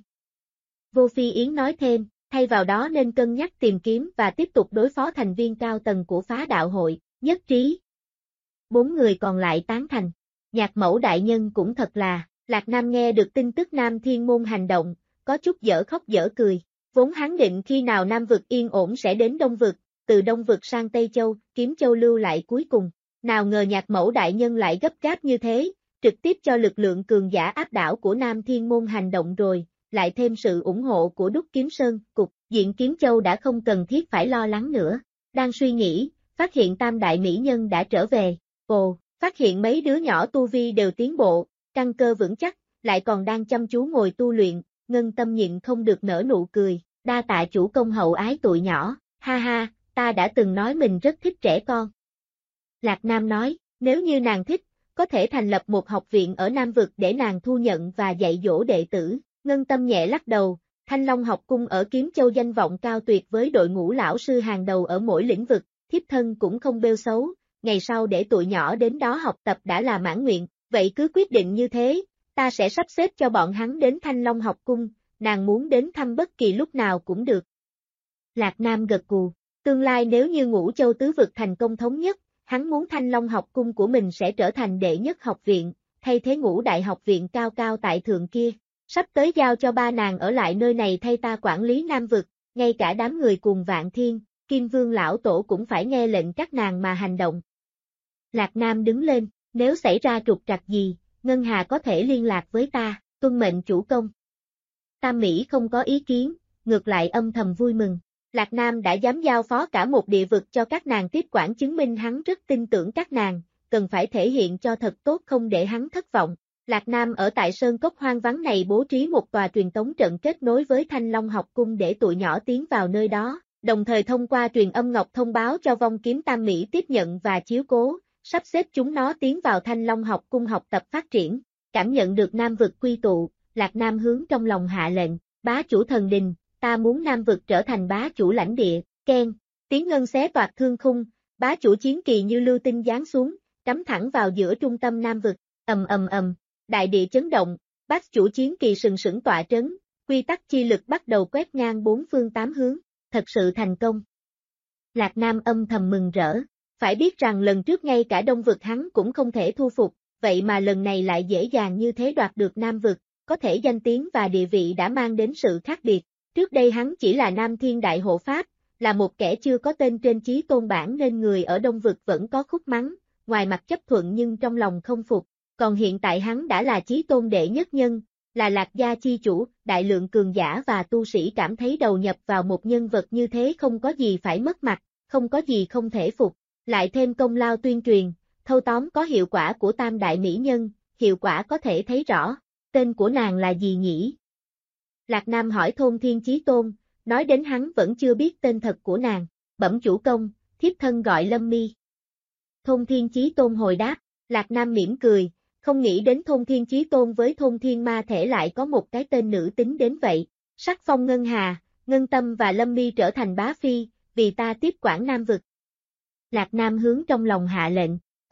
Vô Phi Yến nói thêm, thay vào đó nên cân nhắc tìm kiếm và tiếp tục đối phó thành viên cao tầng của phá đạo hội, nhất trí. 4 người còn lại tán thành. Nhạc Mẫu đại nhân cũng thật là, Lạc Nam nghe được tin tức Nam Thiên Môn hành động, có chút dở khóc dở cười. Vốn hắn định khi nào Nam Vực yên ổn sẽ đến Đông Vực, từ Đông Vực sang Tây Châu, Kiếm Châu lưu lại cuối cùng. Nào ngờ Nhạc Mẫu đại nhân lại gấp gáp như thế, trực tiếp cho lực lượng cường giả áp đảo của Nam Thiên Môn hành động rồi, lại thêm sự ủng hộ của Đúc Kiếm Sơn, cục diện Kiếm Châu đã không cần thiết phải lo lắng nữa. Đang suy nghĩ, phát hiện Tam Đại Mỹ Nhân đã trở về, phát hiện mấy đứa nhỏ tu vi đều tiến bộ, căn cơ vững chắc, lại còn đang chăm chú ngồi tu luyện. Ngân Tâm nhịn không được nở nụ cười, đa tạ chủ công hậu ái tụi nhỏ, ha ha, ta đã từng nói mình rất thích trẻ con. Lạc Nam nói, nếu như nàng thích, có thể thành lập một học viện ở Nam Vực để nàng thu nhận và dạy dỗ đệ tử. Ngân Tâm nhẹ lắc đầu, Thanh Long học cung ở Kiếm Châu danh vọng cao tuyệt với đội ngũ lão sư hàng đầu ở mỗi lĩnh vực, thiếp thân cũng không bêu xấu, ngày sau để tụi nhỏ đến đó học tập đã là mãn nguyện, vậy cứ quyết định như thế. Ta sẽ sắp xếp cho bọn hắn đến Thanh Long học cung, nàng muốn đến thăm bất kỳ lúc nào cũng được. Lạc Nam gật gù, tương lai nếu như Ngũ Châu tứ vực thành công thống nhất, hắn muốn Thanh Long học cung của mình sẽ trở thành đệ nhất học viện, thay thế Ngũ Đại học viện cao cao tại thượng kia. Sắp tới giao cho ba nàng ở lại nơi này thay ta quản lý Nam vực, ngay cả đám người cùng Vạn Thiên, Kim Vương lão tổ cũng phải nghe lệnh các nàng mà hành động. Lạc Nam đứng lên, nếu xảy ra trục trặc gì, Ngân Hà có thể liên lạc với ta, tuân mệnh chủ công. Tam Mỹ không có ý kiến, ngược lại âm thầm vui mừng. Lạc Nam đã dám giao phó cả một địa vực cho các nàng tiếp quản chứng minh hắn rất tin tưởng các nàng, cần phải thể hiện cho thật tốt không để hắn thất vọng. Lạc Nam ở tại Sơn Cốc hoang vắng này bố trí một tòa truyền tống trận kết nối với Thanh Long học cung để tụi nhỏ tiến vào nơi đó, đồng thời thông qua truyền âm ngọc thông báo cho vong kiếm Tam Mỹ tiếp nhận và chiếu cố, sắp xếp chúng nó tiến vào Thanh Long học cung học tập phát triển. Cảm nhận được Nam vực quy tụ, Lạc Nam hướng trong lòng hạ lệnh, bá chủ thần đình, ta muốn Nam vực trở thành bá chủ lãnh địa, keng, tiếng ngân xé toạc thương khung, bá chủ chiến kỳ như lưu tinh giáng xuống, cắm thẳng vào giữa trung tâm Nam vực, ầm ầm ầm, đại địa chấn động, bá chủ chiến kỳ sừng sững tọa trấn, quy tắc chi lực bắt đầu quét ngang bốn phương tám hướng, thật sự thành công. Lạc Nam âm thầm mừng rỡ, Phải biết rằng lần trước ngay cả Đông vực hắn cũng không thể thu phục, vậy mà lần này lại dễ dàng như thế đoạt được Nam vực, có thể danh tiếng và địa vị đã mang đến sự khác biệt. Trước đây hắn chỉ là Nam Thiên Đại Hộ Pháp, là một kẻ chưa có tên trên chí tôn bảng nên người ở Đông vực vẫn có khúc mắng, ngoài mặt chấp thuận nhưng trong lòng không phục. Còn hiện tại hắn đã là chí tôn đệ nhất nhân, là Lạc gia chi chủ, đại lượng cường giả và tu sĩ cảm thấy đầu nhập vào một nhân vật như thế không có gì phải mất mặt, không có gì không thể phục. Lại thêm công lao tuyên truyền, thâu tóm có hiệu quả của Tam Đại Mỹ Nhân, hiệu quả có thể thấy rõ. Tên của nàng là gì nhỉ? Lạc Nam hỏi Thôn Thiên Chí Tôn, nói đến hắn vẫn chưa biết tên thật của nàng. Bẩm chủ công, thiếp thân gọi Lâm Mi. Thôn Thiên Chí Tôn hồi đáp, Lạc Nam mỉm cười, không nghĩ đến Thôn Thiên Chí Tôn với Thôn Thiên Ma Thể lại có một cái tên nữ tính đến vậy. Sắc phong Ngân Hà, Ngân Tâm và Lâm Mi trở thành bá phi, vì ta tiếp quản Nam vực. Lạc Nam hướng trong lòng hạ lệnh,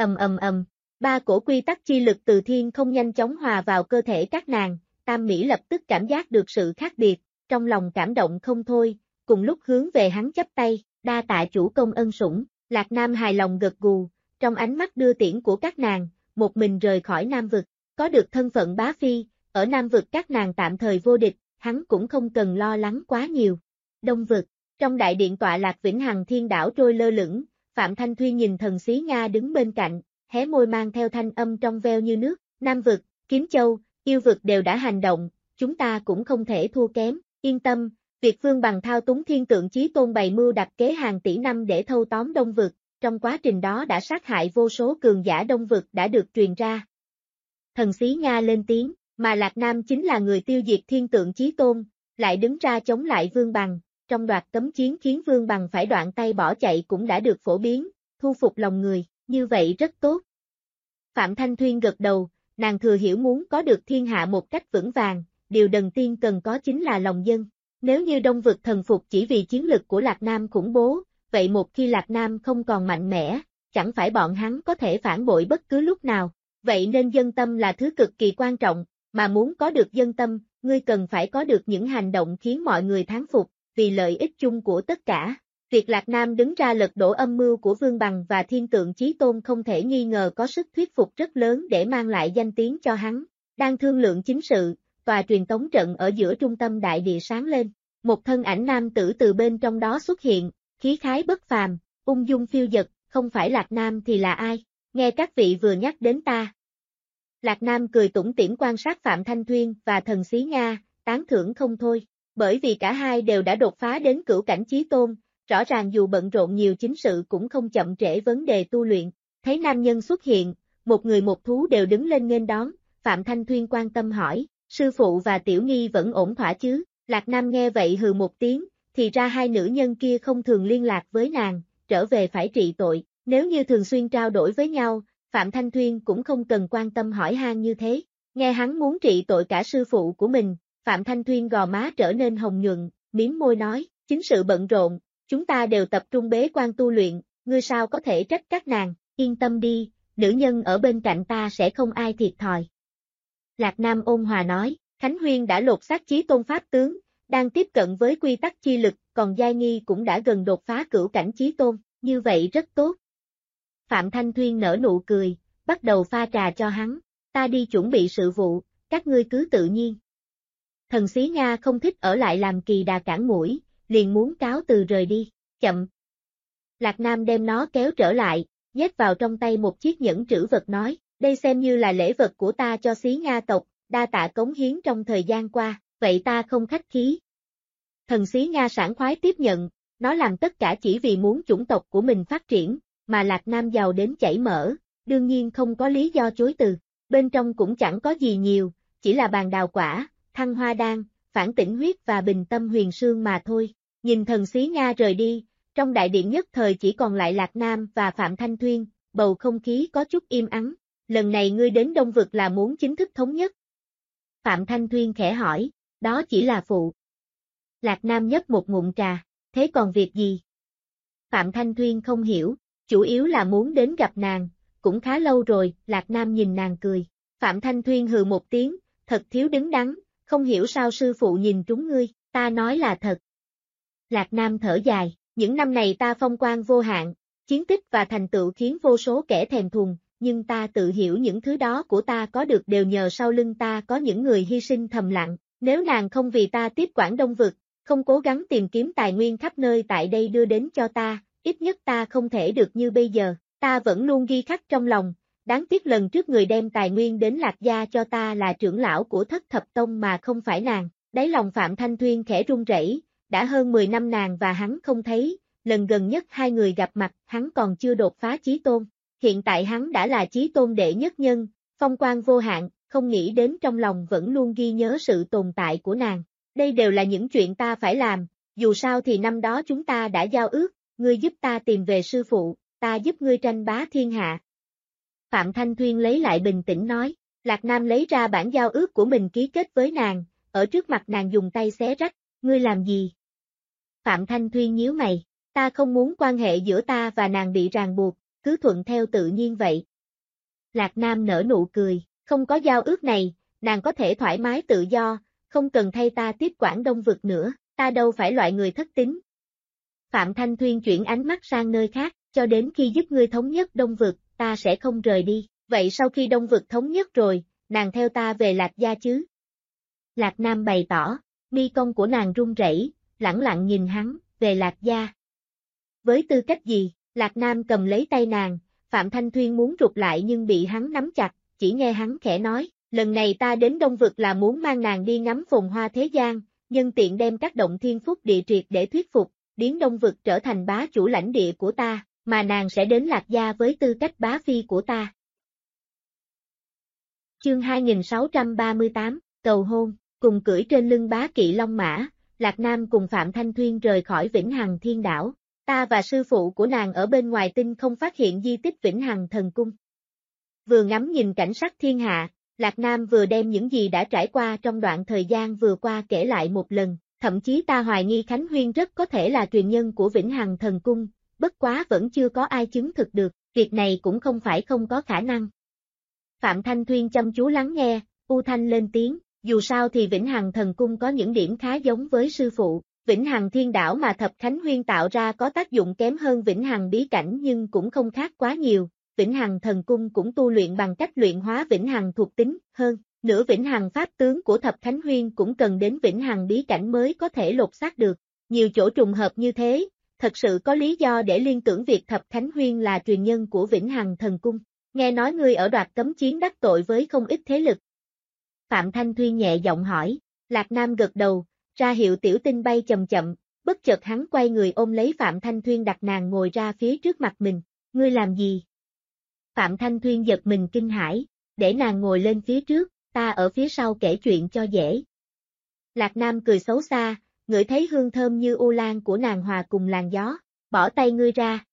ba cổ quy tắc chi lực từ thiên không nhanh chóng hòa vào cơ thể các nàng, Tam Mỹ lập tức cảm giác được sự khác biệt, trong lòng cảm động không thôi, cùng lúc hướng về hắn chắp tay, đa tạ chủ công ân sủng. Lạc Nam hài lòng gật gù, trong ánh mắt đưa tiễn của các nàng, một mình rời khỏi Nam vực, có được thân phận bá phi, ở Nam vực các nàng tạm thời vô địch, hắn cũng không cần lo lắng quá nhiều. Đông vực, trong đại điện tọa lạc vĩnh hằng thiên đảo trôi lơ lửng, Phạm Thanh Thuyên nhìn Thần Xí Nga đứng bên cạnh, hé môi mang theo thanh âm trong veo như nước, Nam vực, Kiếm Châu, yêu vực đều đã hành động, chúng ta cũng không thể thua kém, yên tâm, việc Vương Bằng thao túng thiên tượng chí tôn bày mưu đặt kế hàng tỷ năm để thâu tóm Đông vực, trong quá trình đó đã sát hại vô số cường giả Đông vực đã được truyền ra. Thần Xí Nga lên tiếng, mà Lạc Nam chính là người tiêu diệt thiên tượng chí tôn, lại đứng ra chống lại Vương Bằng, trong loạt cấm chiến khiến Vương Bằng phải đoạn tay bỏ chạy cũng đã được phổ biến, thu phục lòng người, như vậy rất tốt. Phạm Thanh Thuyên gật đầu, nàng thừa hiểu muốn có được thiên hạ một cách vững vàng, điều đầu tiên cần có chính là lòng dân. Nếu như Đông vực thần phục chỉ vì chiến lực của Lạc Nam khủng bố, vậy một khi Lạc Nam không còn mạnh mẽ, chẳng phải bọn hắn có thể phản bội bất cứ lúc nào. Vậy nên dân tâm là thứ cực kỳ quan trọng, mà muốn có được dân tâm, ngươi cần phải có được những hành động khiến mọi người thán phục, vì lợi ích chung của tất cả. Việc Lạc Nam đứng ra lật đổ âm mưu của Vương Bằng và thiên tượng chí tôn không thể nghi ngờ có sức thuyết phục rất lớn để mang lại danh tiếng cho hắn. Đang thương lượng chính sự, tòa truyền tống trận ở giữa trung tâm đại địa sáng lên. Một thân ảnh nam tử từ bên trong đó xuất hiện, khí khái bất phàm, ung dung phiêu dật, không phải Lạc Nam thì là ai? Nghe các vị vừa nhắc đến ta. Lạc Nam cười tủm tỉm quan sát Phạm Thanh Thuyên và Thần Xí Nga, tán thưởng không thôi. Bởi vì cả hai đều đã đột phá đến cửu cảnh chí tôn, rõ ràng dù bận rộn nhiều chính sự cũng không chậm trễ vấn đề tu luyện. Thấy nam nhân xuất hiện, một người một thú đều đứng lên nghênh đón, Phạm Thanh Thuyên quan tâm hỏi, sư phụ và Tiểu Nghi vẫn ổn thỏa chứ? Lạc Nam nghe vậy hừ một tiếng, thì ra hai nữ nhân kia không thường liên lạc với nàng, trở về phải trị tội, nếu như thường xuyên trao đổi với nhau, Phạm Thanh Thuyên cũng không cần quan tâm hỏi han như thế. Nghe hắn muốn trị tội cả sư phụ của mình, Phạm Thanh Thuyên gò má trở nên hồng nhuận, mím môi nói, chính sự bận rộn, chúng ta đều tập trung bế quan tu luyện, ngươi sao có thể trách các nàng, yên tâm đi, nữ nhân ở bên cạnh ta sẽ không ai thiệt thòi. Lạc Nam ôn hòa nói, Khánh Huyên đã lột xác chí tôn pháp tướng, đang tiếp cận với quy tắc chi lực, còn Giai Nghi cũng đã gần đột phá cửu cảnh chí tôn, như vậy rất tốt. Phạm Thanh Thuyên nở nụ cười, bắt đầu pha trà cho hắn, ta đi chuẩn bị sự vụ, các ngươi cứ tự nhiên. Thần Xí Nga không thích ở lại làm kỳ đà cản mũi, liền muốn cáo từ rời đi, chậm. Lạc Nam đem nó kéo trở lại, nhét vào trong tay một chiếc nhẫn trữ vật nói, đây xem như là lễ vật của ta cho Xí Nga tộc, đa tạ cống hiến trong thời gian qua, vậy ta không khách khí. Thần Xí Nga sảng khoái tiếp nhận, nó làm tất cả chỉ vì muốn chủng tộc của mình phát triển, mà Lạc Nam giàu đến chảy mỡ, đương nhiên không có lý do chối từ, bên trong cũng chẳng có gì nhiều, chỉ là bàn đào quả, thăng hoa đan, phản tỉnh huyết và bình tâm huyền sương mà thôi. Nhìn Thần Xí Nga rời đi, trong đại điện nhất thời chỉ còn lại Lạc Nam và Phạm Thanh Thuyên, bầu không khí có chút im ắng. Lần này ngươi đến Đông vực là muốn chính thức thống nhất. Phạm Thanh Thuyên khẽ hỏi, đó chỉ là phụ. Lạc Nam nhấp một ngụm trà, thế còn việc gì? Phạm Thanh Thuyên không hiểu, chủ yếu là muốn đến gặp nàng, cũng khá lâu rồi, Lạc Nam nhìn nàng cười. Phạm Thanh Thuyên hừ một tiếng, thật thiếu đứng đắn, không hiểu sao sư phụ nhìn trúng ngươi, ta nói là thật. Lạc Nam thở dài, những năm này ta phong quang vô hạn, chiến tích và thành tựu khiến vô số kẻ thèm thuồng, nhưng ta tự hiểu những thứ đó của ta có được đều nhờ sau lưng ta có những người hy sinh thầm lặng. Nếu nàng không vì ta tiếp quản Đông Vực, không cố gắng tìm kiếm tài nguyên khắp nơi tại đây đưa đến cho ta, ít nhất ta không thể được như bây giờ. Ta vẫn luôn ghi khắc trong lòng, đáng tiếc lần trước người đem tài nguyên đến Lạc Gia cho ta là trưởng lão của Thất Thập Tông mà không phải nàng. Đáy lòng Phạm Thanh Thuyên khẽ run rẩy, đã hơn 10 năm nàng và hắn không thấy, lần gần nhất hai người gặp mặt hắn còn chưa đột phá chí tôn. Hiện tại hắn đã là chí tôn đệ nhất nhân, phong quang vô hạn, không nghĩ đến trong lòng vẫn luôn ghi nhớ sự tồn tại của nàng. Đây đều là những chuyện ta phải làm, dù sao thì năm đó chúng ta đã giao ước, ngươi giúp ta tìm về sư phụ, ta giúp ngươi tranh bá thiên hạ. Phạm Thanh Thuyên lấy lại bình tĩnh nói, Lạc Nam lấy ra bản giao ước của mình ký kết với nàng, ở trước mặt nàng dùng tay xé rách, ngươi làm gì? Phạm Thanh Thuyên nhíu mày, ta không muốn quan hệ giữa ta và nàng bị ràng buộc, cứ thuận theo tự nhiên vậy. Lạc Nam nở nụ cười, không có giao ước này, nàng có thể thoải mái tự do, không cần thay ta tiếp quản Đông Vực nữa, ta đâu phải loại người thất tín. Phạm Thanh Thuyên chuyển ánh mắt sang nơi khác, cho đến khi giúp ngươi thống nhất Đông Vực, ta sẽ không rời đi, vậy sau khi Đông Vực thống nhất rồi, nàng theo ta về Lạc Gia chứ? Lạc Nam bày tỏ, mi cong của nàng run rẩy, lẳng lặng nhìn hắn, về Lạc Gia. Với tư cách gì? Lạc Nam cầm lấy tay nàng, Phạm Thanh Thuyên muốn rụt lại nhưng bị hắn nắm chặt, chỉ nghe hắn khẽ nói, lần này ta đến Đông Vực là muốn mang nàng đi ngắm phồn hoa thế gian, nhân tiện đem các động thiên phúc địa triệt để thuyết phục, biến Đông Vực trở thành bá chủ lãnh địa của ta, mà nàng sẽ đến Lạc Gia với tư cách bá phi của ta. Chương 2638, cầu hôn, cùng cưỡi trên lưng bá kỵ long mã, Lạc Nam cùng Phạm Thanh Thuyên rời khỏi Vĩnh Hằng Thiên Đảo. Ta và sư phụ của nàng ở bên ngoài tinh không phát hiện di tích Vĩnh Hằng Thần Cung. Vừa ngắm nhìn cảnh sắc thiên hạ, Lạc Nam vừa đem những gì đã trải qua trong đoạn thời gian vừa qua kể lại một lần, thậm chí ta hoài nghi Khánh Huyên rất có thể là truyền nhân của Vĩnh Hằng Thần Cung, bất quá vẫn chưa có ai chứng thực được, việc này cũng không phải không có khả năng. Phạm Thanh Thuyên chăm chú lắng nghe, U Thanh lên tiếng, dù sao thì Vĩnh Hằng Thần Cung có những điểm khá giống với sư phụ. Vĩnh Hằng Thiên Đảo mà Thập Khánh Huyên tạo ra có tác dụng kém hơn Vĩnh Hằng Bí Cảnh nhưng cũng không khác quá nhiều, Vĩnh Hằng Thần Cung cũng tu luyện bằng cách luyện hóa Vĩnh Hằng thuộc tính, hơn nữa Vĩnh Hằng Pháp tướng của Thập Khánh Huyên cũng cần đến Vĩnh Hằng Bí Cảnh mới có thể lột xác được, nhiều chỗ trùng hợp như thế, thật sự có lý do để liên tưởng việc Thập Khánh Huyên là truyền nhân của Vĩnh Hằng Thần Cung. Nghe nói ngươi ở Đoạt Cấm Chiến đắc tội với không ít thế lực. Phạm Thanh Thuyên nhẹ giọng hỏi, Lạc Nam gật đầu, ra hiệu tiểu tinh bay chậm chậm, bất chợt hắn quay người ôm lấy Phạm Thanh Thuyên đặt nàng ngồi ra phía trước mặt mình, ngươi làm gì? Phạm Thanh Thuyên giật mình kinh hãi, để nàng ngồi lên phía trước, ta ở phía sau kể chuyện cho dễ. Lạc Nam cười xấu xa, ngửi thấy hương thơm như u lan của nàng hòa cùng làn gió, bỏ tay ngươi ra.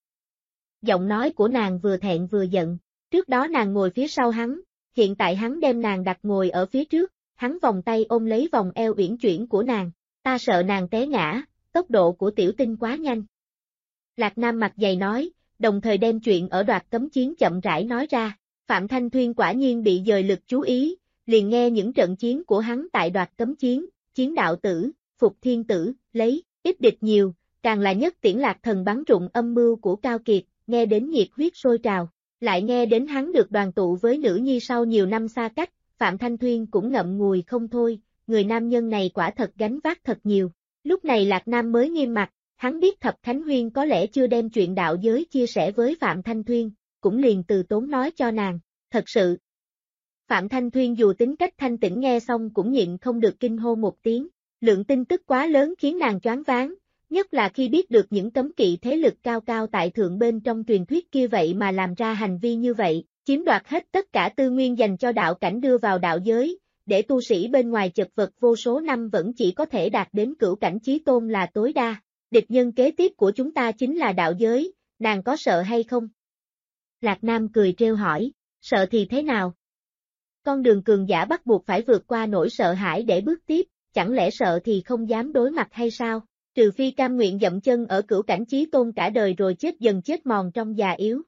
Giọng nói của nàng vừa thẹn vừa giận, trước đó nàng ngồi phía sau hắn, hiện tại hắn đem nàng đặt ngồi ở phía trước. Hắn vòng tay ôm lấy vòng eo uyển chuyển của nàng, ta sợ nàng té ngã, tốc độ của tiểu tinh quá nhanh. Lạc Nam mặt dày nói, đồng thời đem chuyện ở Đoạt Cấm Chiến chậm rãi nói ra, Phạm Thanh Thuyên quả nhiên bị dời lực chú ý, liền nghe những trận chiến của hắn tại Đoạt Cấm Chiến, chiến đạo tử, phục thiên tử, lấy, ít địch nhiều, càng là nhất tiễn Lạc Thần bắn rụng âm mưu của Cao Kiệt, nghe đến nhiệt huyết sôi trào, lại nghe đến hắn được đoàn tụ với nữ nhi sau nhiều năm xa cách. Phạm Thanh Thuyên cũng ngậm ngùi không thôi, người nam nhân này quả thật gánh vác thật nhiều. Lúc này Lạc Nam mới nghiêm mặt, hắn biết Thập Khánh Huyên có lẽ chưa đem chuyện đạo giới chia sẻ với Phạm Thanh Thuyên, cũng liền từ tốn nói cho nàng, thật sự. Phạm Thanh Thuyên dù tính cách thanh tĩnh nghe xong cũng nhịn không được kinh hô một tiếng, lượng tin tức quá lớn khiến nàng choáng váng, nhất là khi biết được những cấm kỵ thế lực cao cao tại thượng bên trong truyền thuyết kia vậy mà làm ra hành vi như vậy. Chiếm đoạt hết tất cả tư nguyên dành cho đạo cảnh đưa vào đạo giới, để tu sĩ bên ngoài chật vật vô số năm vẫn chỉ có thể đạt đến cửu cảnh chí tôn là tối đa. Địch nhân kế tiếp của chúng ta chính là đạo giới, nàng có sợ hay không? Lạc Nam cười trêu hỏi, sợ thì thế nào? Con đường cường giả bắt buộc phải vượt qua nỗi sợ hãi để bước tiếp, chẳng lẽ sợ thì không dám đối mặt hay sao? Trừ phi cam nguyện dậm chân ở cửu cảnh chí tôn cả đời rồi chết dần chết mòn trong già yếu.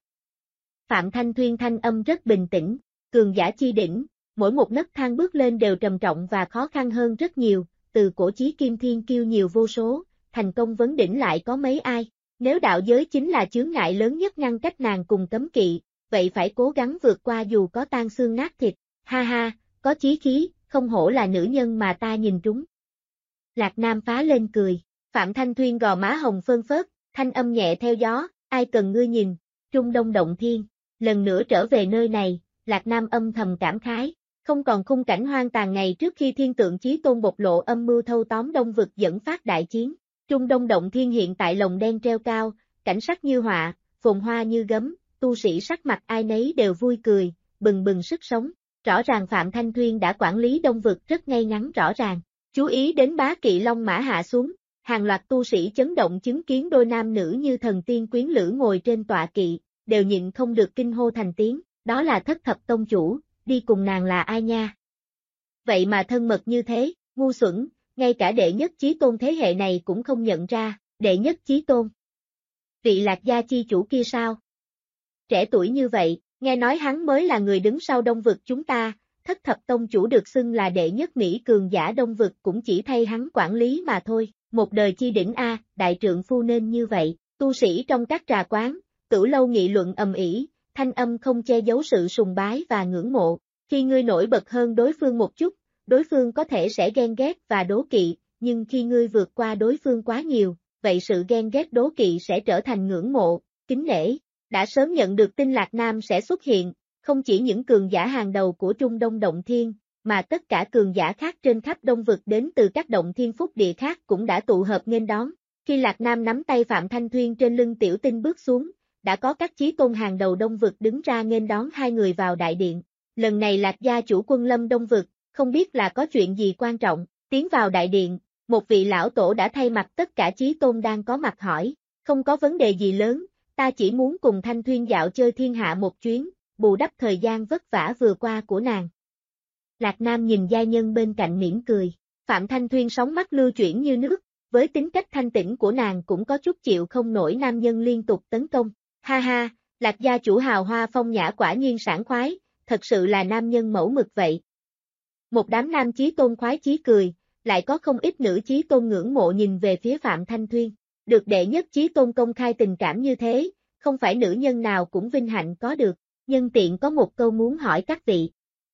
Phạm Thanh Thuyên thanh âm rất bình tĩnh, cường giả chi đỉnh, mỗi một nấc thang bước lên đều trầm trọng và khó khăn hơn rất nhiều, từ cổ chí kim thiên kiêu nhiều vô số, thành công vấn đỉnh lại có mấy ai, Nếu đạo giới chính là chướng ngại lớn nhất ngăn cách nàng cùng cấm kỵ, vậy phải cố gắng vượt qua dù có tan xương nát thịt. Ha ha, có chí khí, không hổ là nữ nhân mà ta nhìn trúng. Lạc Nam phá lên cười. Phạm Thanh Thuyên gò má hồng phơn phớt, thanh âm nhẹ theo gió, ai cần ngươi nhìn, Trung Đông động thiên. Lần nữa trở về nơi này, Lạc Nam âm thầm cảm khái, không còn khung cảnh hoang tàn ngày trước khi Thiên Tượng Chí Tôn bộc lộ âm mưu thâu tóm Đông vực dẫn phát đại chiến. Trung Đông động thiên hiện tại lồng đen treo cao, cảnh sắc như họa, phồn hoa như gấm, tu sĩ sắc mặt ai nấy đều vui cười, bừng bừng sức sống. Rõ ràng Phạm Thanh Thuyên đã quản lý Đông vực rất ngay ngắn rõ ràng. Chú ý đến bá kỵ long mã hạ xuống, hàng loạt tu sĩ chấn động chứng kiến đôi nam nữ như thần tiên quyến lữ ngồi trên tọa kỵ, đều nhịn không được kinh hô thành tiếng, đó là Thất Thập Tông chủ, đi cùng nàng là ai nha? Vậy mà thân mật như thế, ngu xuẩn, ngay cả đệ nhất chí tôn thế hệ này cũng không nhận ra, đệ nhất chí tôn. Vị Lạc gia chi chủ kia sao? Trẻ tuổi như vậy, nghe nói hắn mới là người đứng sau Đông vực chúng ta. Thất Thập Tông chủ được xưng là đệ nhất Mỹ cường giả Đông vực cũng chỉ thay hắn quản lý mà thôi, một đời chi đỉnh A, đại trượng phu nên như vậy, tu sĩ trong các trà quán, cửu lâu nghị luận ầm ĩ, thanh âm không che giấu sự sùng bái và ngưỡng mộ, khi ngươi nổi bật hơn đối phương một chút, đối phương có thể sẽ ghen ghét và đố kỵ, nhưng khi ngươi vượt qua đối phương quá nhiều, vậy sự ghen ghét đố kỵ sẽ trở thành ngưỡng mộ, kính nể, đã sớm nhận được tin Lạc Nam sẽ xuất hiện. Không chỉ những cường giả hàng đầu của Trung Đông Động Thiên, mà tất cả cường giả khác trên khắp Đông vực đến từ các động thiên phúc địa khác cũng đã tụ hợp nghênh đón. Khi Lạc Nam nắm tay Phạm Thanh Thuyên trên lưng Tiểu Tinh bước xuống, đã có các chí tôn hàng đầu Đông vực đứng ra nghênh đón hai người vào đại điện. Lần này Lạc gia chủ quân lâm Đông vực, không biết là có chuyện gì quan trọng, tiến vào đại điện, một vị lão tổ đã thay mặt tất cả chí tôn đang có mặt hỏi, không có vấn đề gì lớn, ta chỉ muốn cùng Thanh Thuyên dạo chơi thiên hạ một chuyến, bù đắp thời gian vất vả vừa qua của nàng. Lạc Nam nhìn giai nhân bên cạnh mỉm cười, Phạm Thanh Thuyên sóng mắt lưu chuyển như nước, với tính cách thanh tĩnh của nàng cũng có chút chịu không nổi nam nhân liên tục tấn công. Ha ha, Lạc gia chủ hào hoa phong nhã quả nhiên sảng khoái, thật sự là nam nhân mẫu mực vậy. Một đám nam chí tôn khoái chí cười, lại có không ít nữ chí tôn ngưỡng mộ nhìn về phía Phạm Thanh Thuyên. Được đệ nhất chí tôn công khai tình cảm như thế, không phải nữ nhân nào cũng vinh hạnh có được. Nhân tiện có một câu muốn hỏi các vị.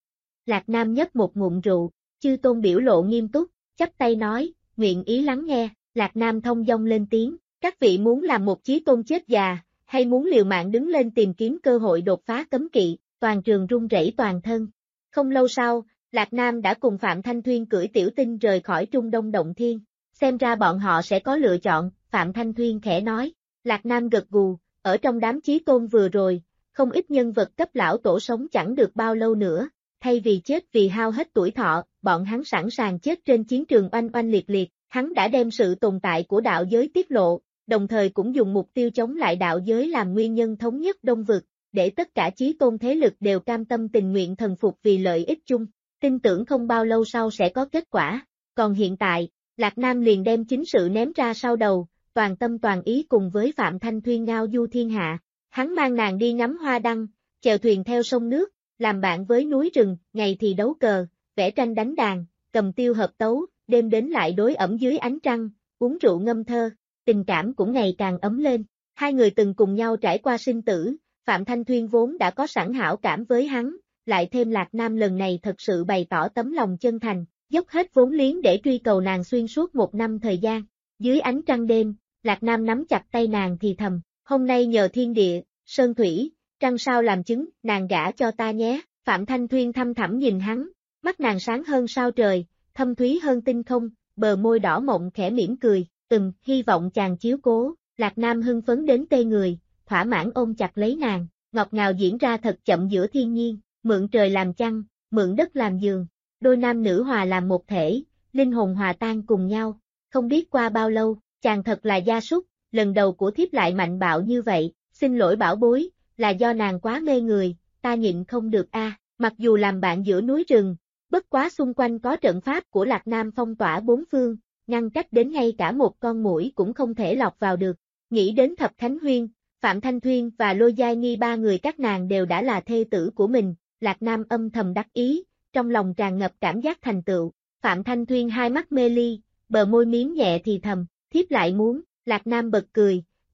Lạc Nam nhấp một ngụm rượu, chư tôn biểu lộ nghiêm túc, chắp tay nói, nguyện ý lắng nghe, Lạc Nam thông dong lên tiếng, các vị muốn làm một chí tôn chết già, hay muốn liều mạng đứng lên tìm kiếm cơ hội đột phá cấm kỵ, toàn trường run rẩy toàn thân. Không lâu sau, Lạc Nam đã cùng Phạm Thanh Thuyên cưỡi Tiểu Tinh rời khỏi Trung Đông Động Thiên, xem ra bọn họ sẽ có lựa chọn, Phạm Thanh Thuyên khẽ nói, Lạc Nam gật gù, ở trong đám chí tôn vừa rồi, không ít nhân vật cấp lão tổ sống chẳng được bao lâu nữa, thay vì chết vì hao hết tuổi thọ, bọn hắn sẵn sàng chết trên chiến trường oanh oanh liệt liệt, hắn đã đem sự tồn tại của đạo giới tiết lộ, đồng thời cũng dùng mục tiêu chống lại đạo giới làm nguyên nhân thống nhất Đông vực, để tất cả chí tôn thế lực đều cam tâm tình nguyện thần phục vì lợi ích chung, tin tưởng không bao lâu sau sẽ có kết quả, còn hiện tại, Lạc Nam liền đem chính sự ném ra sau đầu, toàn tâm toàn ý cùng với Phạm Thanh Thuyên ngao du thiên hạ. Hắn mang nàng đi ngắm hoa đăng, chèo thuyền theo sông nước, làm bạn với núi rừng, ngày thì đấu cờ, vẽ tranh đánh đàn, cầm tiêu hợp tấu, đêm đến lại đối ẩm dưới ánh trăng, uống rượu ngâm thơ, tình cảm cũng ngày càng ấm lên. Hai người từng cùng nhau trải qua sinh tử, Phạm Thanh Thuyên vốn đã có sẵn hảo cảm với hắn, lại thêm Lạc Nam lần này thật sự bày tỏ tấm lòng chân thành, dốc hết vốn liếng để truy cầu nàng xuyên suốt một năm thời gian. Dưới ánh trăng đêm, Lạc Nam nắm chặt tay nàng thì thầm, hôm nay nhờ thiên địa, sơn thủy, trăng sao làm chứng, nàng gả cho ta nhé. Phạm Thanh Thuyên thăm thẳm nhìn hắn, mắt nàng sáng hơn sao trời, thâm thúy hơn tinh không, bờ môi đỏ mộng khẽ mỉm cười, hy vọng chàng chiếu cố. Lạc Nam hưng phấn đến tê người, thỏa mãn ôm chặt lấy nàng, ngọt ngào diễn ra thật chậm giữa thiên nhiên, mượn trời làm chăn, mượn đất làm giường, đôi nam nữ hòa làm một thể, linh hồn hòa tan cùng nhau, không biết qua bao lâu, chàng thật là gia súc, lần đầu của thiếp lại mạnh bạo như vậy, xin lỗi bảo bối, là do nàng quá mê người, ta nhịn không được a. Mặc dù làm bạn giữa núi rừng, bất quá xung quanh có trận pháp của Lạc Nam phong tỏa bốn phương, ngăn cách đến ngay cả một con muỗi cũng không thể lọt vào được. Nghĩ đến Thập Khánh Huyên, Phạm Thanh Thuyên và Lôi Giai Nghi ba người các nàng đều đã là thê tử của mình, Lạc Nam âm thầm đắc ý, trong lòng tràn ngập cảm giác thành tựu. Phạm Thanh Thuyên hai mắt mê ly, bờ môi miếm nhẹ thì thầm, thiếp lại muốn, Lạc Nam bật cười,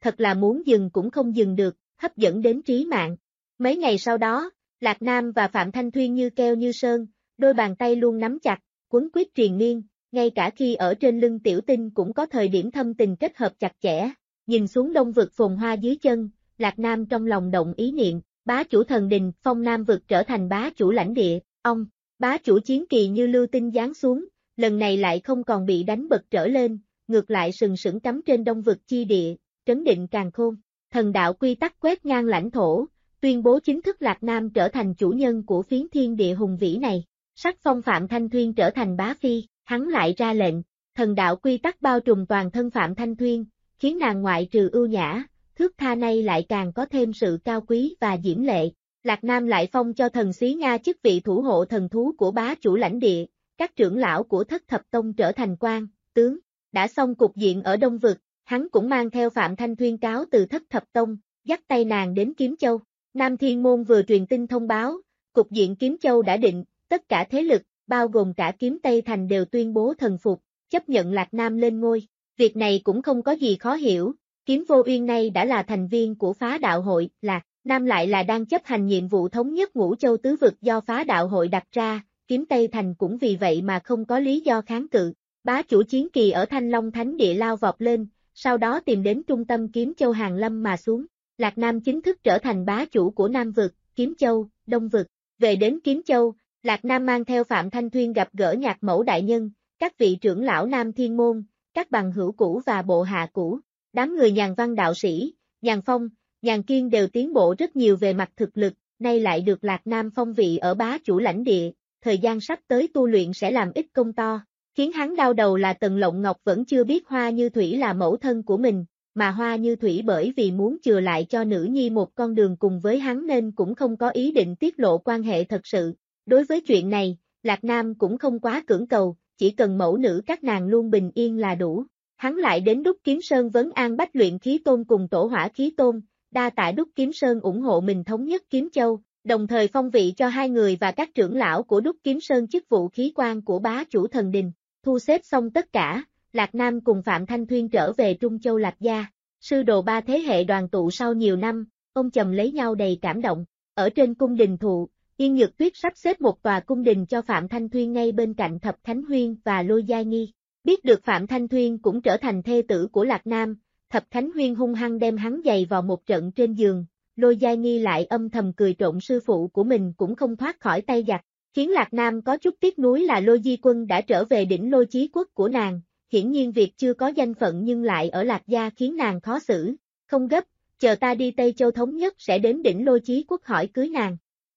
thật là muốn dừng cũng không dừng được, hấp dẫn đến trí mạng. Mấy ngày sau đó, Lạc Nam và Phạm Thanh Thuyên như keo như sơn, đôi bàn tay luôn nắm chặt, quấn quýt triền miên, ngay cả khi ở trên lưng Tiểu Tinh cũng có thời điểm thâm tình kết hợp chặt chẽ. Nhìn xuống đông vực phồn hoa dưới chân, Lạc Nam trong lòng động ý niệm, bá chủ thần đình, phong Nam vực trở thành bá chủ lãnh địa, ông, bá chủ chiến kỳ như lưu tinh giáng xuống, lần này lại không còn bị đánh bật trở lên, ngược lại sừng sững cắm trên đông vực chi địa, trấn định càn khôn. Thần đạo quy tắc quét ngang lãnh thổ, tuyên bố chính thức Lạc Nam trở thành chủ nhân của phiến thiên địa hùng vĩ này. Sắc phong Phạm Thanh Thuyên trở thành bá phi, hắn lại ra lệnh, thần đạo quy tắc bao trùm toàn thân Phạm Thanh Thuyên, khiến nàng ngoại trừ ưu nhã, thước tha nay lại càng có thêm sự cao quý và diễm lệ. Lạc Nam lại phong cho thần Xí Nga chức vị thủ hộ thần thú của bá chủ lãnh địa, các trưởng lão của Thất Thập Tông trở thành quan, tướng. Đã xong cục diện ở Đông Vực, hắn cũng mang theo Phạm Thanh Thuyên cáo từ Thất Thập Tông, dắt tay nàng đến Kiếm Châu. Nam Thiên Môn vừa truyền tin thông báo, cục diện Kiếm Châu đã định, tất cả thế lực, bao gồm cả Kiếm Tây Thành đều tuyên bố thần phục, chấp nhận Lạc Nam lên ngôi. Việc này cũng không có gì khó hiểu, Kiếm Vô Uyên nay đã là thành viên của phá đạo hội, Lạc Nam lại là đang chấp hành nhiệm vụ thống nhất Ngũ Châu tứ vực do phá đạo hội đặt ra, Kiếm Tây Thành cũng vì vậy mà không có lý do kháng cự. Bá chủ chiến kỳ ở Thanh Long Thánh Địa lao vọt lên, sau đó tìm đến trung tâm Kiếm Châu Hàng Lâm mà xuống. Lạc Nam chính thức trở thành bá chủ của Nam vực, Kiếm Châu, Đông vực. Về đến Kiếm Châu, Lạc Nam mang theo Phạm Thanh Thuyên gặp gỡ Nhạc Mẫu đại nhân, các vị trưởng lão Nam Thiên Môn, các bằng hữu cũ và bộ hạ cũ. Đám người Nhàn Văn đạo sĩ, Nhàn Phong, Nhàn Kiên đều tiến bộ rất nhiều về mặt thực lực, nay lại được Lạc Nam phong vị ở bá chủ lãnh địa, thời gian sắp tới tu luyện sẽ làm ít công to. Khiến hắn đau đầu là Tần Lộng Ngọc vẫn chưa biết Hoa Như Thủy là mẫu thân của mình, mà Hoa Như Thủy bởi vì muốn chừa lại cho nữ nhi một con đường cùng với hắn nên cũng không có ý định tiết lộ quan hệ thật sự. Đối với chuyện này, Lạc Nam cũng không quá cưỡng cầu, chỉ cần mẫu nữ các nàng luôn bình yên là đủ. Hắn lại đến Đúc Kiếm Sơn vấn an Bách Luyện Khí Tôn cùng Tổ Hỏa Khí Tôn, đa tạ Đúc Kiếm Sơn ủng hộ mình thống nhất Kiếm Châu, đồng thời phong vị cho hai người và các trưởng lão của Đúc Kiếm Sơn chức vụ khí quan của bá chủ thần đình. Thu xếp xong tất cả, Lạc Nam cùng Phạm Thanh Thuyên trở về Trung Châu Lạc Gia. Sư đồ ba thế hệ đoàn tụ sau nhiều năm, ông chầm lấy nhau đầy cảm động. Ở trên cung đình thụ, Yên Nhược Tuyết sắp xếp một tòa cung đình cho Phạm Thanh Thuyên ngay bên cạnh Thập Khánh Huyên và Lôi Giai Nghi. Biết được Phạm Thanh Thuyên cũng trở thành thê tử của Lạc Nam, Thập Khánh Huyên hung hăng đem hắn giày vào một trận trên giường. Lôi Giai Nghi lại âm thầm cười trộn sư phụ của mình cũng không thoát khỏi tay giặc. Khiến Lạc Nam có chút tiếc nuối là Lôi Di Quân đã trở về đỉnh Lôi Chí Quốc của nàng, hiển nhiên việc chưa có danh phận nhưng lại ở Lạc Gia khiến nàng khó xử. Không gấp, chờ ta đi Tây Châu thống nhất sẽ đến đỉnh Lôi Chí Quốc hỏi cưới nàng.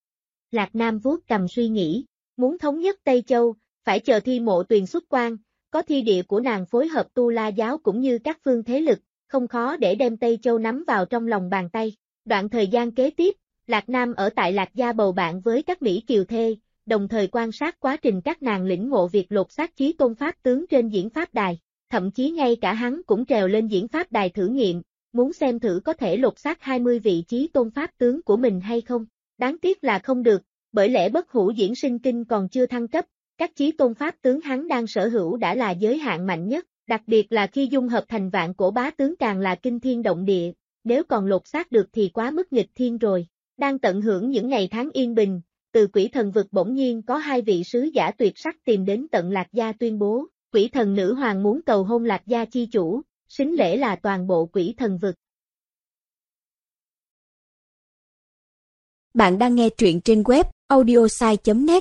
Lạc Nam vuốt cầm suy nghĩ, muốn thống nhất Tây Châu, phải chờ Thi Mộ Tuyền xuất quan, có thi địa của nàng phối hợp Tu La giáo cũng như các phương thế lực, không khó để đem Tây Châu nắm vào trong lòng bàn tay. Đoạn thời gian kế tiếp, Lạc Nam ở tại Lạc Gia bầu bạn với các Mỹ kiều thê, đồng thời quan sát quá trình các nàng lĩnh ngộ việc lột xác Chí Tôn Pháp tướng trên diễn pháp đài, thậm chí ngay cả hắn cũng trèo lên diễn pháp đài thử nghiệm, muốn xem thử có thể lột xác 20 vị Chí Tôn Pháp tướng của mình hay không. Đáng tiếc là không được, bởi lẽ bất hủ diễn sinh kinh còn chưa thăng cấp, các Chí Tôn Pháp tướng hắn đang sở hữu đã là giới hạn mạnh nhất, đặc biệt là khi dung hợp thành vạn cổ bá tướng càng là kinh thiên động địa, nếu còn lột xác được thì quá mức nghịch thiên rồi. Đang tận hưởng những ngày tháng yên bình, từ Quỷ Thần vực bỗng nhiên có hai vị sứ giả tuyệt sắc tìm đến tận Lạc Gia tuyên bố, Quỷ Thần nữ hoàng muốn cầu hôn Lạc Gia chi chủ, sính lễ là toàn bộ Quỷ Thần vực. Bạn đang nghe truyện trên web audiosai.net.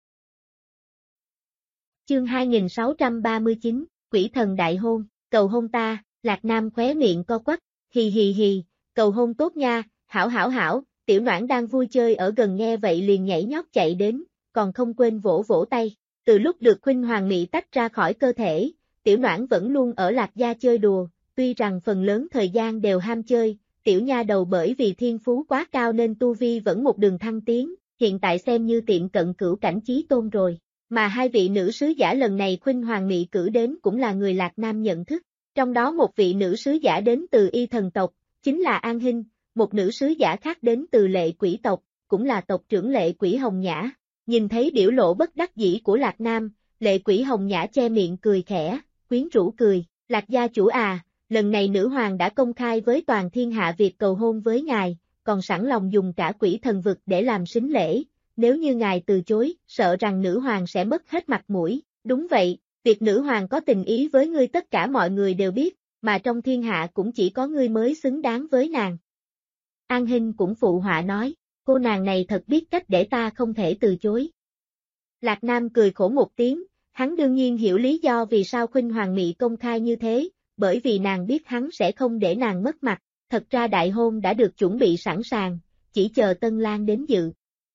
Chương 2639, Quỷ Thần đại hôn, cầu hôn ta, Lạc Nam khóe miệng co quắp, hì hì hì, cầu hôn tốt nha, hảo hảo hảo. Tiểu Noãn đang vui chơi ở gần nghe vậy liền nhảy nhót chạy đến, còn không quên vỗ vỗ tay. Từ lúc được Khuynh Hoàng Mị tách ra khỏi cơ thể, Tiểu Noãn vẫn luôn ở Lạc Gia chơi đùa, tuy rằng phần lớn thời gian đều ham chơi, tiểu nha đầu bởi vì thiên phú quá cao nên tu vi vẫn một đường thăng tiến, hiện tại xem như tiệm cận cửu cảnh chí tôn rồi. Mà hai vị nữ sứ giả lần này Khuynh Hoàng Mị cử đến cũng là người Lạc Nam nhận thức, trong đó một vị nữ sứ giả đến từ Y thần tộc, chính là An Hinh. Một nữ sứ giả khác đến từ Lệ Quỷ tộc, cũng là tộc trưởng Lệ Quỷ Hồng Nhã. Nhìn thấy biểu lộ bất đắc dĩ của Lạc Nam, Lệ Quỷ Hồng Nhã che miệng cười khẽ, quyến rũ cười, Lạc gia chủ à, lần này nữ hoàng đã công khai với toàn thiên hạ việc cầu hôn với ngài, còn sẵn lòng dùng cả quỷ thần vực để làm sính lễ, nếu như ngài từ chối, sợ rằng nữ hoàng sẽ mất hết mặt mũi. Đúng vậy, việc nữ hoàng có tình ý với ngươi tất cả mọi người đều biết, mà trong thiên hạ cũng chỉ có ngươi mới xứng đáng với nàng. An Hinh cũng phụ họa nói, cô nàng này thật biết cách để ta không thể từ chối. Lạc Nam cười khổ một tiếng, hắn đương nhiên hiểu lý do vì sao Khuynh Hoàng Mị công khai như thế, bởi vì nàng biết hắn sẽ không để nàng mất mặt, thật ra đại hôn đã được chuẩn bị sẵn sàng, chỉ chờ Tân Lang đến dự.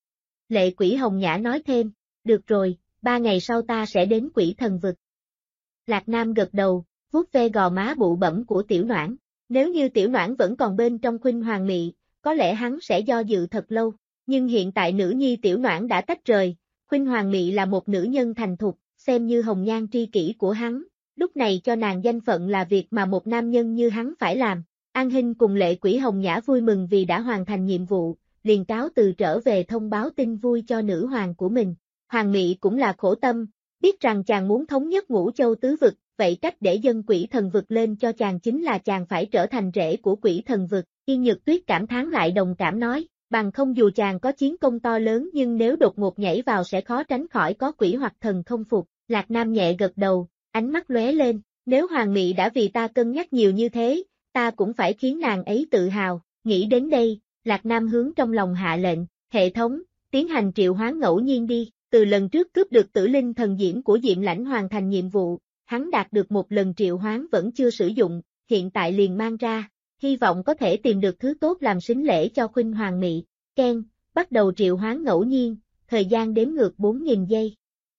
Lệ Quỷ Hồng Nhã nói thêm, được rồi, 3 ngày sau ta sẽ đến quỷ thần vực. Lạc Nam gật đầu, vuốt ve gò má bụ bẫm của Tiểu Noãn, nếu như Tiểu Noãn vẫn còn bên trong Khuynh Hoàng Mị, có lẽ hắn sẽ do dự thật lâu, nhưng hiện tại nữ nhi Tiểu Noãn đã tách rời, Khuynh Hoàng Mị là một nữ nhân thành thục, xem như hồng nhan tri kỷ của hắn, lúc này cho nàng danh phận là việc mà một nam nhân như hắn phải làm. An Hinh cùng Lệ Quỷ Hồng Nhã vui mừng vì đã hoàn thành nhiệm vụ, liền cáo từ trở về thông báo tin vui cho nữ hoàng của mình. Hoàng Mị cũng là khổ tâm, biết rằng chàng muốn thống nhất Ngũ Châu tứ vực, vậy cách để dâng quỷ thần vực lên cho chàng chính là chàng phải trở thành rễ của quỷ thần vực. Yên Nhược Tuyết cảm thán lại đồng cảm nói, bằng không dù chàng có chiến công to lớn nhưng nếu đột ngột nhảy vào sẽ khó tránh khỏi có quỷ hoặc thần không phục. Lạc Nam nhẹ gật đầu, ánh mắt lóe lên, nếu Hoàng Mị đã vì ta cân nhắc nhiều như thế, ta cũng phải khiến nàng ấy tự hào. Nghĩ đến đây, Lạc Nam hướng trong lòng hạ lệnh, hệ thống, tiến hành triệu hoán ngẫu nhiên đi. Từ lần trước cướp được tử linh thần diễm của Diệm Lãnh hoàn thành nhiệm vụ, hắn đạt được một lần triệu hoán vẫn chưa sử dụng, hiện tại liền mang ra, hy vọng có thể tìm được thứ tốt làm sính lễ cho Khuynh Hoàng Mị. Ken, bắt đầu triệu hoán ngẫu nhiên, thời gian đếm ngược 4.000 giây.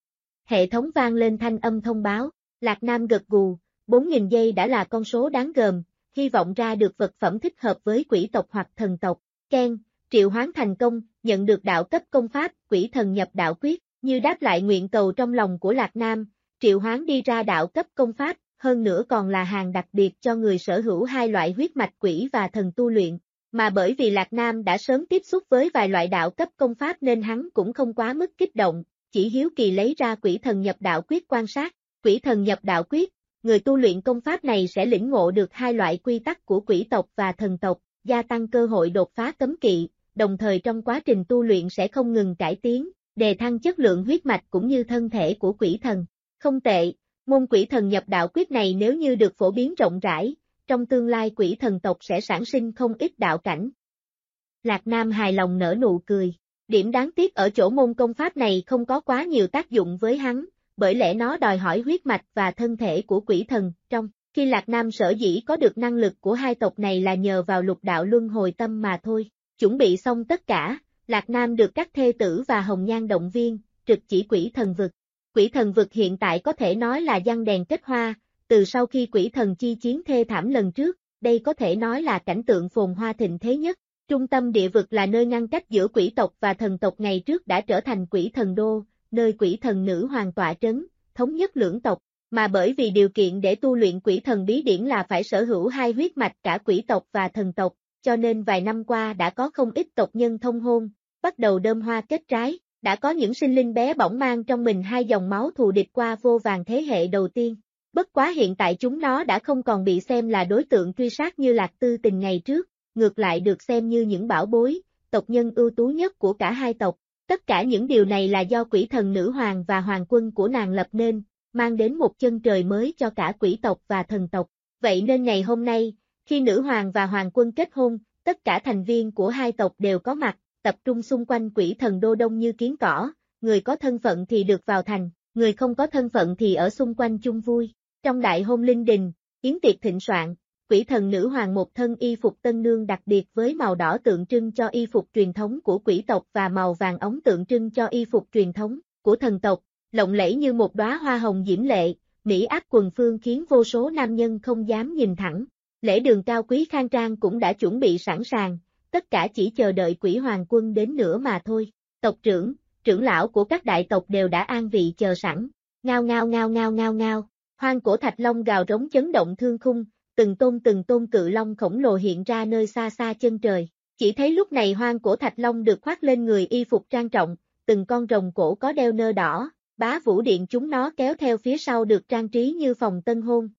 Hệ thống vang lên thanh âm thông báo, Lạc Nam gật gù, 4.000 giây đã là con số đáng gờm, hy vọng ra được vật phẩm thích hợp với quỷ tộc hoặc thần tộc. Ken, triệu hoán thành công, nhận được đạo cấp công pháp, quỷ thần nhập đạo quyết, như đáp lại nguyện cầu trong lòng của Lạc Nam, triệu hoán đi ra đạo cấp công pháp, hơn nữa còn là hàng đặc biệt cho người sở hữu hai loại huyết mạch quỷ và thần tu luyện, mà bởi vì Lạc Nam đã sớm tiếp xúc với vài loại đạo cấp công pháp nên hắn cũng không quá mức kích động, chỉ hiếu kỳ lấy ra quỷ thần nhập đạo quyết quan sát. Quỷ thần nhập đạo quyết, người tu luyện công pháp này sẽ lĩnh ngộ được hai loại quy tắc của quỷ tộc và thần tộc, gia tăng cơ hội đột phá cấm kỵ, đồng thời trong quá trình tu luyện sẽ không ngừng cải tiến, đề thăng chất lượng huyết mạch cũng như thân thể của quỷ thần. Không tệ, môn quỷ thần nhập đạo quyết này nếu như được phổ biến rộng rãi, trong tương lai quỷ thần tộc sẽ sản sinh không ít đạo cảnh. Lạc Nam hài lòng nở nụ cười, điểm đáng tiếc ở chỗ môn công pháp này không có quá nhiều tác dụng với hắn, bởi lẽ nó đòi hỏi huyết mạch và thân thể của quỷ thần, trong khi Lạc Nam sở dĩ có được năng lực của hai tộc này là nhờ vào lục đạo luân hồi tâm mà thôi. Chuẩn bị xong tất cả, Lạc Nam được các thê tử và hồng nhan động viên, trực chỉ quỷ thần vực. Quỷ thần vực hiện tại có thể nói là giăng đèn kết hoa, từ sau khi quỷ thần chi chiến thê thảm lần trước, đây có thể nói là cảnh tượng phồn hoa thịnh thế nhất. Trung tâm địa vực là nơi ngăn cách giữa quỷ tộc và thần tộc ngày trước đã trở thành quỷ thần đô, nơi quỷ thần nữ hoàng tọa trấn, thống nhất lưỡng tộc, mà bởi vì điều kiện để tu luyện quỷ thần bí điển là phải sở hữu hai huyết mạch cả quỷ tộc và thần tộc, cho nên vài năm qua đã có không ít tộc nhân thông hôn, bắt đầu đơm hoa kết trái, đã có những sinh linh bé bỏng mang trong mình hai dòng máu thù địch qua vô vàn thế hệ đầu tiên. Bất quá hiện tại chúng nó đã không còn bị xem là đối tượng truy sát như Lạc Tư Tình ngày trước, ngược lại được xem như những bảo bối, tộc nhân ưu tú nhất của cả hai tộc. Tất cả những điều này là do quỷ thần nữ hoàng và hoàng quân của nàng lập nên, mang đến một chân trời mới cho cả quỷ tộc và thần tộc. Vậy nên ngày hôm nay, khi nữ hoàng và hoàng quân kết hôn, tất cả thành viên của hai tộc đều có mặt, tập trung xung quanh quỷ thần đô đông như kiến cỏ, người có thân phận thì được vào thành, người không có thân phận thì ở xung quanh chung vui. Trong đại hôn linh đình, yến tiệc thịnh soạn, quỷ thần nữ hoàng một thân y phục tân nương đặc biệt với màu đỏ tượng trưng cho y phục truyền thống của quỷ tộc và màu vàng ống tượng trưng cho y phục truyền thống của thần tộc, lộng lẫy như một đóa hoa hồng diễm lệ, mỹ áp quần phương khiến vô số nam nhân không dám nhìn thẳng. Lễ đường cao quý khang trang cũng đã chuẩn bị sẵn sàng, tất cả chỉ chờ đợi quỷ hoàng quân đến nữa mà thôi. Tộc trưởng, trưởng lão của các đại tộc đều đã an vị chờ sẵn. Ngao ngao ngao ngao ngao ngao, hoang cổ thạch long gào rống chấn động thương khung, từng tôn cự long khổng lồ hiện ra nơi xa xa chân trời. Chỉ thấy lúc này hoang cổ thạch long được khoác lên người y phục trang trọng, từng con rồng cổ có đeo nơ đỏ, bá vũ điện chúng nó kéo theo phía sau được trang trí như phòng tân hôn,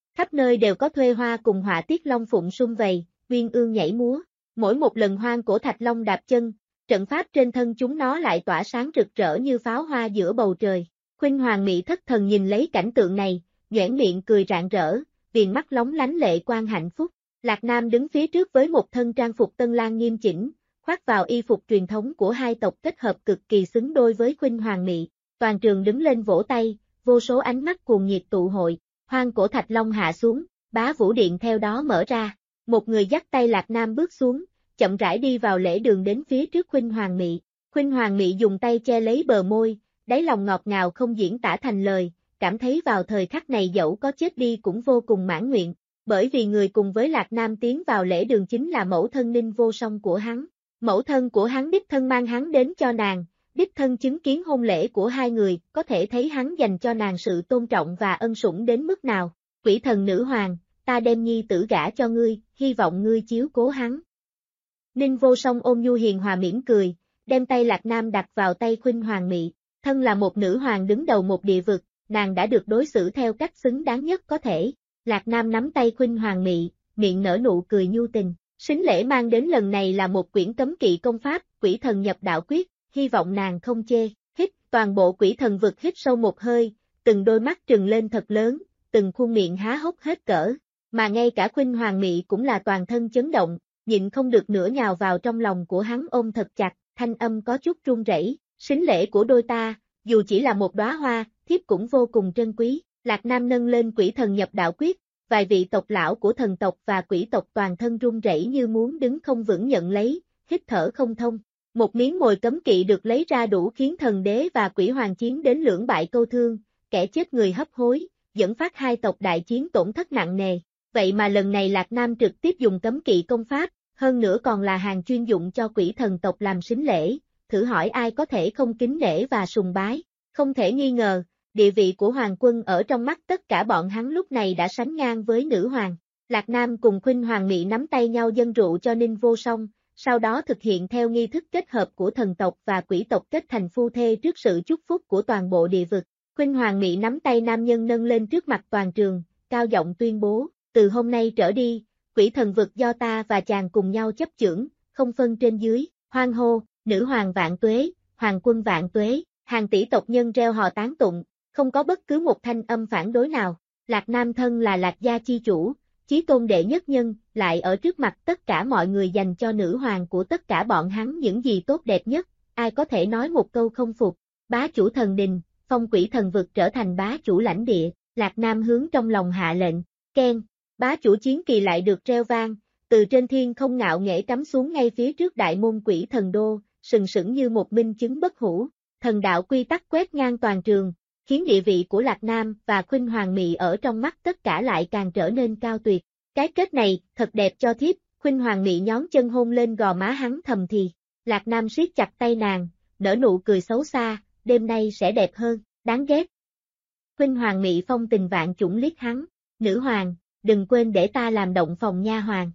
Khắp nơi đều có thuê hoa cùng họa tiết long phụng sum vầy, uyên ương nhảy múa. Mỗi một lần hoang cổ thạch long đạp chân, trận pháp trên thân chúng nó lại tỏa sáng rực rỡ như pháo hoa giữa bầu trời. Khuynh Hoàng Mị thất thần nhìn lấy cảnh tượng này, nhoẻn miệng cười rạng rỡ, viền mắt lóng lánh lệ quang hạnh phúc. Lạc Nam đứng phía trước với một thân trang phục tân lang nghiêm chỉnh, khoác vào y phục truyền thống của hai tộc kết hợp cực kỳ xứng đôi với Khuynh Hoàng Mị. Toàn trường đứng lên vỗ tay, vô số ánh mắt cuồng nhiệt tụ hội. Hoang cổ thạch long hạ xuống, Bá Vũ Điện theo đó mở ra. Một người dắt tay Lạc Nam bước xuống, chậm rãi đi vào lễ đường đến phía trước Khuynh Hoàng Mị. Khuynh Hoàng Mị dùng tay che lấy bờ môi, đáy lòng ngọt ngào không diễn tả thành lời, cảm thấy vào thời khắc này dẫu có chết đi cũng vô cùng mãn nguyện, bởi vì người cùng với Lạc Nam tiến vào lễ đường chính là mẫu thân Ninh Vô Song của hắn. Mẫu thân của hắn đích thân mang hắn đến cho nàng, đích thân chứng kiến hôn lễ của hai người, có thể thấy hắn dành cho nàng sự tôn trọng và ân sủng đến mức nào. Quỷ thần nữ hoàng, ta đem nhi tử gả cho ngươi, hy vọng ngươi chiếu cố hắn. Ninh Vô Song ôn nhu hiền hòa mỉm cười, đem tay Lạc Nam đặt vào tay Khuynh Hoàng Mị. Thân là một nữ hoàng đứng đầu một địa vực, nàng đã được đối xử theo cách xứng đáng nhất có thể. Lạc Nam nắm tay Khuynh Hoàng Mị, miệng nở nụ cười nhu tình. Sính lễ mang đến lần này là một quyển cấm kỵ công pháp, Quỷ Thần Nhập Đạo Quyết, hy vọng nàng không chê. Hít, toàn bộ quỷ thần vực hít sâu một hơi, từng đôi mắt trừng lên thật lớn, từng khuôn miệng há hốc hết cỡ. Mà ngay cả Khuynh Hoàng Mị cũng là toàn thân chấn động, nhịn không được nữa nhào vào trong lòng của hắn ôm thật chặt, thanh âm có chút run rẩy. Sính lễ của đôi ta, dù chỉ là một đóa hoa, thiếp cũng vô cùng trân quý. Lạc Nam nâng lên Quỷ Thần Nhập Đạo Quyết, vài vị tộc lão của thần tộc và quỷ tộc toàn thân run rẩy như muốn đứng không vững nhận lấy, hít thở không thông. Một miếng mồi cấm kỵ được lấy ra đủ khiến thần đế và quỷ hoàng chiến đến lưỡng bại câu thương, kẻ chết người hấp hối, dẫn phát hai tộc đại chiến tổn thất nặng nề. Vậy mà lần này Lạc Nam trực tiếp dùng cấm kỵ công pháp, hơn nữa còn là hàng chuyên dụng cho quỷ thần tộc làm sính lễ, thử hỏi ai có thể không kính nể và sùng bái. Không thể nghi ngờ, địa vị của hoàng quân ở trong mắt tất cả bọn hắn lúc này đã sánh ngang với nữ hoàng. Lạc Nam cùng Khuynh Hoàng Mị nắm tay nhau dâng rượu cho Ninh Vô Song, sau đó thực hiện theo nghi thức kết hợp của thần tộc và quỷ tộc kết thành phu thê trước sự chúc phúc của toàn bộ địa vực. Khuynh Hoàng Mị nắm tay nam nhân nâng lên trước mặt toàn trường, cao giọng tuyên bố, từ hôm nay trở đi, quỷ thần vực do ta và chàng cùng nhau chấp chưởng, không phân trên dưới, hoan hô, nữ hoàng vạn tuế, hoàng quân vạn tuế, hàng tỷ tộc nhân reo hò tán tụng, không có bất cứ một thanh âm phản đối nào. Lạc Nam thân là Lạc gia chi chủ, chí tôn đệ nhất nhân, lại ở trước mặt tất cả mọi người dành cho nữ hoàng của tất cả bọn hắn những gì tốt đẹp nhất, ai có thể nói một câu không phục. Bá chủ thần đình, phong quỷ thần vực trở thành bá chủ lãnh địa, Lạc Nam hướng trong lòng hạ lệnh, keng, bá chủ chiến kỳ lại được reo vang, từ trên thiên không ngạo nghễ cắm xuống ngay phía trước đại môn quỷ thần đô, sừng sững như một minh chứng bất hủ. Thần đạo quy tắc quét ngang toàn trường, khiến địa vị của Lạc Nam và Khuynh Hoàng Mị ở trong mắt tất cả lại càng trở nên cao tuyệt. Cái kết này, thật đẹp cho thiếp, Khuynh Hoàng Mị nhón chân hôn lên gò má hắn thầm thì. Lạc Nam siết chặt tay nàng, nở nụ cười xấu xa, đêm nay sẽ đẹp hơn, đáng ghét. Khuynh Hoàng Mị phong tình vạn chủng liếc hắn, nữ hoàng, đừng quên để ta làm động phòng nha hoàng.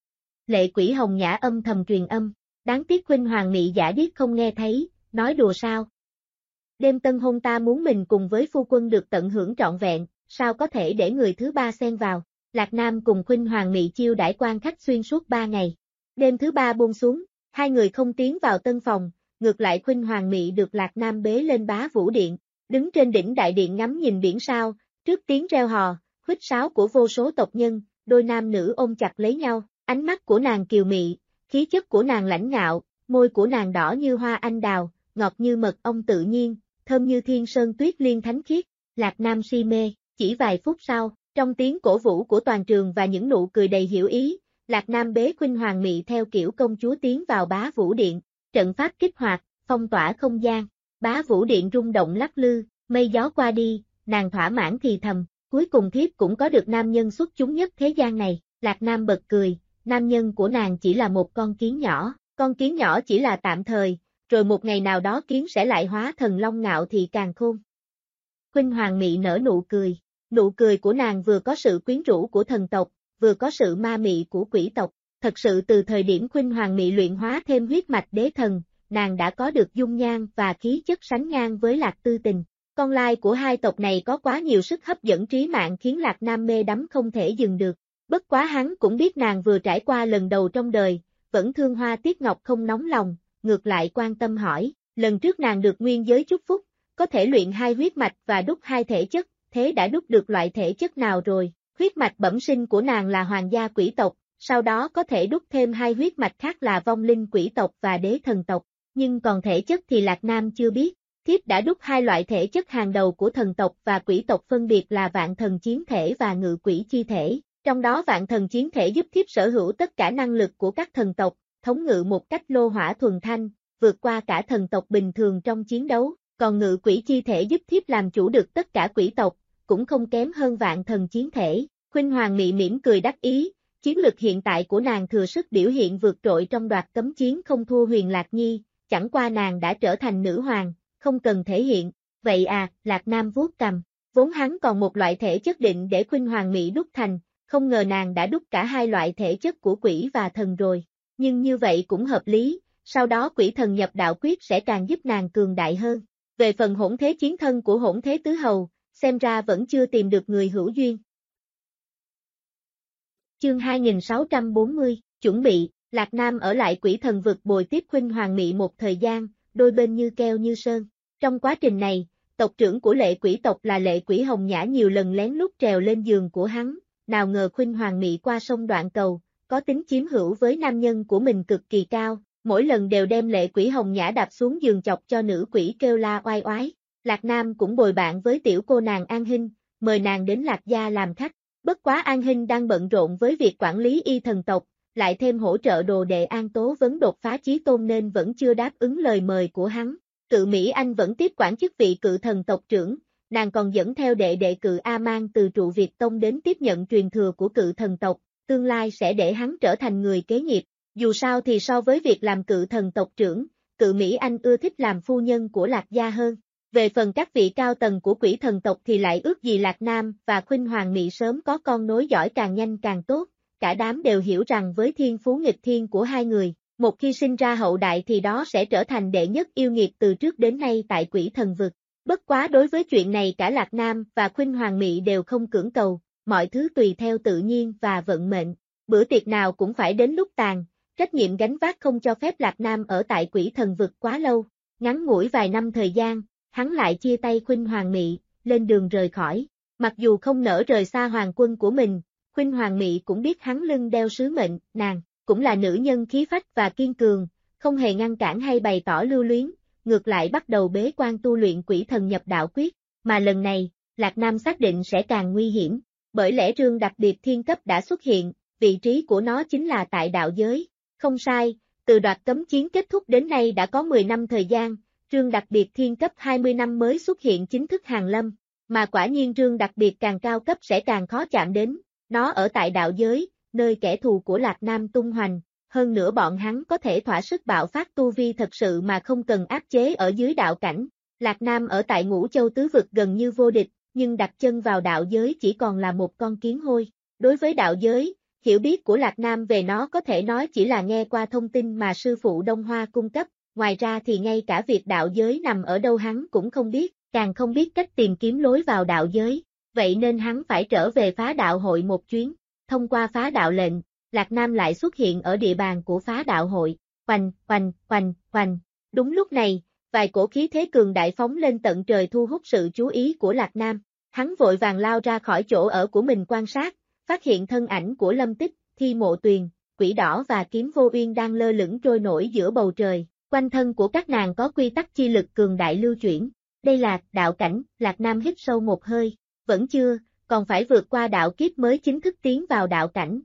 Lệ Quỷ Hồng Nhã âm thầm truyền âm, đáng tiếc Khuynh Hoàng Mị giả điếc không nghe thấy, nói đùa sao. Đêm tân hôn ta muốn mình cùng với phu quân được tận hưởng trọn vẹn, sao có thể để người thứ ba xen vào. Lạc Nam cùng Khuynh Hoàng Mị chiêu đãi quan khách xuyên suốt 3 ngày. Đêm thứ 3 buông xuống, hai người không tiến vào tân phòng, ngược lại Khuynh Hoàng Mị được Lạc Nam bế lên Bá Vũ Điện, đứng trên đỉnh đại điện ngắm nhìn biển sao, trước tiếng reo hò, huýt sáo của vô số tộc nhân, đôi nam nữ ôm chặt lấy nhau, ánh mắt của nàng kiều mị, khí chất của nàng lãnh ngạo, môi của nàng đỏ như hoa anh đào, ngọt như mật ong tự nhiên, thơm như thiên sơn tuyết liên thánh khiết. Lạc Nam si mê, chỉ vài phút sau, trong tiếng cổ vũ của toàn trường và những nụ cười đầy hiểu ý, Lạc Nam bế Khuynh Hoàng Mị theo kiểu công chúa tiến vào Bá Vũ Điện, trận pháp kích hoạt, phong tỏa không gian, Bá Vũ Điện rung động lắc lư, mây gió qua đi, nàng thỏa mãn thì thầm, cuối cùng thiếp cũng có được nam nhân xuất chúng nhất thế gian này. Lạc Nam bật cười, nam nhân của nàng chỉ là một con kiến nhỏ chỉ là tạm thời, rồi một ngày nào đó kiến sẽ lại hóa thần long ngạo thì càng khôn. Khuynh Hoàng Mị nở nụ cười của nàng vừa có sự quyến rũ của thần tộc, vừa có sự ma mị của quỷ tộc. Thật sự từ thời điểm Khuynh Hoàng Mị luyện hóa thêm huyết mạch đế thần, nàng đã có được dung nhan và khí chất sánh ngang với Lạc Tư Tình. Con lai của hai tộc này có quá nhiều sức hấp dẫn trí mạng khiến Lạc Nam mê đắm không thể dừng được. Bất quá hắn cũng biết nàng vừa trải qua lần đầu trong đời, vẫn thương hoa tiếc ngọc không nóng lòng, ngược lại quan tâm hỏi, lần trước nàng được nguyên giới chúc phúc, có thể luyện hai huyết mạch và đúc hai thể chất, thế đã đúc được loại thể chất nào rồi? Huyết mạch bẩm sinh của nàng là hoàng gia quỷ tộc, sau đó có thể đúc thêm hai huyết mạch khác là vong linh quỷ tộc và đế thần tộc, nhưng còn thể chất thì Lạc Nam chưa biết. Thiếp đã đúc hai loại thể chất hàng đầu của thần tộc và quỷ tộc phân biệt là vạn thần chiến thể và ngự quỷ chi thể, trong đó vạn thần chiến thể giúp thiếp sở hữu tất cả năng lực của các thần tộc, thống ngự một cách lô hỏa thuần thanh, vượt qua cả thần tộc bình thường trong chiến đấu, còn ngự quỷ chi thể giúp thiếp làm chủ được tất cả quỷ tộc, cũng không kém hơn vạn thần chiến thể. Khuynh Hoàng Mị mỉm cười đắc ý, chiến lực hiện tại của nàng thừa sức biểu hiện vượt trội trong đoạt cấm chiến không thua Huyền Lạc Nhi, chẳng qua nàng đã trở thành nữ hoàng, không cần thể hiện. Vậy à, Lạc Nam vuốt cằm, vốn hắn còn một loại thể chất định để Khuynh Hoàng Mị đúc thành, không ngờ nàng đã đúc cả hai loại thể chất của quỷ và thần rồi, nhưng như vậy cũng hợp lý, sau đó quỷ thần nhập đạo quyết sẽ càng giúp nàng cường đại hơn. Về phần hỗn thế chiến thân của hỗn thế tứ hầu, xem ra vẫn chưa tìm được người hữu duyên. Chương 2640, chuẩn bị, Lạc Nam ở lại quỷ thần vực bồi tiếp Khuynh Hoàng Mị một thời gian, đôi bên như keo như sơn. Trong quá trình này, tộc trưởng của lệ quỷ tộc là lệ quỷ Hồng Nhã nhiều lần lén lút trèo lên giường của hắn, nào ngờ Khuynh Hoàng Mị qua sông đoạn cầu, có tính chiếm hữu với nam nhân của mình cực kỳ cao, mỗi lần đều đem lệ quỷ Hồng Nhã đạp xuống giường chọc cho nữ quỷ kêu la oai oái. Lạc Nam cũng bồi bạn với tiểu cô nàng An Hinh, mời nàng đến Lạc gia làm khách. Bất quá An Hinh đang bận rộn với việc quản lý y thần tộc, lại thêm hỗ trợ đồ đệ An Tố Vấn đột phá chí tôn nên vẫn chưa đáp ứng lời mời của hắn. Cự Mỹ Anh vẫn tiếp quản chức vị cự thần tộc trưởng, nàng còn dẫn theo đệ đệ cự A Mang từ trụ Việt Tông đến tiếp nhận truyền thừa của cự thần tộc, tương lai sẽ để hắn trở thành người kế nghiệp. Dù sao thì so với việc làm cự thần tộc trưởng, Cự Mỹ Anh ưa thích làm phu nhân của Lạc gia hơn. Về phần các vị cao tầng của quỷ thần tộc thì lại ước gì Lạc Nam và Khuynh Hoàng Mị sớm có con nối dõi càng nhanh càng tốt, cả đám đều hiểu rằng với thiên phú nghịch thiên của hai người, một khi sinh ra hậu đại thì đó sẽ trở thành đệ nhất yêu nghiệt từ trước đến nay tại quỷ thần vực. Bất quá đối với chuyện này cả Lạc Nam và Khuynh Hoàng Mị đều không cưỡng cầu, mọi thứ tùy theo tự nhiên và vận mệnh, bữa tiệc nào cũng phải đến lúc tàn, trách nhiệm gánh vác không cho phép Lạc Nam ở tại quỷ thần vực quá lâu, ngắn ngủi vài năm thời gian. Hắn lại chia tay Khuynh Hoàng Mị, lên đường rời khỏi. Mặc dù không nỡ rời xa hoàng quân của mình, Khuynh Hoàng Mị cũng biết hắn lưng đeo sứ mệnh, nàng cũng là nữ nhân khí phách và kiên cường, không hề ngăn cản hay bày tỏ lưu luyến, ngược lại bắt đầu bế quan tu luyện quỷ thần nhập đạo quyết, mà lần này, Lạc Nam xác định sẽ càng nguy hiểm, bởi lẽ rương đặc biệt thiên cấp đã xuất hiện, vị trí của nó chính là tại đạo giới. Không sai, từ đoạt cấm chiến kết thúc đến nay đã có 10 năm thời gian. Rương đặc biệt thiên cấp 20 năm mới xuất hiện chính thức hàng lâm, mà quả nhiên rương đặc biệt càng cao cấp sẽ càng khó chạm đến, nó ở tại đạo giới, nơi kẻ thù của Lạc Nam tung hoành, hơn nữa bọn hắn có thể thỏa sức bạo phát tu vi thật sự mà không cần áp chế ở dưới đạo cảnh. Lạc Nam ở tại Ngũ Châu tứ vực gần như vô địch, nhưng đặt chân vào đạo giới chỉ còn là một con kiến hôi. Đối với đạo giới, hiểu biết của Lạc Nam về nó có thể nói chỉ là nghe qua thông tin mà sư phụ Đông Hoa cung cấp. Ngoài ra thì ngay cả việc đạo giới nằm ở đâu hắn cũng không biết, càng không biết cách tìm kiếm lối vào đạo giới, vậy nên hắn phải trở về phá đạo hội một chuyến. Thông qua phá đạo lệnh, Lạc Nam lại xuất hiện ở địa bàn của phá đạo hội, oanh, oanh, oanh, oanh. Đúng lúc này, vài cổ khí thế cường đại phóng lên tận trời thu hút sự chú ý của Lạc Nam. Hắn vội vàng lao ra khỏi chỗ ở của mình quan sát, phát hiện thân ảnh của Lâm Tích, Thi Mộ Tuyền, Quỷ Đỏ và Kiếm Vô Uyên đang lơ lửng trôi nổi giữa bầu trời. Quanh thân của các nàng có quy tắc chi lực cường đại lưu chuyển. Đây là đạo cảnh, Lạc Nam hít sâu một hơi, vẫn chưa, còn phải vượt qua đạo kiếp mới chính thức tiến vào đạo cảnh.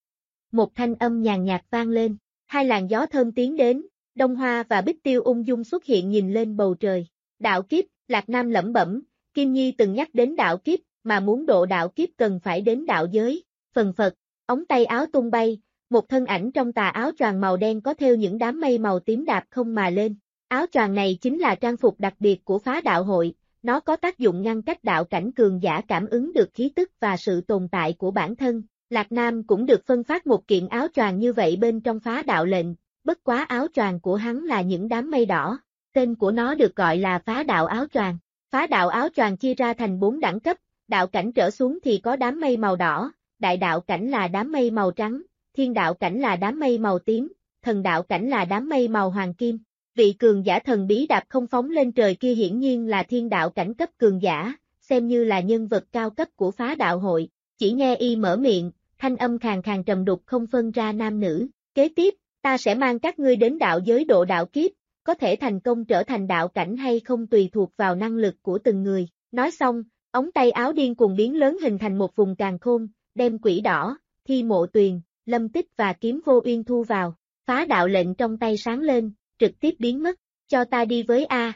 Một thanh âm nhàn nhạt vang lên, hai làn gió thơm tiến đến, Đông Hoa và Bích Tiêu ung dung xuất hiện nhìn lên bầu trời. Đạo kiếp, Lạc Nam lẩm bẩm, Kim Nhi từng nhắc đến đạo kiếp, mà muốn độ đạo kiếp cần phải đến đạo giới. Phần phật, ống tay áo tung bay. Một thân ảnh trong tà áo choàng màu đen có thêu những đám mây màu tím đạp không mà lên. Áo choàng này chính là trang phục đặc biệt của phá đạo hội, nó có tác dụng ngăn cách đạo cảnh cường giả cảm ứng được khí tức và sự tồn tại của bản thân. Lạc Nam cũng được phân phát một kiện áo choàng như vậy bên trong phá đạo lệnh, bất quá áo choàng của hắn là những đám mây đỏ, tên của nó được gọi là phá đạo áo choàng. Phá đạo áo choàng chia ra thành 4 đẳng cấp, đạo cảnh trở xuống thì có đám mây màu đỏ, đại đạo cảnh là đám mây màu trắng, thiên đạo cảnh là đám mây màu tím, thần đạo cảnh là đám mây màu hoàng kim. Vị cường giả thần bí đạp không phóng lên trời kia hiển nhiên là thiên đạo cảnh cấp cường giả, xem như là nhân vật cao cấp của phá đạo hội. Chỉ nghe y mở miệng, thanh âm khàn khàn trầm đục không phân ra nam nữ. Kế tiếp, ta sẽ mang các ngươi đến đạo giới độ đạo kiếp, có thể thành công trở thành đạo cảnh hay không tùy thuộc vào năng lực của từng người. Nói xong, ống tay áo điên cuồng biến lớn hình thành một vùng càn khôn, đem quỷ đỏ, Thi Mộ Tuyền, Lâm Tích và Kiếm Vô Uyên thu vào. Phá đạo lệnh trong tay sáng lên, trực tiếp biến mất, cho ta đi với A.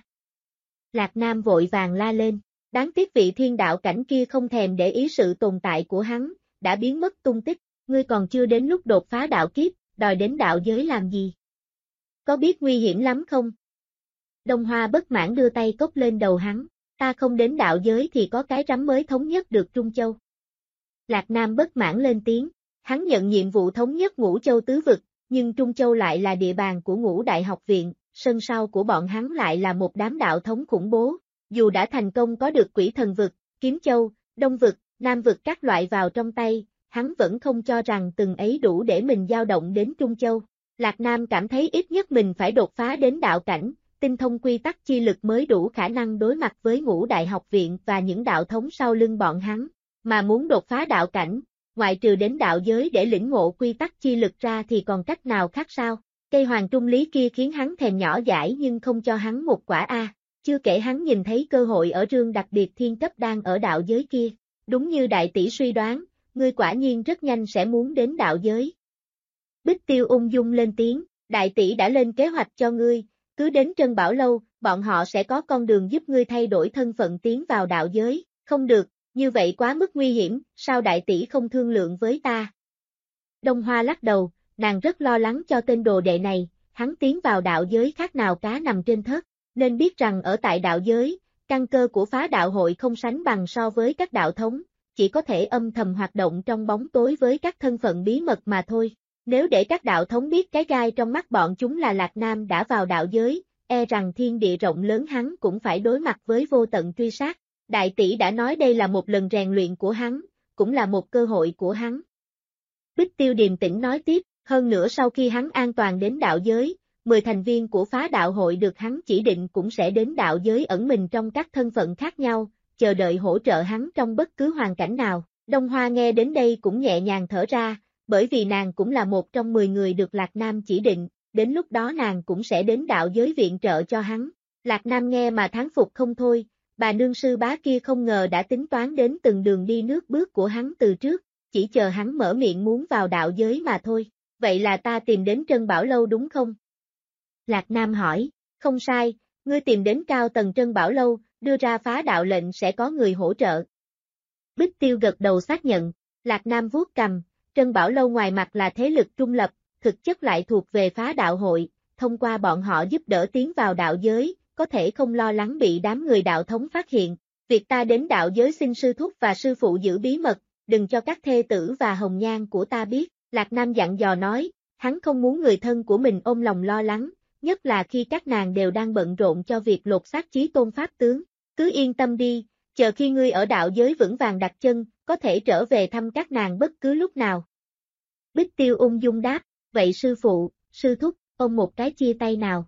Lạc Nam vội vàng la lên, đáng tiếc vị thiên đạo cảnh kia không thèm để ý sự tồn tại của hắn, đã biến mất tung tích, ngươi còn chưa đến lúc đột phá đạo kiếp, đòi đến đạo giới làm gì? Có biết nguy hiểm lắm không? Đông Hoa bất mãn đưa tay cốc lên đầu hắn, ta không đến đạo giới thì có cái rắm mới thống nhất được Trung Châu. Lạc Nam bất mãn lên tiếng, hắn nhận nhiệm vụ thống nhất Ngũ Châu tứ vực, nhưng Trung Châu lại là địa bàn của Ngũ Đại học viện, sân sau của bọn hắn lại là một đám đạo thống khủng bố. Dù đã thành công có được Quỷ Thần vực, Kiếm Châu, Đông vực, Nam vực các loại vào trong tay, hắn vẫn không cho rằng từng ấy đủ để mình dao động đến Trung Châu. Lạc Nam cảm thấy ít nhất mình phải đột phá đến đạo cảnh, tinh thông quy tắc chi lực mới đủ khả năng đối mặt với Ngũ Đại học viện và những đạo thống sau lưng bọn hắn. Mà muốn đột phá đạo cảnh, ngoại trừ đến đạo giới để lĩnh ngộ quy tắc chi lực ra thì còn cách nào khác sao? Cây hoàng trung lý kia khiến hắn thèm nhỏ dãi nhưng không cho hắn một quả A. Chưa kể hắn nhìn thấy cơ hội ở rương đặc biệt thiên cấp đang ở đạo giới kia. Đúng như đại tỷ suy đoán, ngươi quả nhiên rất nhanh sẽ muốn đến đạo giới. Bích Tiêu ung dung lên tiếng, đại tỷ đã lên kế hoạch cho ngươi, cứ đến Trân Bảo Lâu, bọn họ sẽ có con đường giúp ngươi thay đổi thân phận tiến vào đạo giới. Không được, như vậy quá mức nguy hiểm, sao đại tỷ không thương lượng với ta? Đông Hoa lắc đầu, nàng rất lo lắng cho tên đồ đệ này, hắn tiến vào đạo giới khác nào cá nằm trên thớt, nên biết rằng ở tại đạo giới, căn cơ của phá đạo hội không sánh bằng so với các đạo thống, chỉ có thể âm thầm hoạt động trong bóng tối với các thân phận bí mật mà thôi. Nếu để các đạo thống biết cái gai trong mắt bọn chúng là Lạc Nam đã vào đạo giới, e rằng thiên địa rộng lớn hắn cũng phải đối mặt với vô tận truy sát. Đại tỷ đã nói đây là một lần rèn luyện của hắn, cũng là một cơ hội của hắn. Bích Tiêu điềm tĩnh nói tiếp, hơn nữa sau khi hắn an toàn đến đạo giới, 10 thành viên của phá đạo hội được hắn chỉ định cũng sẽ đến đạo giới ẩn mình trong các thân phận khác nhau, chờ đợi hỗ trợ hắn trong bất cứ hoàn cảnh nào. Đông Hoa nghe đến đây cũng nhẹ nhàng thở ra, bởi vì nàng cũng là một trong 10 người được Lạc Nam chỉ định, đến lúc đó nàng cũng sẽ đến đạo giới viện trợ cho hắn. Lạc Nam nghe mà thán phục không thôi, bà nương sư bá kia không ngờ đã tính toán đến từng đường đi nước bước của hắn từ trước, chỉ chờ hắn mở miệng muốn vào đạo giới mà thôi. Vậy là ta tìm đến Trân Bảo Lâu đúng không? Lạc Nam hỏi, không sai, ngươi tìm đến cao tầng Trân Bảo Lâu, đưa ra phá đạo lệnh sẽ có người hỗ trợ. Bích Tiêu gật đầu xác nhận, Lạc Nam vuốt cằm, Trân Bảo Lâu ngoài mặt là thế lực trung lập, thực chất lại thuộc về phá đạo hội, thông qua bọn họ giúp đỡ tiến vào đạo giới, có thể không lo lắng bị đám người đạo thống phát hiện. Việc ta đến đạo giới xin sư thúc và sư phụ giữ bí mật, đừng cho các thê tử và hồng nhan của ta biết. Lạc Nam dặn dò nói, hắn không muốn người thân của mình ôm lòng lo lắng, nhất là khi các nàng đều đang bận rộn cho việc lột xác Chí Tôn Pháp tướng. Cứ yên tâm đi, chờ khi ngươi ở đạo giới vững vàng đặt chân, có thể trở về thăm các nàng bất cứ lúc nào. Bích Tiêu ung dung đáp, vậy sư phụ, sư thúc, ôm một cái chia tay nào.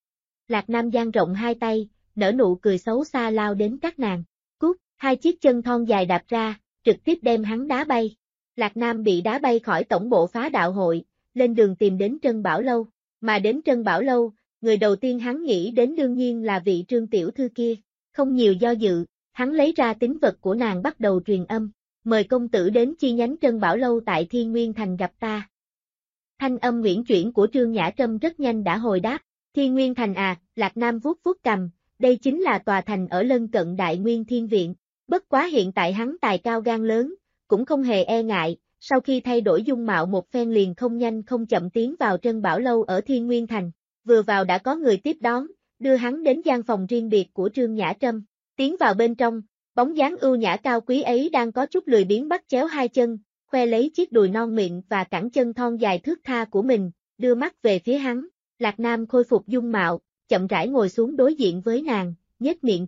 Lạc Nam dang rộng hai tay, nở nụ cười xấu xa lao đến các nàng. Cút, hai chiếc chân thon dài đạp ra, trực tiếp đem hắn đá bay. Lạc Nam bị đá bay khỏi tổng bộ phá đạo hội, lên đường tìm đến Trân Bảo Lâu. Mà đến Trân Bảo Lâu, người đầu tiên hắn nghĩ đến đương nhiên là vị Trương tiểu thư kia. Không nhiều do dự, hắn lấy ra tín vật của nàng bắt đầu truyền âm. Mời công tử đến chi nhánh Trân Bảo Lâu tại Thiên Nguyên Thành gặp ta. Thanh âm uyển chuyển của Trương Nhã Trâm rất nhanh đã hồi đáp. Thiên Nguyên Thành à, Lạc Nam vuốt vuốt cằm, đây chính là tòa thành ở lân cận Đại Nguyên Thiên Viện. Bất quá hiện tại hắn tài cao gan lớn, cũng không hề e ngại, sau khi thay đổi dung mạo một phen liền không nhanh không chậm tiến vào Trân Bảo Lâu ở Thiên Nguyên Thành. Vừa vào đã có người tiếp đón, đưa hắn đến gian phòng riêng biệt của Trương Nhã Trâm. Tiến vào bên trong, bóng dáng ưu nhã cao quý ấy đang có chút lười biếng bắt chéo hai chân, khoe lấy chiếc đùi non mịn và cẳng chân thon dài thướt tha của mình, đưa mắt về phía hắn. Lạc Nam khôi phục dung mạo, chậm rãi ngồi xuống đối diện với nàng, nhếch miệng cười,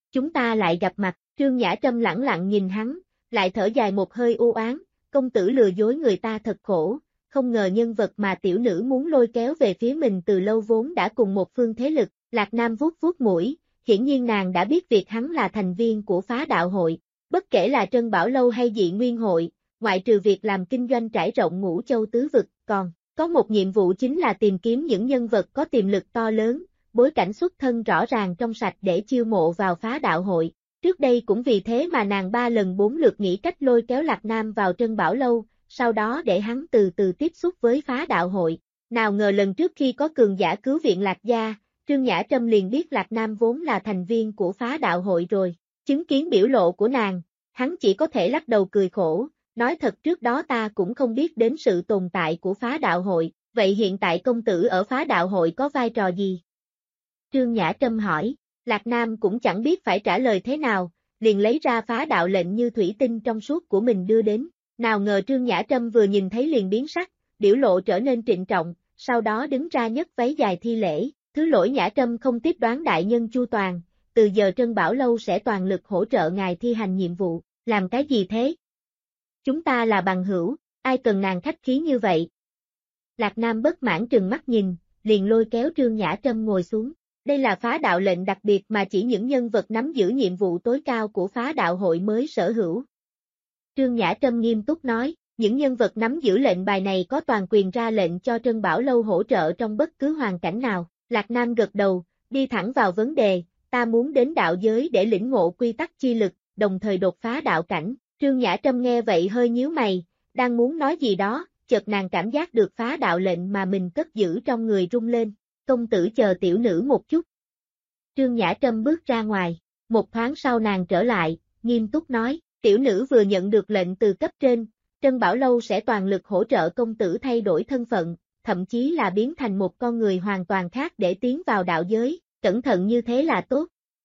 chúng ta lại gặp mặt, Trương Nhã Trâm lẳng lặng nhìn hắn, lại thở dài một hơi u oán, công tử lừa dối người ta thật khổ, không ngờ nhân vật mà tiểu nữ muốn lôi kéo về phía mình từ lâu vốn đã cùng một phương thế lực. Lạc Nam vuốt vuốt mũi, hiển nhiên nàng đã biết việc hắn là thành viên của phá đạo hội, bất kể là Trân Bảo Lâu hay Dị Nguyên hội, ngoại trừ việc làm kinh doanh trải rộng ngũ châu tứ vực, còn có một nhiệm vụ chính là tìm kiếm những nhân vật có tiềm lực to lớn, bối cảnh xuất thân rõ ràng trong sạch để chiêu mộ vào phá đạo hội. Trước đây cũng vì thế mà nàng 3 lần 4 lượt nghĩ cách lôi kéo Lạc Nam vào Trân Bảo Lâu, sau đó để hắn từ từ tiếp xúc với phá đạo hội. Nào ngờ lần trước khi có cường giả cứu viện Lạc gia, Trương Nhã Trâm liền biết Lạc Nam vốn là thành viên của phá đạo hội rồi. Chứng kiến biểu lộ của nàng, hắn chỉ có thể lắc đầu cười khổ, nói thật trước đó ta cũng không biết đến sự tồn tại của phá đạo hội, vậy hiện tại công tử ở phá đạo hội có vai trò gì? Trương Nhã Trâm hỏi, Lạc Nam cũng chẳng biết phải trả lời thế nào, liền lấy ra phá đạo lệnh như thủy tinh trong suốt của mình đưa đến. Nào ngờ Trương Nhã Trâm vừa nhìn thấy liền biến sắc, biểu lộ trở nên trịnh trọng, sau đó đứng ra nhấc váy dài thi lễ, thứ lỗi Nhã Trâm không tiếp đoán đại nhân chu toàn, từ giờ Trân Bảo Lâu sẽ toàn lực hỗ trợ ngài thi hành nhiệm vụ, làm cái gì thế? Chúng ta là bằng hữu, ai cần nàng khách khí như vậy? Lạc Nam bất mãn trừng mắt nhìn, liền lôi kéo Trương Nhã Trâm ngồi xuống. Đây là phá đạo lệnh đặc biệt mà chỉ những nhân vật nắm giữ nhiệm vụ tối cao của phá đạo hội mới sở hữu. Trương Nhã Trâm nghiêm túc nói, những nhân vật nắm giữ lệnh bài này có toàn quyền ra lệnh cho Trân Bảo Lâu hỗ trợ trong bất cứ hoàn cảnh nào. Lạc Nam gật đầu, đi thẳng vào vấn đề, ta muốn đến đạo giới để lĩnh ngộ quy tắc chi lực, đồng thời đột phá đạo cảnh. Trương Nhã Trâm nghe vậy hơi nhíu mày, đang muốn nói gì đó, chợt nàng cảm giác được phá đạo lệnh mà mình cất giữ trong người rung lên. Công tử chờ tiểu nữ một chút. Trương Nhã Trâm bước ra ngoài, một thoáng sau nàng trở lại, nghiêm túc nói, tiểu nữ vừa nhận được lệnh từ cấp trên, Trân Bảo Lâu sẽ toàn lực hỗ trợ công tử thay đổi thân phận, thậm chí là biến thành một con người hoàn toàn khác để tiến vào đạo giới, cẩn thận như thế là tốt.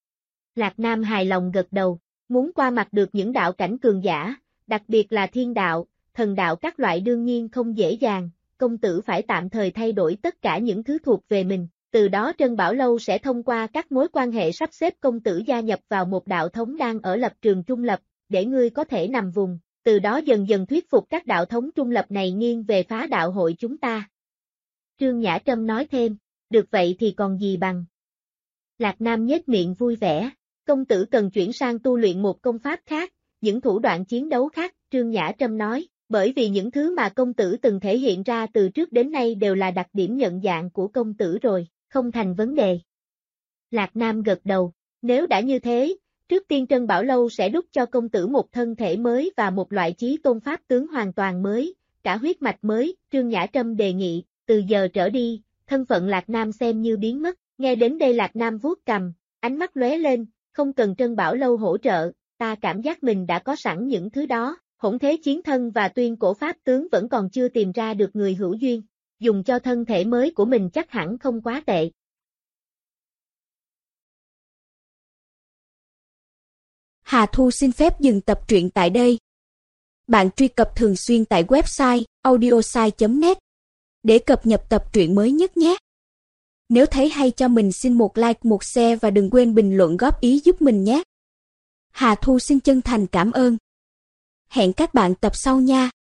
Lạc Nam hài lòng gật đầu, muốn qua mặt được những đạo cảnh cường giả, đặc biệt là thiên đạo, thần đạo các loại đương nhiên không dễ dàng, công tử phải tạm thời thay đổi tất cả những thứ thuộc về mình, từ đó Trân Bảo Lâu sẽ thông qua các mối quan hệ sắp xếp công tử gia nhập vào một đạo thống đang ở lập trường trung lập, để ngươi có thể nằm vùng, từ đó dần dần thuyết phục các đạo thống trung lập này nghiêng về phá đạo hội chúng ta. Trương Nhã Trâm nói thêm, được vậy thì còn gì bằng. Lạc Nam nhếch miệng vui vẻ, công tử cần chuyển sang tu luyện một công pháp khác, những thủ đoạn chiến đấu khác, Trương Nhã Trâm nói, bởi vì những thứ mà công tử từng thể hiện ra từ trước đến nay đều là đặc điểm nhận dạng của công tử rồi, không thành vấn đề. Lạc Nam gật đầu, nếu đã như thế, trước tiên Trân Bảo Lâu sẽ đúc cho công tử một thân thể mới và một loại chí tôn pháp tướng hoàn toàn mới, cả huyết mạch mới, Trương Nhã Trâm đề nghị, từ giờ trở đi, thân phận Lạc Nam xem như biến mất, nghe đến đây Lạc Nam vuốt cằm, ánh mắt lóe lên, không cần Trân Bảo Lâu hỗ trợ, ta cảm giác mình đã có sẵn những thứ đó, hỗn thế chiến thân và tuyên cổ pháp tướng vẫn còn chưa tìm ra được người hữu duyên, dùng cho thân thể mới của mình chắc hẳn không quá tệ. Hà Thu xin phép dừng tập truyện tại đây. Bạn truy cập thường xuyên tại website audiosai.net để cập nhật tập truyện mới nhất nhé. Nếu thấy hay cho mình xin một like, một share và đừng quên bình luận góp ý giúp mình nhé. Hà Thu xin chân thành cảm ơn. Hẹn các bạn tập sau nha.